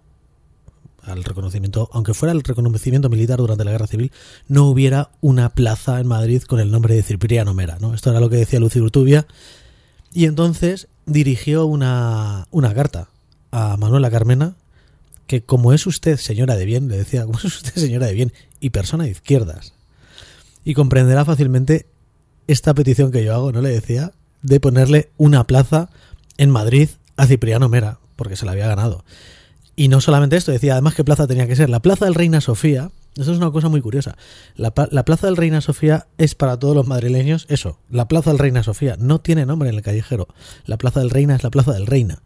al reconocimiento, aunque fuera el reconocimiento militar durante la guerra civil, no hubiera una plaza en Madrid con el nombre de Cipriano Mera, ¿no? Esto era lo que decía Lucio Urtubia, y entonces dirigió una carta a Manuela Carmena, que como es usted señora de bien, le decía, como es usted señora de bien y persona de izquierdas, y comprenderá fácilmente esta petición que yo hago, ¿no? Le decía, de ponerle una plaza en Madrid a Cipriano Mera, porque se la había ganado. Y no solamente esto, decía además qué plaza tenía que ser. La Plaza del Reina Sofía, eso es una cosa muy curiosa. La Plaza del Reina Sofía es para todos los madrileños eso, la Plaza del Reina Sofía. No tiene nombre en el callejero. La Plaza del Reina es la Plaza del Reina.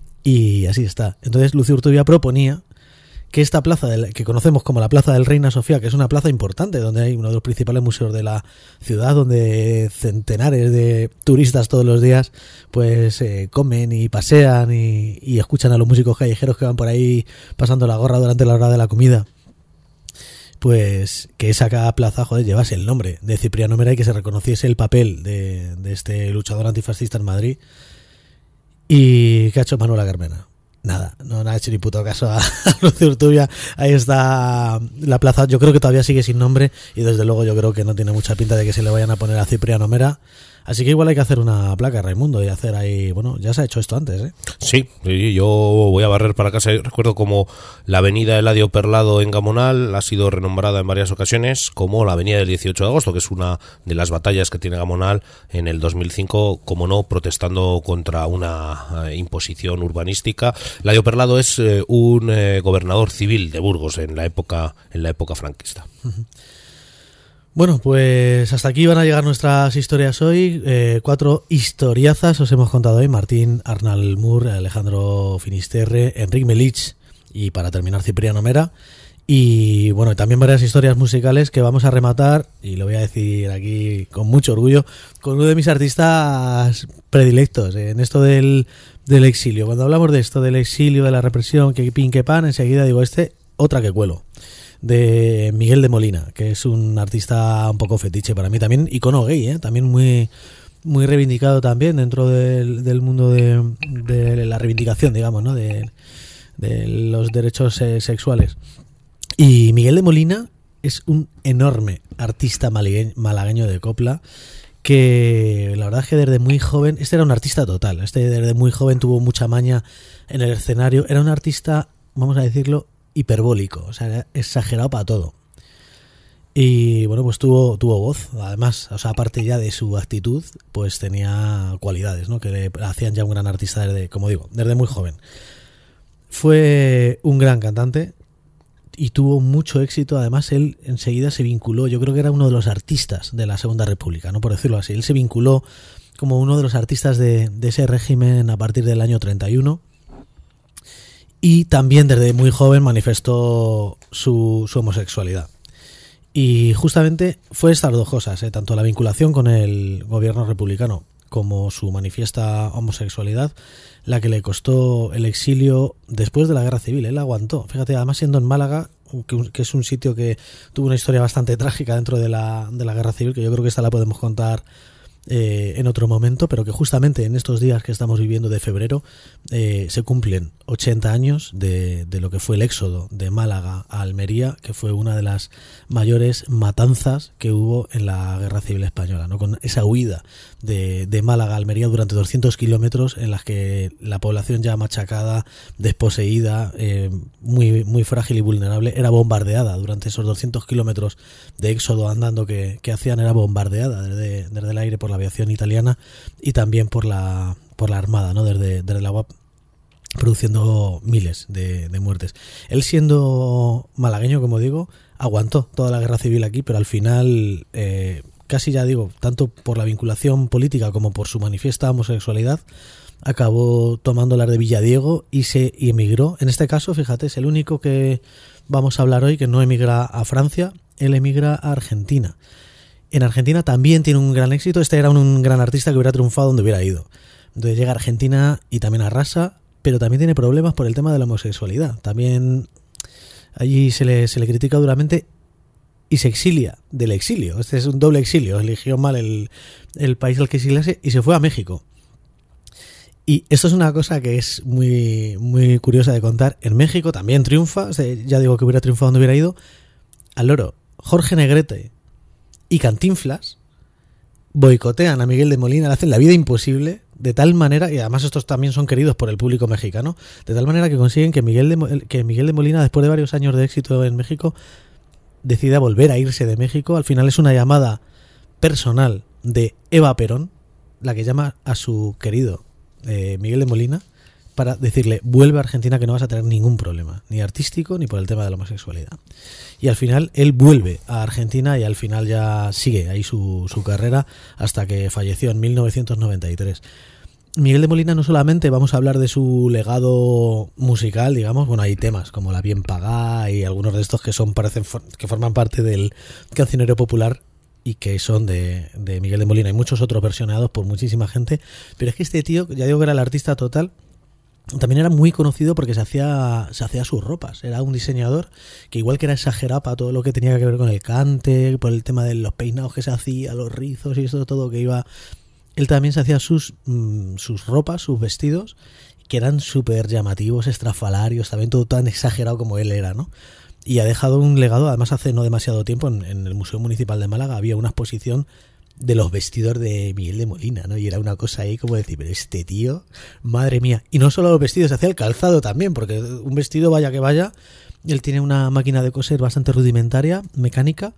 Y así está. Entonces Lucio Urtubia proponía que esta plaza que conocemos como la Plaza del Reina Sofía, que es una plaza importante, donde hay uno de los principales museos de la ciudad, donde centenares de turistas todos los días pues comen y pasean y escuchan a los músicos callejeros que van por ahí pasando la gorra durante la hora de la comida, pues que esa plaza, llevase el nombre de Cipriano Mera y que se reconociese el papel de este luchador antifascista en Madrid. ¿Y qué ha hecho Manuela Carmena? Nada, no ha hecho ni puto caso a Lucio Urtubia. Ahí está la plaza, yo creo que todavía sigue sin nombre, y desde luego yo creo que no tiene mucha pinta de que se le vayan a poner a Cipriano Mera. Así que igual hay que hacer una placa, Raimundo, y hacer ahí, bueno, ya se ha hecho esto antes, ¿eh? Sí, yo voy a barrer para casa. Yo recuerdo como la avenida Eladio Perlado en Gamonal ha sido renombrada en varias ocasiones como la avenida del 18 de agosto, que es una de las batallas que tiene Gamonal en el 2005, como no, protestando contra una imposición urbanística. Eladio Perlado es un gobernador civil de Burgos en la época franquista. Bueno, pues hasta aquí van a llegar nuestras historias hoy. 4 historiazas os hemos contado hoy. Martín Arnalmur, Alejandro Finisterre, Enric Melich y, para terminar, Cipriano Mera. Y bueno, también varias historias musicales que vamos a rematar, y lo voy a decir aquí con mucho orgullo, con uno de mis artistas predilectos en esto del exilio. Cuando hablamos de esto del exilio, de la represión, que pin que pan, enseguida digo otra que cuelo, de Miguel de Molina, que es un artista un poco fetiche para mí, también icono gay, también muy reivindicado también dentro del mundo de la reivindicación, digamos, ¿no? de los derechos sexuales. Y Miguel de Molina es un enorme artista malagueño de copla, que la verdad es que desde muy joven, era un artista total, desde muy joven tuvo mucha maña en el escenario, era un artista, vamos a decirlo, hiperbólico, o sea, era exagerado para todo. Y bueno, pues tuvo voz, además, o sea, aparte ya de su actitud, pues tenía cualidades, ¿no? Que le hacían ya un gran artista desde muy joven. Fue un gran cantante y tuvo mucho éxito. Además, él enseguida se vinculó, yo creo que era uno de los artistas de la Segunda República, ¿no? Por decirlo así. Él se vinculó como uno de los artistas de ese régimen a partir del año 31, y también desde muy joven manifestó su homosexualidad. Y justamente fue estas dos cosas, tanto la vinculación con el gobierno republicano como su manifiesta homosexualidad, la que le costó el exilio después de la Guerra Civil. Él aguantó, fíjate, además siendo en Málaga, que es un sitio que tuvo una historia bastante trágica dentro de la Guerra Civil, que yo creo que esta la podemos contar en otro momento, pero que justamente en estos días que estamos viviendo de febrero se cumplen 80 años de lo que fue el éxodo de Málaga a Almería, que fue una de las mayores matanzas que hubo en la Guerra Civil Española, ¿no? Con esa huida de Málaga a Almería durante 200 kilómetros en las que la población ya machacada, desposeída, muy, muy frágil y vulnerable, era bombardeada durante esos 200 kilómetros de éxodo andando que hacían, era bombardeada desde el aire por la aviación italiana y también por la armada, ¿no? Desde el agua, produciendo miles de muertes. Él, siendo malagueño, como digo, aguantó toda la guerra civil aquí, pero al final, casi ya digo, tanto por la vinculación política como por su manifiesta homosexualidad, acabó tomando las de Villadiego y emigró. En este caso, fíjate, es el único que vamos a hablar hoy que no emigra a Francia, él emigra a Argentina. En Argentina también tiene un gran éxito. Este era un gran artista que hubiera triunfado donde hubiera ido. Entonces llega a Argentina y también arrasa, pero también tiene problemas por el tema de la homosexualidad. También allí se le critica duramente y se exilia del exilio. Este es un doble exilio. Eligió mal el país al que exiliarse y se fue a México. Y esto es una cosa que es muy, muy curiosa de contar. En México también triunfa. Ya digo que hubiera triunfado donde hubiera ido. Al loro, Jorge Negrete y Cantinflas boicotean a Miguel de Molina, le hacen la vida imposible, de tal manera, y además estos también son queridos por el público mexicano, de tal manera que consiguen que Miguel de Molina, después de varios años de éxito en México, decida volver a irse de México. Al final es una llamada personal de Eva Perón, la que llama a su querido Miguel de Molina, para decirle: vuelve a Argentina, que no vas a tener ningún problema, ni artístico ni por el tema de la homosexualidad. Y al final él vuelve a Argentina y al final ya sigue ahí su carrera hasta que falleció en 1993. Miguel de Molina, no solamente vamos a hablar de su legado musical, digamos, bueno, hay temas como La Bien Pagá y algunos de estos que forman parte del cancionero popular y que son de Miguel de Molina, y muchos otros versionados por muchísima gente, pero es que este tío, ya digo que era el artista total, también era muy conocido porque se hacía sus ropas. Era un diseñador que, igual que era exagerado para todo lo que tenía que ver con el cante, por el tema de los peinados que se hacía, los rizos y eso todo que iba, él también se hacía sus ropas, sus vestidos, que eran súper llamativos, estrafalarios, también todo tan exagerado como él era, ¿no? Y ha dejado un legado. Además, hace no demasiado tiempo en el Museo Municipal de Málaga había una exposición de los vestidos de Miguel de Molina, ¿no? Y era una cosa ahí como decir, pero este tío, madre mía. Y no solo los vestidos, hacía el calzado también, porque un vestido, vaya que vaya, él tiene una máquina de coser bastante rudimentaria, mecánica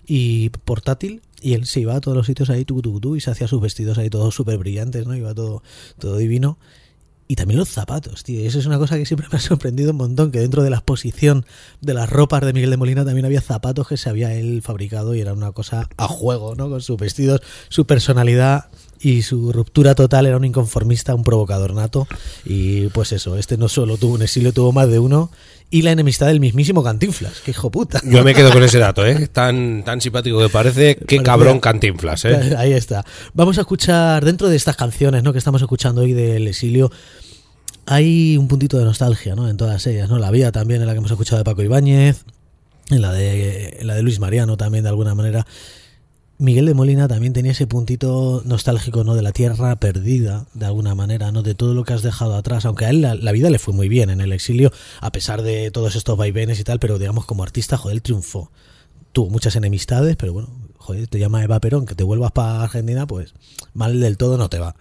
y portátil, y él se iba a todos los sitios ahí, y se hacía sus vestidos ahí todos súper brillantes, ¿no? Iba todo divino. Y también los zapatos, tío. Y eso es una cosa que siempre me ha sorprendido un montón, que dentro de la exposición de las ropas de Miguel de Molina también había zapatos que se había él fabricado, y era una cosa a juego, ¿no? Con sus vestidos, su personalidad y su ruptura total. Era un inconformista, un provocador nato. Y pues eso, este no solo tuvo un exilio, tuvo más de uno. Y la enemistad del mismísimo Cantinflas, que hijo puta. Yo me quedo con ese dato, tan simpático que parece, qué cabrón Cantinflas, Ahí está. Vamos a escuchar, dentro de estas canciones, ¿no?, que estamos escuchando hoy del exilio, hay un puntito de nostalgia, ¿no?, en todas ellas, ¿no? La Vía también, en la que hemos escuchado de Paco Ibáñez, en la de Luis Mariano también, de alguna manera. Miguel de Molina también tenía ese puntito nostálgico, ¿no?, de la tierra perdida, de alguna manera, ¿no?, de todo lo que has dejado atrás, aunque a él la vida le fue muy bien en el exilio, a pesar de todos estos vaivenes y tal, pero digamos como artista, joder, él triunfó. Tuvo muchas enemistades, pero bueno, joder, te llama Eva Perón, que te vuelvas para Argentina, pues mal del todo no te va.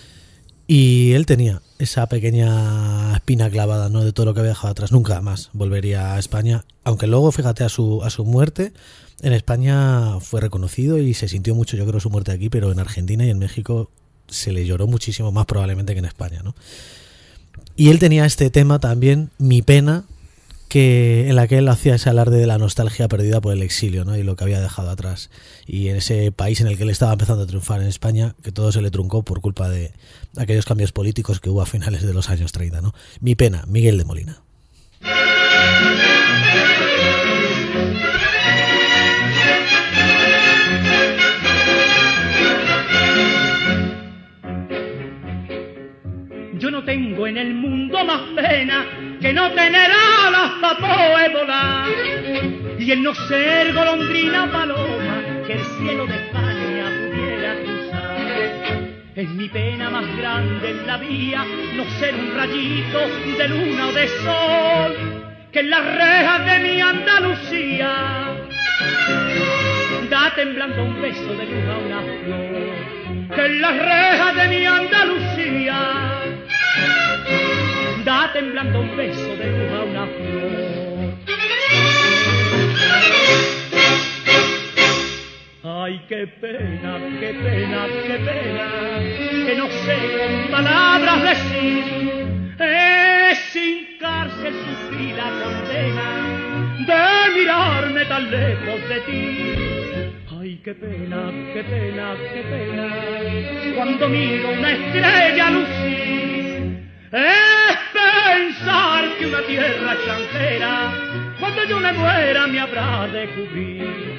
Y él tenía esa pequeña espina clavada, ¿no?, de todo lo que había dejado atrás. Nunca más volvería a España, aunque luego, fíjate, a su muerte en España fue reconocido y se sintió mucho, yo creo, su muerte aquí, pero en Argentina y en México se le lloró muchísimo más probablemente que en España, ¿no? Y él tenía este tema también, Mi Pena, en la que él hacía ese alarde de la nostalgia perdida por el exilio, ¿no? Y lo que había dejado atrás. Y en ese país en el que él estaba empezando a triunfar, en España, que todo se le truncó por culpa de aquellos cambios políticos que hubo a finales de los años 30, ¿no? Mi pena, Miguel de Molina. Yo no tengo en el mundo más pena que no tener alas para poder volar y el no ser golondrina paloma que el cielo de España pudiera cruzar. Es mi pena más grande en la vía no ser un rayito de luna o de sol que en las rejas de mi Andalucía da temblando un beso de luz a una flor, que en las rejas de mi Andalucía da temblando un beso de luz a una flor. Ay, qué pena, qué pena, qué pena, que no sé con palabras decir, es hincarse sufrir la condena de mirarme tan lejos de ti. Ay, qué pena, qué pena, qué pena, cuando miro una estrella lucir, es pensar que una tierra extranjera, cuando yo me muera, me habrá de cubrir.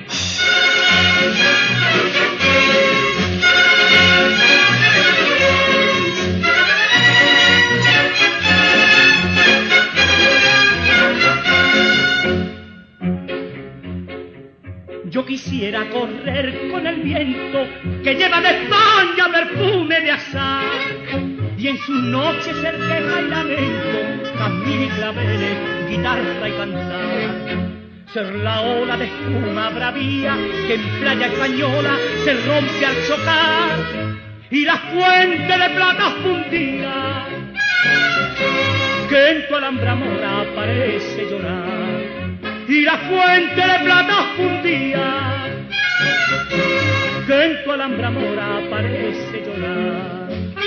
Yo quisiera correr con el viento que lleva de España perfume de azar, y en sus noches ser queja y lamento, jazmín y claveles, guitarra y cantar. Ser la ola de espuma bravía que en playa española se rompe al chocar, y la fuente de plata fundida que en tu alhambra mora parece llorar, y la fuente de plata fundida que en tu alhambra mora parece llorar.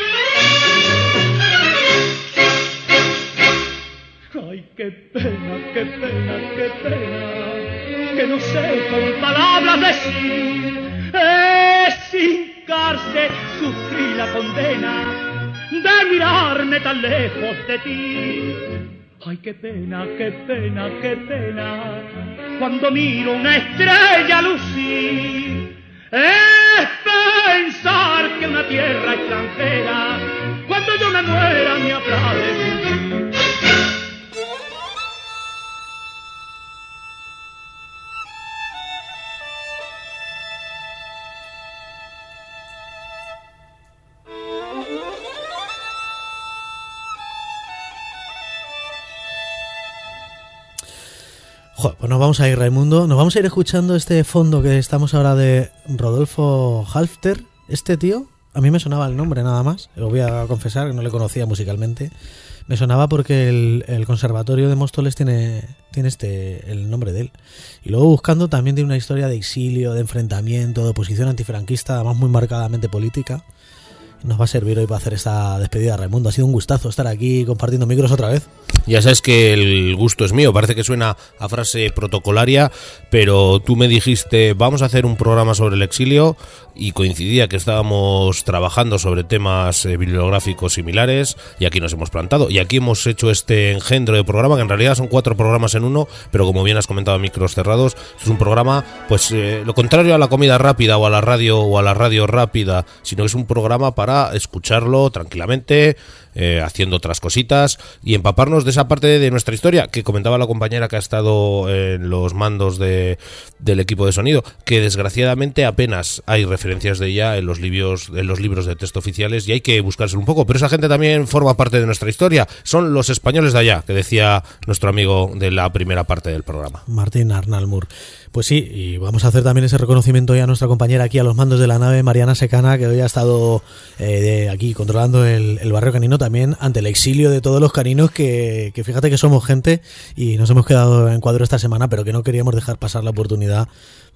Ay, qué pena, qué pena, qué pena, que no sé con palabras decir, es hincarse, sufrir la condena de mirarme tan lejos de ti. Ay, qué pena, qué pena, qué pena, cuando miro una estrella lucir, es pensar que una tierra extranjera, cuando yo me muera, me habrá de vivir. Joder, pues nos vamos a ir, Raimundo. Nos vamos a ir escuchando este fondo que estamos ahora de Rodolfo Halfter. Este tío, a mí me sonaba el nombre nada más. Lo voy a confesar que no le conocía musicalmente. Me sonaba porque el Conservatorio de Móstoles tiene el nombre de él. Y luego buscando también tiene una historia de exilio, de enfrentamiento, de oposición antifranquista, además muy marcadamente política. Nos va a servir hoy para hacer esta despedida, Raimundo. Ha sido un gustazo estar aquí compartiendo micros otra vez. Ya sabes que el gusto es mío. Parece que suena a frase protocolaria, pero tú me dijiste, vamos a hacer un programa sobre el exilio, y coincidía que estábamos trabajando sobre temas bibliográficos similares, y aquí nos hemos plantado. Y aquí hemos hecho este engendro de programa, que en realidad son 4 programas en uno, pero como bien has comentado a micros cerrados, es un programa, pues lo contrario a la comida rápida o a la radio rápida, sino que es un programa para escucharlo tranquilamente, haciendo otras cositas y empaparnos de esa parte de nuestra historia que comentaba la compañera que ha estado en los mandos del equipo de sonido, que desgraciadamente apenas hay referencias de ella en los libros de texto oficiales, y hay que buscárselo un poco, pero esa gente también forma parte de nuestra historia. Son los españoles de allá, que decía nuestro amigo de la primera parte del programa, Martín Arnalmur. Pues sí, y vamos a hacer también ese reconocimiento ya a nuestra compañera aquí a los mandos de la nave, Mariana Secana, que hoy ha estado aquí controlando el barrio canino también ante el exilio de todos los caninos, que fíjate que somos gente y nos hemos quedado en cuadro esta semana, pero que no queríamos dejar pasar la oportunidad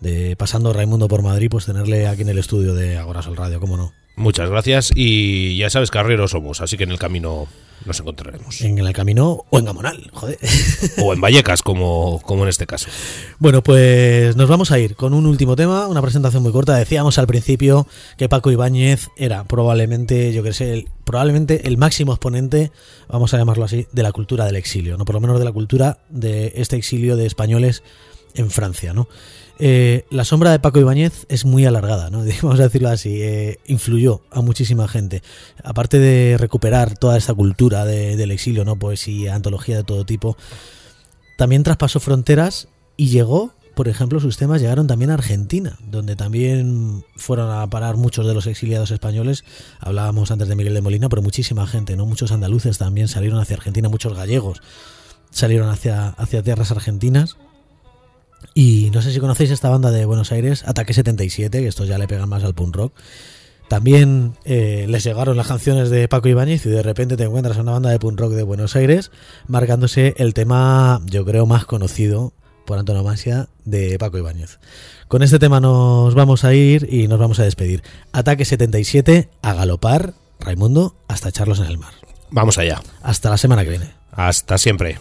de Pasando Raimundo por Madrid, pues tenerle aquí en el estudio de Agora Sol Radio, cómo no. Muchas gracias, y ya sabes que arrieros somos, así que en el camino nos encontraremos. En el camino o en Gamonal, joder. O en Vallecas, como en este caso. Bueno, pues nos vamos a ir con un último tema, una presentación muy corta. Decíamos al principio que Paco Ibáñez era probablemente, yo que sé, probablemente el máximo exponente, vamos a llamarlo así, de la cultura del exilio, ¿no? Por lo menos de la cultura de este exilio de españoles en Francia, ¿no? La sombra de Paco Ibáñez es muy alargada, ¿no? Vamos a decirlo así, influyó a muchísima gente. Aparte de recuperar toda esta cultura del exilio, ¿no? Poesía, antología de todo tipo, también traspasó fronteras y llegó, por ejemplo, sus temas llegaron también a Argentina, donde también fueron a parar muchos de los exiliados españoles. Hablábamos antes de Miguel de Molina, pero muchísima gente, ¿no? Muchos andaluces también salieron hacia Argentina, muchos gallegos salieron hacia tierras argentinas. Y no sé si conocéis esta banda de Buenos Aires, Ataque 77, que estos ya le pegan más al punk rock. También les llegaron las canciones de Paco Ibáñez y de repente te encuentras a una banda de punk rock de Buenos Aires marcándose el tema, yo creo, más conocido por antonomasia de Paco Ibáñez. Con este tema nos vamos a ir y nos vamos a despedir. Ataque 77, a galopar, Raimundo, hasta echarlos en el mar. Vamos allá. Hasta la semana que viene. Hasta siempre.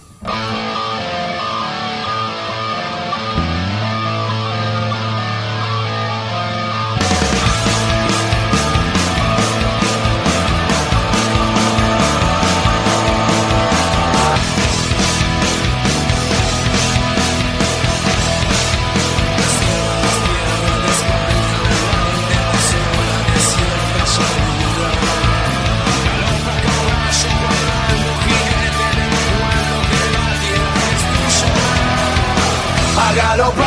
Galopa